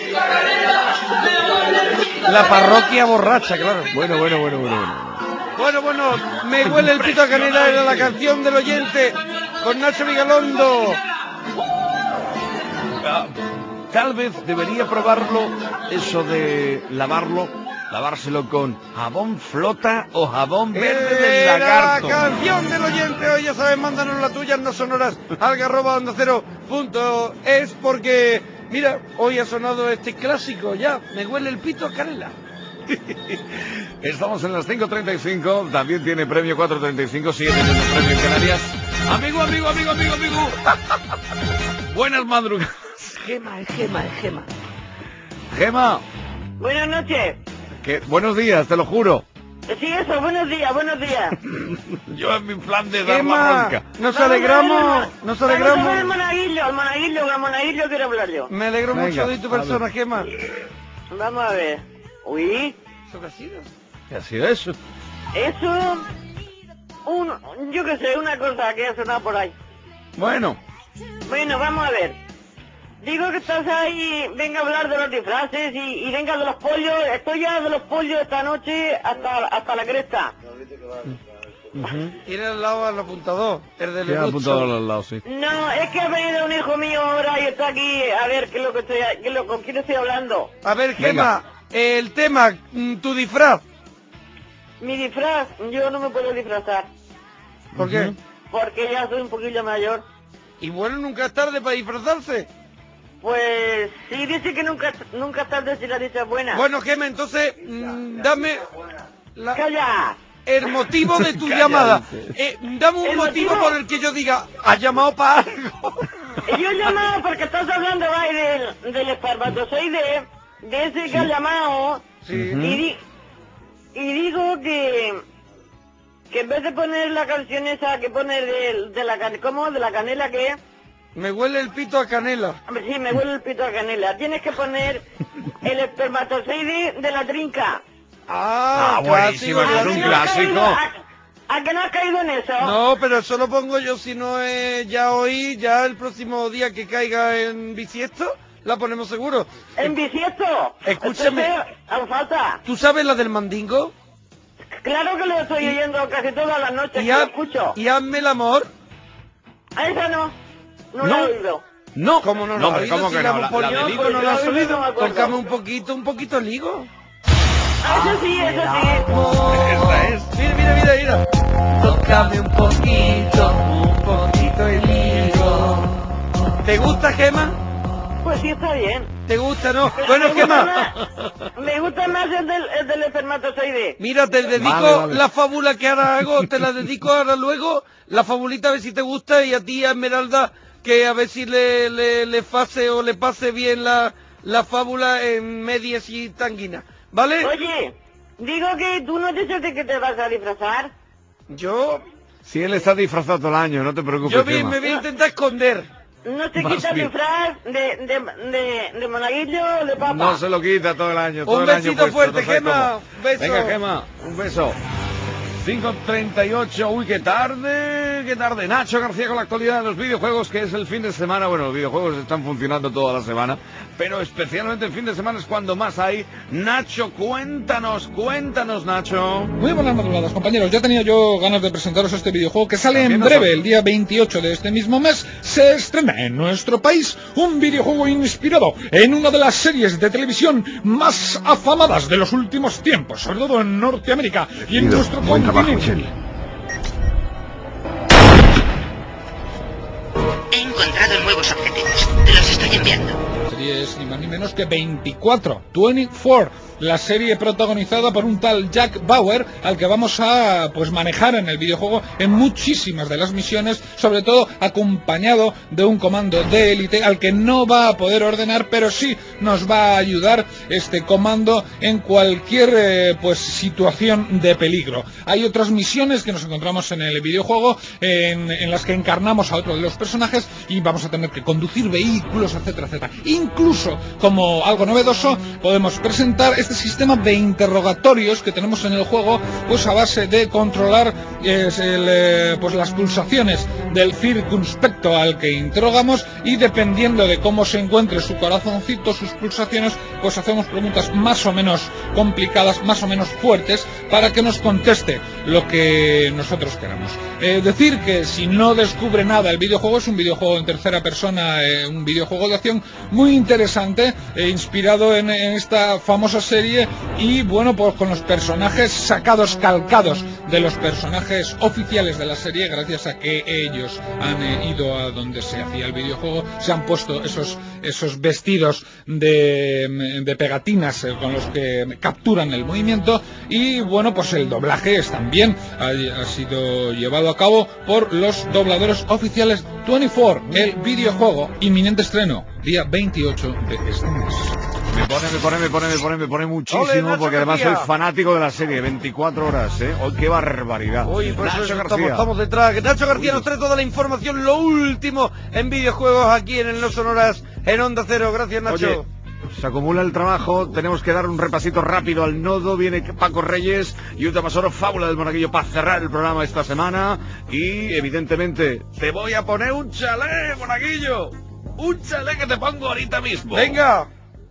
La parroquia borracha, claro. Bueno, bueno, bueno, bueno, bueno. Bueno, bueno, me huele el pito a canela, era la canción del oyente con Nacho Vigalondo. Ah, tal vez debería probarlo, eso de lavarlo, lavárselo con jabón flota o jabón verde del lagarto. La canción del oyente hoy, ya sabes, mándanos la tuya en no sonoras, algarroba onda cero punto es, porque, mira, hoy ha sonado este clásico ya, me huele el pito a canela. Estamos en las cinco treinta y cinco, también tiene premio cuatro treinta y cinco, sigue teniendo premio en Canarias. Amigo, amigo, amigo, amigo, amigo. Buenas madrugadas. Gema, es Gema, es Gema. Gema. Buenas noches. Que, buenos días, te lo juro. Sí, eso, buenos días, buenos días. Yo en mi plan de dar Gemma, la bronca. nos alegramos, nos alegramos. Vamos a ver el monaguillo, el monaguillo, el monaguillo quiero hablar yo. Me alegro Venga, mucho de tu persona, Gemma. Vamos a ver. Uy. ¿Eso qué ha sido? ¿Qué ha sido eso? Eso... Un, yo qué sé, una cosa que ha sonado por ahí. Bueno. Bueno, vamos a ver. Digo que estás ahí, venga a hablar de los disfraces y, y venga de los pollos. Estoy ya de los pollos esta noche hasta, hasta la cresta. Tiene al lado al apuntador, el del Tiene Lelucho. apuntador al lado, sí. No, es que ha venido un hijo mío ahora y está aquí, a ver qué es lo que estoy, qué es lo, con quién estoy hablando. A ver, Gemma, el tema, mm, tu disfraz. Mi disfraz, yo no me puedo disfrazar. ¿Por qué? Porque ya soy un poquillo mayor. Y bueno, nunca es tarde para disfrazarse. Pues sí, dice que nunca, nunca es tarde si la dicha es buena. Bueno, Gemma, entonces, mm, dame... La... ¡Calla! El motivo de tu Calla, llamada. dice. Eh, dame un ¿El motivo, motivo? por el que yo diga, has llamado para algo. Yo he llamado porque estás hablando ahí del, del espermatozoide, de ese que ha llamado, Sí. y, di- y digo que que en vez de poner la canción esa que pone de, de la can- ¿cómo? De la canela que Me huele el pito a canela. hombre, sí, me huele el pito a canela, tienes que poner el espermatozoide de la trinca. Ah, Ah, buenísimo, clásico, es un clásico. clásico. ¿A, a que no has caído en eso? No, pero eso lo pongo yo si no es ya hoy, ya el próximo día que caiga en bisiesto, la ponemos seguro. ¿En bisiesto? Escúchame. Entonces, aún falta. ¿Tú sabes la del mandingo? Claro que lo estoy oyendo casi todas las noches, Y, que ha- lo escucho. y hazme el amor. A esa no, no, No. la he oído. No. ¿Cómo no No, lo has hombre, oído? ¿cómo Si que la no? hemos La- la ponido, del higo pues no si la has has oído. no me acuerdo. Tócame un poquito, un poquito el higo. Ah, eso sí, eso sí. Esa es. Mira, mira, mira, mira. Tócame un poquito, un poquito el higo. ¿Te gusta, Gemma? Pues sí, está bien. ¿Te gusta, no? Pero Bueno, me gusta Gemma, más- Me gusta más el del, el del espermatozoide. mira, te dedico Vale, vale. la fábula que ahora hago, te la dedico ahora luego, la fabulita a ver si te gusta, y a ti, a Esmeralda, que a ver si le, le, le pase o le pase bien la, la fábula en medias y tanguinas, ¿vale? Oye, digo que tú no dices de que te vas a disfrazar. Yo, Si él está disfrazado todo el año, no te preocupes, yo vi- Gemma. me voy a intentar esconder. No te Más quitas el bien. disfraz de, de, de, de monaguillo o de papa. No se lo quita todo el año, todo Un el año besito puesto, fuerte, no sabes Gemma. cómo. Un beso. Venga, Gemma, un beso. cinco treinta y ocho, uy, qué tarde, qué tarde. Nacho García con la actualidad de los videojuegos, que es el fin de semana. Bueno, los videojuegos están funcionando toda la semana, pero especialmente el fin de semana es cuando más hay. Nacho, cuéntanos, cuéntanos, Nacho. Muy buenas madrugadas, compañeros. Ya tenía yo ganas de presentaros este videojuego que sale en También breve, nosotros. el día veintiocho de este mismo mes. Se estrena en nuestro país un videojuego inspirado en una de las series de televisión más afamadas de los últimos tiempos, sobre todo en Norteamérica y en Ido, nuestro buen trabajo, continente. He encontrado nuevos objetivos. Te los estoy enviando. La serie es ni más ni menos que veinticuatro, veinticuatro, la serie protagonizada por un tal Jack Bauer, al que vamos a pues manejar en el videojuego en muchísimas de las misiones, sobre todo acompañado de un comando de élite al que no va a poder ordenar, pero sí nos va a ayudar este comando en cualquier eh, pues situación de peligro. Hay otras misiones que nos encontramos en el videojuego en, en las que encarnamos a otro de los personajes y vamos a tener que conducir vehículos, etcétera, etcétera. Incluso, como algo novedoso, podemos presentar este sistema de interrogatorios que tenemos en el juego, pues a base de controlar es el, eh, pues las pulsaciones del circunspecto al que interrogamos, y dependiendo de cómo se encuentre su corazoncito, sus pulsaciones, pues hacemos preguntas más o menos complicadas, más o menos fuertes, para que nos conteste lo que nosotros queramos. Eh, decir que si no descubre nada el videojuego, es un videojuego en tercera persona, eh, un videojuego de acción muy interesante, eh, inspirado en, en esta famosa serie, y bueno, pues con los personajes sacados, calcados de los personajes oficiales de la serie, gracias a que ellos han eh, ido a donde se hacía el videojuego, se han puesto esos, esos vestidos de, de pegatinas eh, con los que capturan el movimiento, y bueno, pues el doblaje es también ha, ha sido llevado a cabo por los dobladores oficiales. veinticuatro, el videojuego, inminente estreno, día veintiocho de este mes. Me Poneme, poneme, poneme, poneme, poneme muchísimo, Ole, Nacho porque además García. soy fanático de la serie, veinticuatro horas, ¿eh? ¡Oh, qué barbaridad! Uy, pues Nacho eso García. estamos, estamos detrás. Nacho García nos trae toda la información, lo último en videojuegos aquí en el No Sonoras en Onda Cero. Gracias, Nacho. Oye, se acumula el trabajo, tenemos que dar un repasito rápido al nodo, viene Paco Reyes y un Tamasoro, fábula del monaguillo para cerrar el programa esta semana y evidentemente te voy a poner un chalé, monaguillo, un chalé que te pongo ahorita mismo. Venga.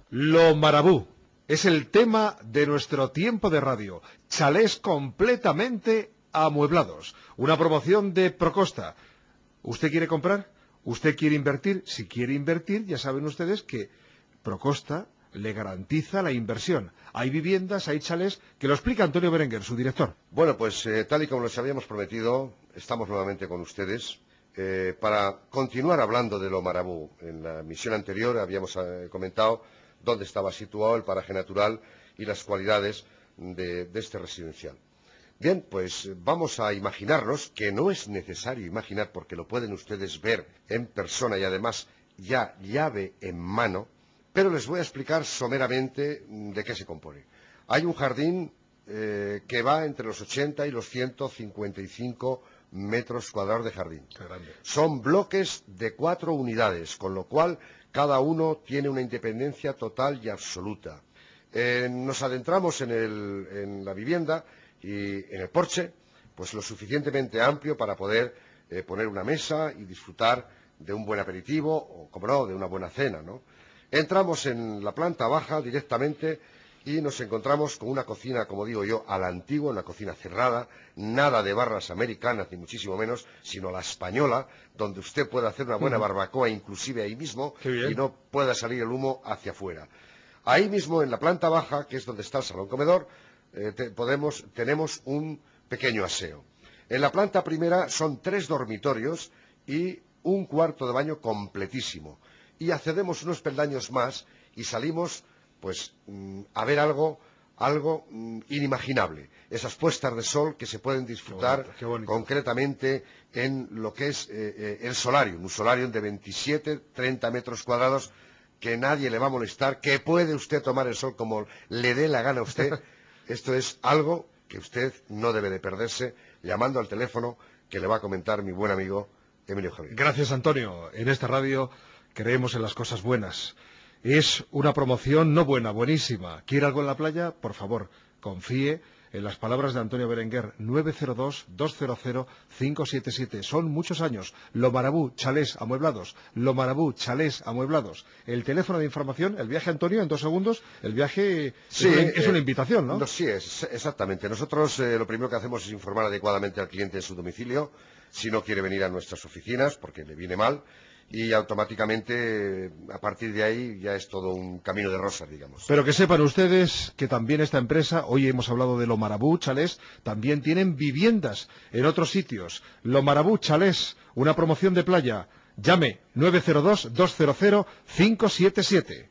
Lo Marabú es el tema de nuestro tiempo de radio. Chalés completamente amueblados. Una promoción de Procosta. ¿Usted quiere comprar? ¿Usted quiere invertir? Si quiere invertir, ya saben ustedes que Procosta le garantiza la inversión. Hay viviendas, hay chalés, que lo explica Antonio Berenguer, su director. Bueno, pues eh, tal y como les habíamos prometido, estamos nuevamente con ustedes eh, para continuar hablando de Lo Marabú. En la misión anterior habíamos eh, comentado dónde estaba situado el paraje natural y las cualidades de, de este residencial. Bien, pues vamos a imaginarnos, que no es necesario imaginar porque lo pueden ustedes ver en persona y además ya llave en mano, pero les voy a explicar someramente de qué se compone. Hay un jardín eh, que va entre los ochenta y los ciento cincuenta y cinco metros cuadrados de jardín. Son bloques de cuatro unidades, con lo cual cada uno tiene una independencia total y absoluta. Eh, nos adentramos en, el, en la vivienda y en el porche, pues lo suficientemente amplio para poder eh, poner una mesa y disfrutar de un buen aperitivo o, como no, de una buena cena, ¿no? Entramos en la planta baja directamente y nos encontramos con una cocina, como digo yo, a la antigua, una cocina cerrada, nada de barras americanas, ni muchísimo menos, sino la española, donde usted puede hacer una buena barbacoa, inclusive ahí mismo, y no pueda salir el humo hacia afuera. Ahí mismo, en la planta baja, que es donde está el salón comedor, eh, te, podemos, tenemos un pequeño aseo. En la planta primera son tres dormitorios y un cuarto de baño completísimo. Y accedemos unos peldaños más y salimos, pues, a ver algo, algo inimaginable. Esas puestas de sol que se pueden disfrutar qué bonito, qué bonito. concretamente en lo que es eh, eh, el solarium, un solarium de veintisiete, treinta metros cuadrados, que nadie le va a molestar, que puede usted tomar el sol como le dé la gana a usted. Esto es algo que usted no debe de perderse, llamando al teléfono que le va a comentar mi buen amigo Emilio Javier. Gracias, Antonio. En esta radio creemos en las cosas buenas. Es una promoción no buena, buenísima. ¿Quiere algo en la playa? Por favor, confíe en las palabras de Antonio Berenguer. nueve cero dos, dos cero cero, cinco siete siete. Son muchos años. Lo Marabú, chalés amueblados. Lo Marabú, chalés amueblados. El teléfono de información, el viaje, Antonio, en dos segundos. El viaje Sí, es, una, es eh, una invitación, ¿no? no sí, es, exactamente. Nosotros eh, lo primero que hacemos es informar adecuadamente al cliente en su domicilio, si no quiere venir a nuestras oficinas, porque le viene mal, y automáticamente, a partir de ahí, ya es todo un camino de rosas, digamos. Pero que sepan ustedes que también esta empresa, hoy hemos hablado de Lo Marabú, chalés, también tienen viviendas en otros sitios. Lo Marabú, chalés, una promoción de playa. Llame nueve cero dos, dos cero cero, cinco siete siete.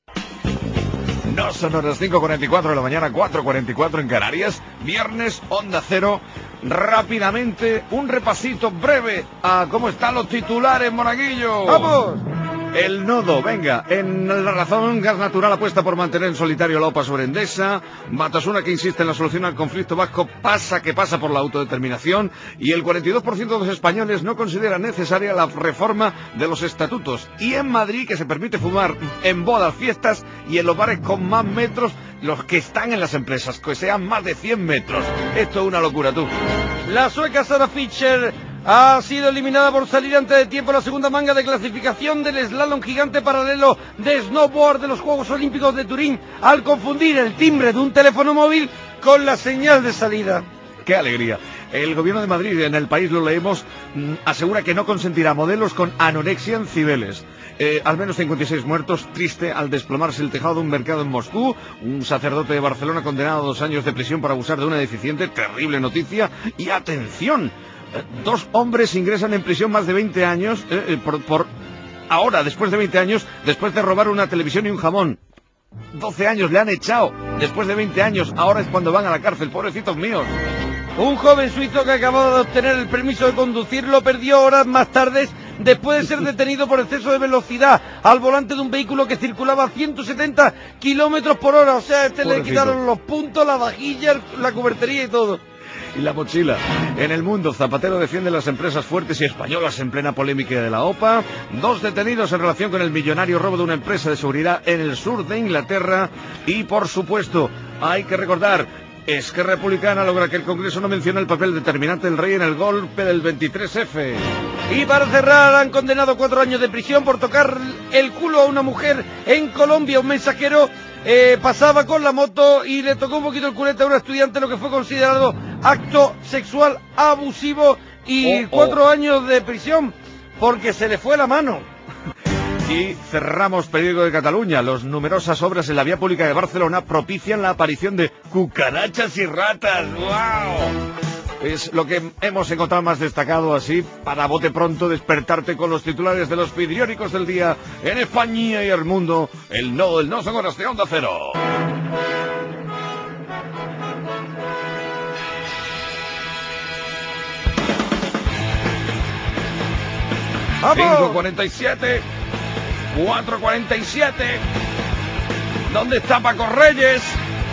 No son las cinco cuarenta y cuatro de la mañana, cuatro cuarenta y cuatro en Canarias, viernes, Onda Cero. Rápidamente, un repasito breve a cómo están los titulares, monaguillo. ¡Vamos! El nodo, venga, en La Razón, Gas Natural apuesta por mantener en solitario la OPA sobre Endesa. Batasuna, que insiste en la solución al conflicto vasco, pasa que pasa por la autodeterminación. Y el cuarenta y dos por ciento de los españoles no considera necesaria la reforma de los estatutos. Y en Madrid, que se permite fumar en bodas, fiestas y en los bares con más metros, los que están en las empresas, que sean más de cien metros. Esto es una locura, tú. La sueca Sara Fischer ha sido eliminada por salir antes de tiempo en la segunda manga de clasificación del slalom gigante paralelo de snowboard de los Juegos Olímpicos de Turín, al confundir el timbre de un teléfono móvil con la señal de salida. ¡Qué alegría! El gobierno de Madrid, en El País lo leemos, asegura que no consentirá modelos con anorexia en Cibeles. Eh, al menos cincuenta y seis muertos, triste al desplomarse el tejado de un mercado en Moscú. Un sacerdote de Barcelona condenado a dos años de prisión por abusar de una deficiente, terrible noticia. Y atención, eh, dos hombres ingresan en prisión más de veinte años, eh, eh, por, por ahora, después de veinte años, después de robar una televisión y un jamón. doce años le han echado, después de veinte años, ahora es cuando van a la cárcel, pobrecitos míos. Un joven suizo que acababa de obtener el permiso de conducir lo perdió horas más tarde después de ser detenido por exceso de velocidad al volante de un vehículo que circulaba a ciento setenta kilómetros por hora. O sea, a este Pobrecito. le quitaron los puntos, la vajilla, la cubertería y todo. Y la mochila. En el mundo, Zapatero defiende las empresas fuertes y españolas en plena polémica de la OPA. Dos detenidos en relación con el millonario robo de una empresa de seguridad en el sur de Inglaterra. Y, por supuesto, hay que recordar, Esquerra Republicana logra que el Congreso no mencione el papel determinante del rey en el golpe del veintitrés efe. Y para cerrar, han condenado cuatro años de prisión por tocar el culo a una mujer en Colombia. Un mensajero eh, pasaba con la moto y le tocó un poquito el culete a una estudiante, lo que fue considerado acto sexual abusivo, y Oh, oh. cuatro años de prisión porque se le fue la mano. Y cerramos periódico de Cataluña. Las numerosas obras en la vía pública de Barcelona propician la aparición de cucarachas y ratas. ¡Wow! Es lo que hemos encontrado más destacado, así, para bote pronto despertarte con los titulares de los periódicos del día en España y el mundo. El no, el no son horas de Onda Cero. cinco cuarenta y siete, cuatro cuarenta y siete. ¿Dónde está Paco Reyes?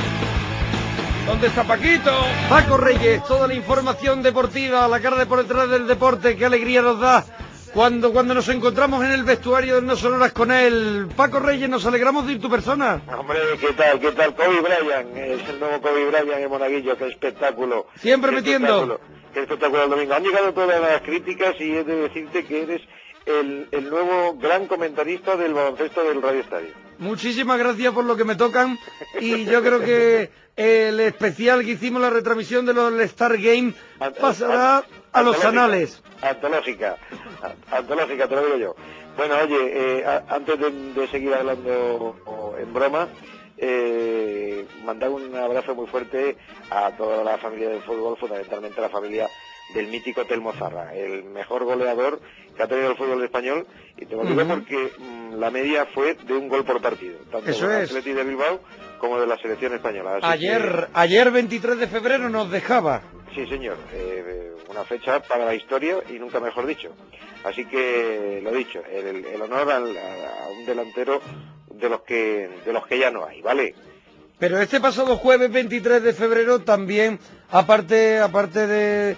¿Dónde está Paquito? Paco Reyes, toda la información deportiva, la cara de por detrás del deporte, qué alegría nos da cuando, cuando nos encontramos en el vestuario de No Sonoras con él. Paco Reyes, nos alegramos de ir tu persona. Hombre, ¿qué tal? ¿Qué tal? Kobe Bryant, es el nuevo Kobe Bryant en Monaguillo, qué espectáculo. Siempre Qué metiendo. espectáculo. Qué espectáculo el domingo. Han llegado todas las críticas y he de decirte que eres el, el nuevo gran comentarista del baloncesto del Radio Estadio. Muchísimas gracias por lo que me tocan, y yo creo que el especial que hicimos, la retransmisión de los Star Game, pasará a los anales. Antológica, a- antológica, te lo digo yo. Bueno, oye, eh, a- antes de, de seguir hablando o, en broma, eh, mandar un abrazo muy fuerte a toda la familia del fútbol, fundamentalmente a la familia del mítico Telmo Zarra, el mejor goleador que ha tenido el fútbol español, y te lo digo Ujú. porque mm, la media fue de un gol por partido, tanto Eso del es. Athletic de Bilbao como de la selección española. Así Ayer, ayer veintitrés de febrero nos dejaba. que, sí, señor, eh, una fecha para la historia y nunca mejor dicho. Así que, lo dicho, el, el honor al- a, a un delantero de los que de los que ya no hay, ¿vale? Pero este pasado jueves veintitrés de febrero también, aparte aparte de,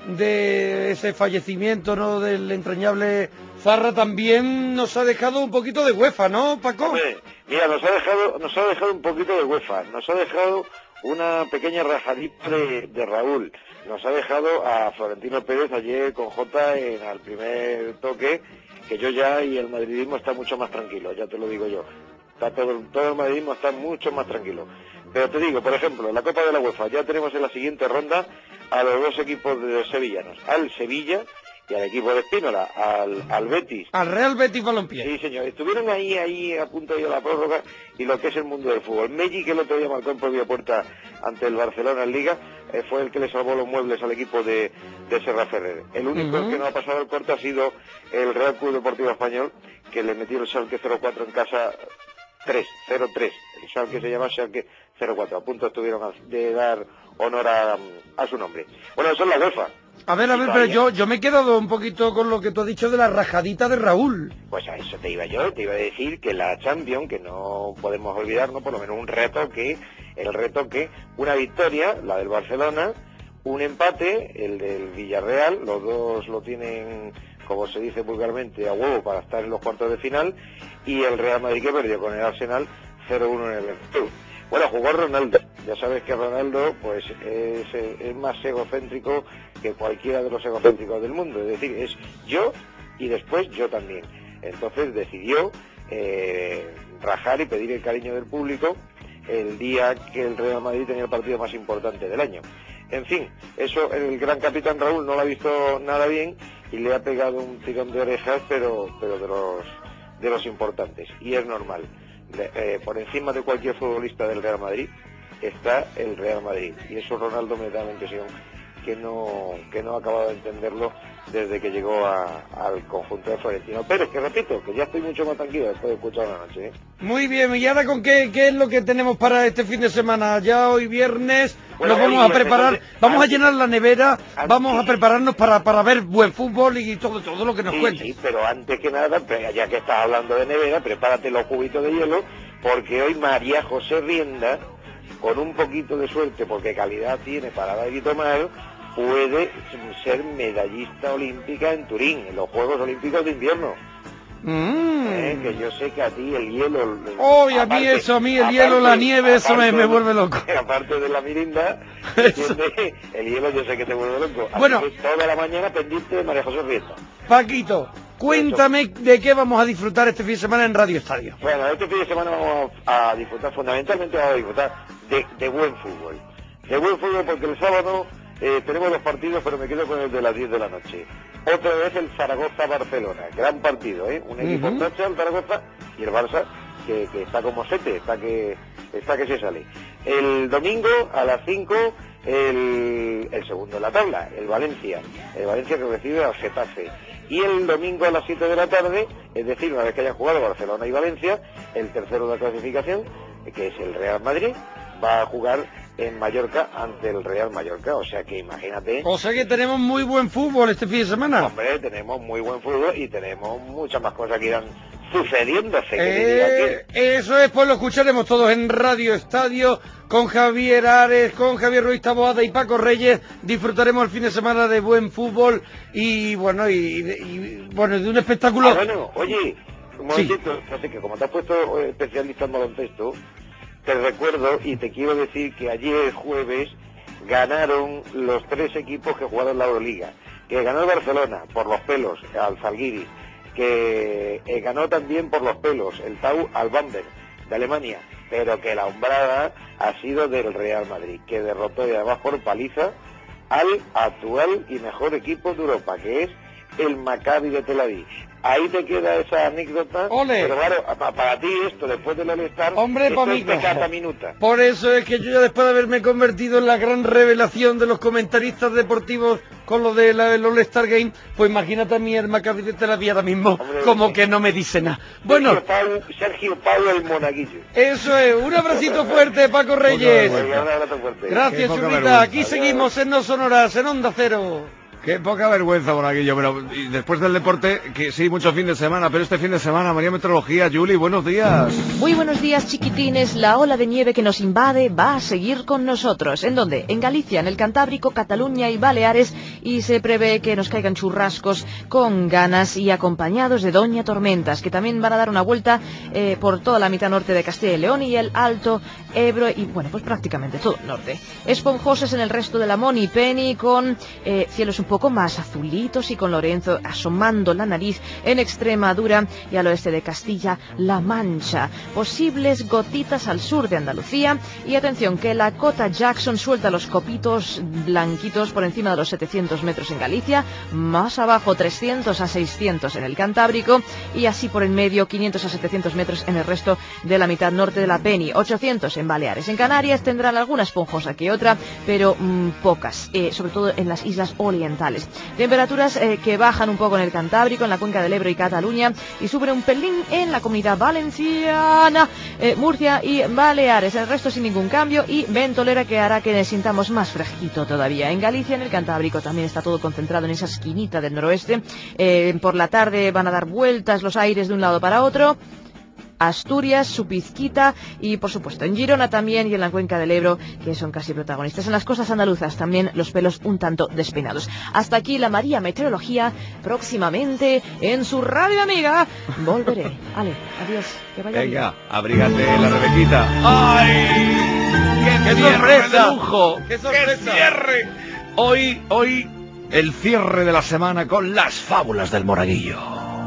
de ese fallecimiento, ¿no?, del entrañable Zarra, también nos ha dejado un poquito de UEFA, ¿no, Paco? Hombre, mira, nos ha dejado nos ha dejado un poquito de UEFA, nos ha dejado una pequeña rajadita de, de Raúl, nos ha dejado a Florentino Pérez ayer con Jota en al primer toque, que yo ya, y el madridismo está mucho más tranquilo, ya te lo digo yo. Está todo, todo el madridismo está mucho más tranquilo. Pero te digo, por ejemplo, la Copa de la UEFA, ya tenemos en la siguiente ronda a los dos equipos de los sevillanos, al Sevilla y al equipo de Espínola, al, al Betis. Al Real Betis Balompié. Sí, señor, estuvieron ahí, ahí a punto de ir a la prórroga, y lo que es el mundo del fútbol. Meggi, que el otro día marcó en propia puerta ante el Barcelona en Liga, eh, fue el que le salvó los muebles al equipo de, de Serra Ferrer. El único Ujú. que no ha pasado el corte ha sido el Real Club Deportivo Español, que le metió el Schalke cero cuatro en casa tres, cero tres. El Schalke se llama Schalke cero cuatro. A punto estuvieron a- de dar honor a, a su nombre. Bueno, eso es la UEFA. A ver, a ver, pero yo, yo me he quedado un poquito con lo que tú has dicho de la rajadita de Raúl. Pues a eso te iba yo, te iba a decir que la Champions, que no podemos olvidarnos, por lo menos un reto que, el reto que, una victoria, la del Barcelona, un empate, el del Villarreal, los dos lo tienen, como se dice vulgarmente, a huevo para estar en los cuartos de final, y el Real Madrid, que perdió con el Arsenal cero uno en el Bernabéu. Bueno, jugó Ronaldo. Ya sabes que Ronaldo pues es, es más egocéntrico que cualquiera de los egocéntricos del mundo. Es decir, es yo y después yo también. Entonces decidió eh, rajar y pedir el cariño del público el día que el Real Madrid tenía el partido más importante del año. En fin, eso el gran capitán Raúl no lo ha visto nada bien y le ha pegado un tirón de orejas, pero pero de los de los importantes. Y es normal. Le- eh, por encima de cualquier futbolista del Real Madrid está el Real Madrid. Y eso Ronaldo me da la impresión que no que no ha acabado de entenderlo desde que llegó a, al conjunto de Florentino Pérez, que repito, que ya estoy mucho más tranquilo después de escuchar la noche, ¿eh? Muy bien, y ahora con qué, qué es lo que tenemos para este fin de semana. Ya hoy viernes Bueno, nos vamos hoy a viernes, preparar, antes- vamos a antes- llenar la nevera, antes- vamos a prepararnos para, para ver buen fútbol y todo, todo lo que nos Sí, cuente. sí, pero antes que nada, pre- ya que estás hablando de nevera, prepárate los cubitos de hielo, porque hoy María José Rienda, con un poquito de suerte, porque calidad tiene para dar y tomar, puede ser medallista olímpica en Turín, en los Juegos Olímpicos de Invierno. Mm. Eh, que yo sé que a ti el hielo... Oh, y a mí aparte- eso, a mí el aparte- hielo, la nieve, eso me, aparte me de- vuelve loco. Aparte de la mirinda, ¿entiendes? El hielo yo sé que te vuelve loco. Así Bueno. que toda la mañana pendiente de María José Rienda. Paquito, cuéntame de qué vamos a disfrutar este fin de semana en Radio Estadio. Bueno, este fin de semana vamos a, a disfrutar, fundamentalmente vamos a disfrutar de, de buen fútbol. De buen fútbol porque el sábado eh, tenemos dos partidos, pero me quedo con el de las diez de la noche. Otra vez el Zaragoza-Barcelona, gran partido, ¿eh? Un equipo Ujú. tocha, el Zaragoza, y el Barça, que, que está como sete, está que, está que se sale. El domingo a las cinco, el, el segundo en la tabla, el Valencia. El Valencia que recibe al Getafe. Y el domingo a las siete de la tarde, es decir, una vez que hayan jugado Barcelona y Valencia, el tercero de la clasificación, que es el Real Madrid, va a jugar en Mallorca ante el Real Mallorca. O sea que imagínate. O sea que tenemos muy buen fútbol este fin de semana. Hombre, tenemos muy buen fútbol y tenemos muchas más cosas que irán sucediéndose. Que diría Eh, eso es, pues lo escucharemos todos en Radio Estadio con Javier Ares, con Javier Ruiz Taboada y Paco Reyes. Disfrutaremos el fin de semana de buen fútbol y bueno, y, y, bueno, de un espectáculo. Ah, bueno, oye, un momentito, fíjate que como te has puesto eh, especialista en baloncesto, te recuerdo y te quiero decir que ayer jueves ganaron los tres equipos que jugaron la Euroliga. Que ganó el Barcelona por los pelos al Zalgiris, que eh, ganó también por los pelos el Tau al Bamberg de Alemania, pero que la hombrada ha sido del Real Madrid, que derrotó y además por paliza al actual y mejor equipo de Europa, que es el Maccabi de Tel Aviv. Ahí te queda esa anécdota. ¡Ole! Pero claro, pa- para ti esto, después del All-Star, Hombre, esto pa' es mí, pecata minuta. Por eso es que yo ya después de haberme convertido en la gran revelación de los comentaristas deportivos con lo de la- del All-Star Game, pues imagínate a mí el Maccabi de Tel Aviv ahora mismo, como que no me dice nada. Bueno, Sergio Pau, Sergio Pau el Monaguillo. eso es, un abracito fuerte, Paco Reyes. Venga, un abrazo fuerte. Gracias, Qué poca Chupita. vergüenza. Aquí seguimos en No Sonoras, en Onda Cero. Qué poca vergüenza, Monaguillo, pero y después del deporte, que sí, mucho fin de semana, pero este fin de semana, María Meteorología, Juli, buenos días. Muy buenos días, chiquitines. La ola de nieve que nos invade va a seguir con nosotros. ¿En dónde? En Galicia, en el Cantábrico, Cataluña y Baleares, y se prevé que nos caigan churrascos con ganas y acompañados de doña tormentas, que también van a dar una vuelta eh, por toda la mitad norte de Castilla y León y el Alto Ebro y, bueno, pues prácticamente todo el norte. Esponjosas en el resto de la Moni Penny, con eh, cielos un poco más azulitos y con Lorenzo asomando la nariz en Extremadura y al oeste de Castilla-La Mancha. Posibles gotitas al sur de Andalucía y atención que la cota Jackson suelta los copitos blanquitos por encima de los setecientos metros en Galicia, más abajo trescientos a seiscientos en el Cantábrico y así por en medio quinientos a setecientos metros en el resto de la mitad norte de la Penny, ochocientos en Baleares. En Canarias tendrán alguna esponjosa que otra, pero mmm, pocas, eh, sobre todo en las islas orientales. Temperaturas eh, que bajan un poco en el Cantábrico, en la cuenca del Ebro y Cataluña y suben un pelín en la Comunidad Valenciana, eh, Murcia y Baleares. El resto sin ningún cambio y ventolera que hará que sintamos más fresquito todavía. En Galicia, en el Cantábrico, también está todo concentrado en esa esquinita del noroeste. Eh, por la tarde van a dar vueltas los aires de un lado para otro. Asturias, su pizquita y por supuesto en Girona también y en la cuenca del Ebro, que son casi protagonistas. En las costas andaluzas también los pelos un tanto despeinados. Hasta aquí la María Meteorología. Próximamente en su radio amiga volveré. Ale, adiós, que vaya bien. Venga, abrígate la Rebequita. ¡Ay! ¡Qué, ¡Qué cierre sorpresa! de lujo! ¡Qué sorpresa! cierre! Hoy, hoy, el cierre de la semana con las fábulas del Monaguillo.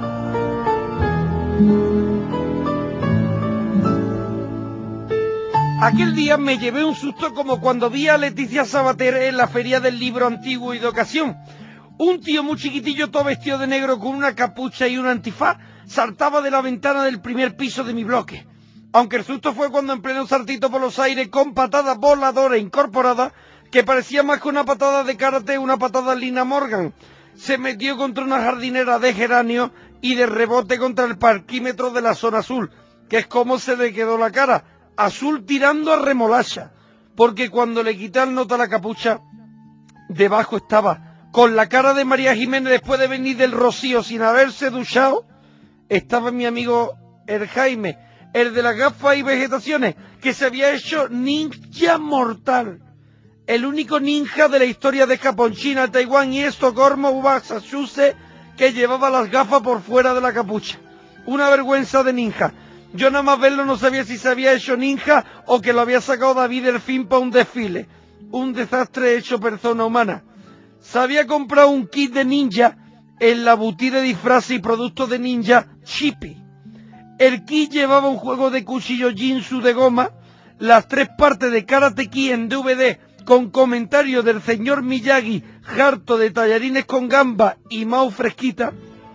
Aquel día me llevé un susto como cuando vi a Leticia Sabater en la feria del libro antiguo y de ocasión. Un tío muy chiquitillo, todo vestido de negro con una capucha y un antifaz, saltaba de la ventana del primer piso de mi bloque. Aunque el susto fue cuando en pleno saltito por los aires, con patada voladora incorporada, que parecía más que una patada de karate, una patada Lina Morgan. Se metió contra una jardinera de geranio y de rebote contra el parquímetro de la zona azul, que es como se le quedó la cara, azul tirando a remolacha, porque cuando le quité al nota la capucha, debajo estaba, con la cara de María Jiménez después de venir del Rocío sin haberse duchado, estaba mi amigo el Jaime, el de las gafas y vegetaciones, que se había hecho ninja mortal. El único ninja de la historia de Japón, China, Taiwán y Estocolmo, Massachusetts, que llevaba las gafas por fuera de la capucha. Una vergüenza de ninja. Yo nada más verlo no sabía si se había hecho ninja o que lo había sacado David Delfín para un desfile. Un desastre hecho persona humana. Se había comprado un kit de ninja en la boutique de disfraces y productos de ninja Chippy. El kit llevaba un juego de cuchillo Jinsu de goma, las tres partes de Karate Kid en D V D con comentarios del señor Miyagi, harto de tallarines con gamba y mau fresquita.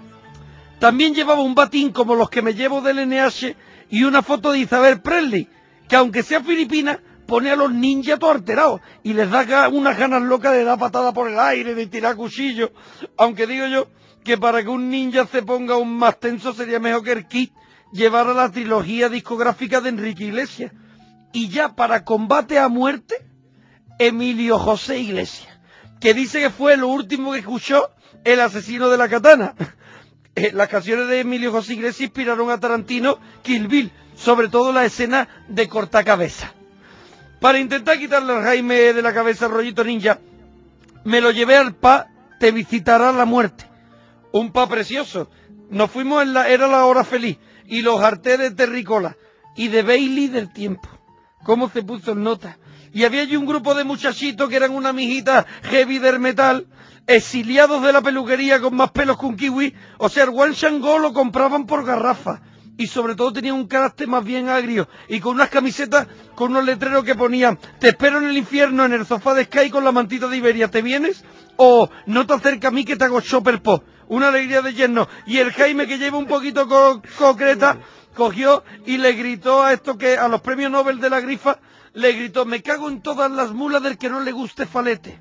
También llevaba un batín como los que me llevo del N H y una foto de Isabel Presley, que aunque sea filipina, pone a los ninjas todo alterados y les da unas ganas locas de dar patada por el aire, de tirar cuchillos. Aunque digo yo que para que un ninja se ponga aún más tenso sería mejor que el kit llevara la trilogía discográfica de Enrique Iglesias. Y ya para combate a muerte, Emilio José Iglesias, que dice que fue lo último que escuchó el asesino de la katana. Las canciones de Emilio José Iglesias inspiraron a Tarantino, Kill Bill, sobre todo la escena de cortar cabeza. Para intentar quitarle al Jaime de la cabeza el rollito ninja, me lo llevé al pa Te visitará la muerte. Un pa precioso. Nos fuimos en la, era la hora feliz, y los harté de Terricola y de Bailey del tiempo. ¿Cómo se puso en nota? Y había allí un grupo de muchachitos que eran una mijita heavy del metal, exiliados de la peluquería con más pelos que un kiwi. O sea, el One Shango lo compraban por garrafa. Y sobre todo tenía un carácter más bien agrio. Y con unas camisetas, con unos letreros que ponían: te espero en el infierno, en el sofá de Sky con la mantita de Iberia, ¿te vienes? O no te acerques a mí que te hago chopper po. Una alegría de yerno. Y el Jaime, que lleva un poquito co concreta, cogió y le gritó a esto que a los premios Nobel de la grifa, le gritó: me cago en todas las mulas del que no le guste falete.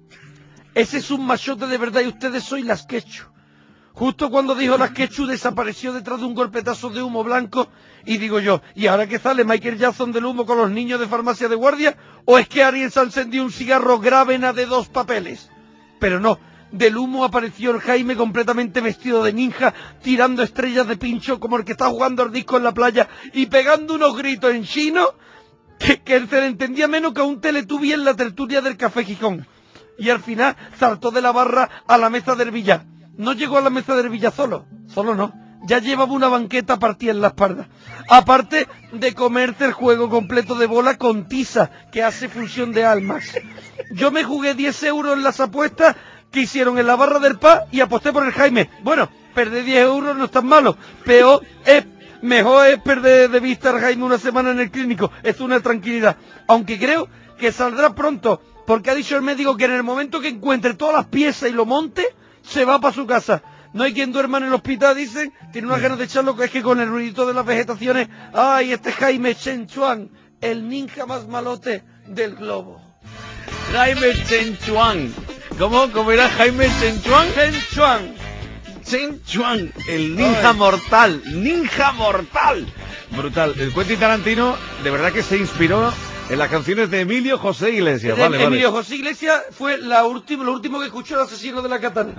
Ese es un machote de verdad y ustedes sois las quechu. Justo cuando dijo las quechu desapareció detrás de un golpetazo de humo blanco y digo yo, ¿y ahora qué sale Michael Jackson del humo con los niños de farmacia de guardia? ¿O es que alguien se ha encendido un cigarro Gravena de dos papeles? Pero no, del humo apareció el Jaime completamente vestido de ninja, tirando estrellas de pincho como el que está jugando al disco en la playa y pegando unos gritos en chino que, que se le entendía menos que a un Teletubby en la tertulia del Café Gijón. Y al final saltó de la barra a la mesa del billar. No llegó a la mesa del billar solo, solo no. Ya llevaba una banqueta partida en la espalda. Aparte de comerse el juego completo de bola con tiza, que hace función de almas. Yo me jugué diez euros en las apuestas que hicieron en la barra del P A y aposté por el Jaime. Bueno, perder diez euros no es tan malo. Peor es, mejor es perder de vista al Jaime una semana en el clínico. Es una tranquilidad. Aunque creo que saldrá pronto, porque ha dicho el médico que en el momento que encuentre todas las piezas y lo monte, se va para su casa. No hay quien duerma en el hospital, dicen. Tiene unas ganas de echarlo, que es que con el ruidito de las vegetaciones. ¡Ay, este Jaime Chen Chuan, el ninja más malote del globo! Jaime Chen Chuan. ¿Cómo? ¿Cómo era Jaime Chen Chuan? Chen Chuan. Chen Chuan, el ninja Ay. mortal. ¡Ninja mortal! Brutal. El Quentin Tarantino, de verdad que se inspiró en las canciones de Emilio José Iglesias. De Vale, Emilio vale. José Iglesias fue la última, lo último que escuchó el asesino de la katana.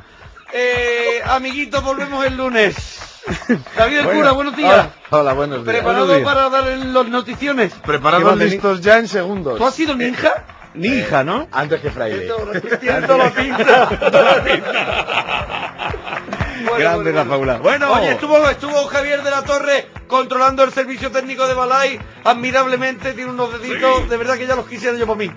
Eh, amiguitos, volvemos el lunes. David el Bueno, Cura, buenos días. Hola, hola, buenos días. ¿Preparado Buenos días. para dar las noticiones? Preparados, listos ya en segundos. ¿Tú has sido ninja? Ninja, ¿no? Antes que fraile. Tiene toda la pinta. Toda la pinta. Bueno, Grande bueno, la fábula. Bueno. Oye, estuvo, estuvo Javier de la Torre controlando el servicio técnico de Balay admirablemente, tiene unos deditos, sí. De verdad que ya los quisiera yo por mí.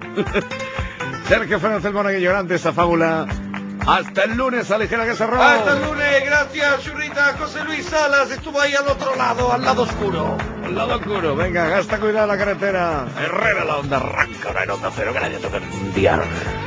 Sergio Fernández el Monaguillo, grande esta fábula. Hasta el lunes, Alejandra Casarro. Hasta el lunes, gracias, Churrita. José Luis Salas estuvo ahí al otro lado, al lado oscuro. Al lado oscuro, venga, gasta cuidado la carretera. Herrera la onda, arranca una nota cero, que nadie toca un día.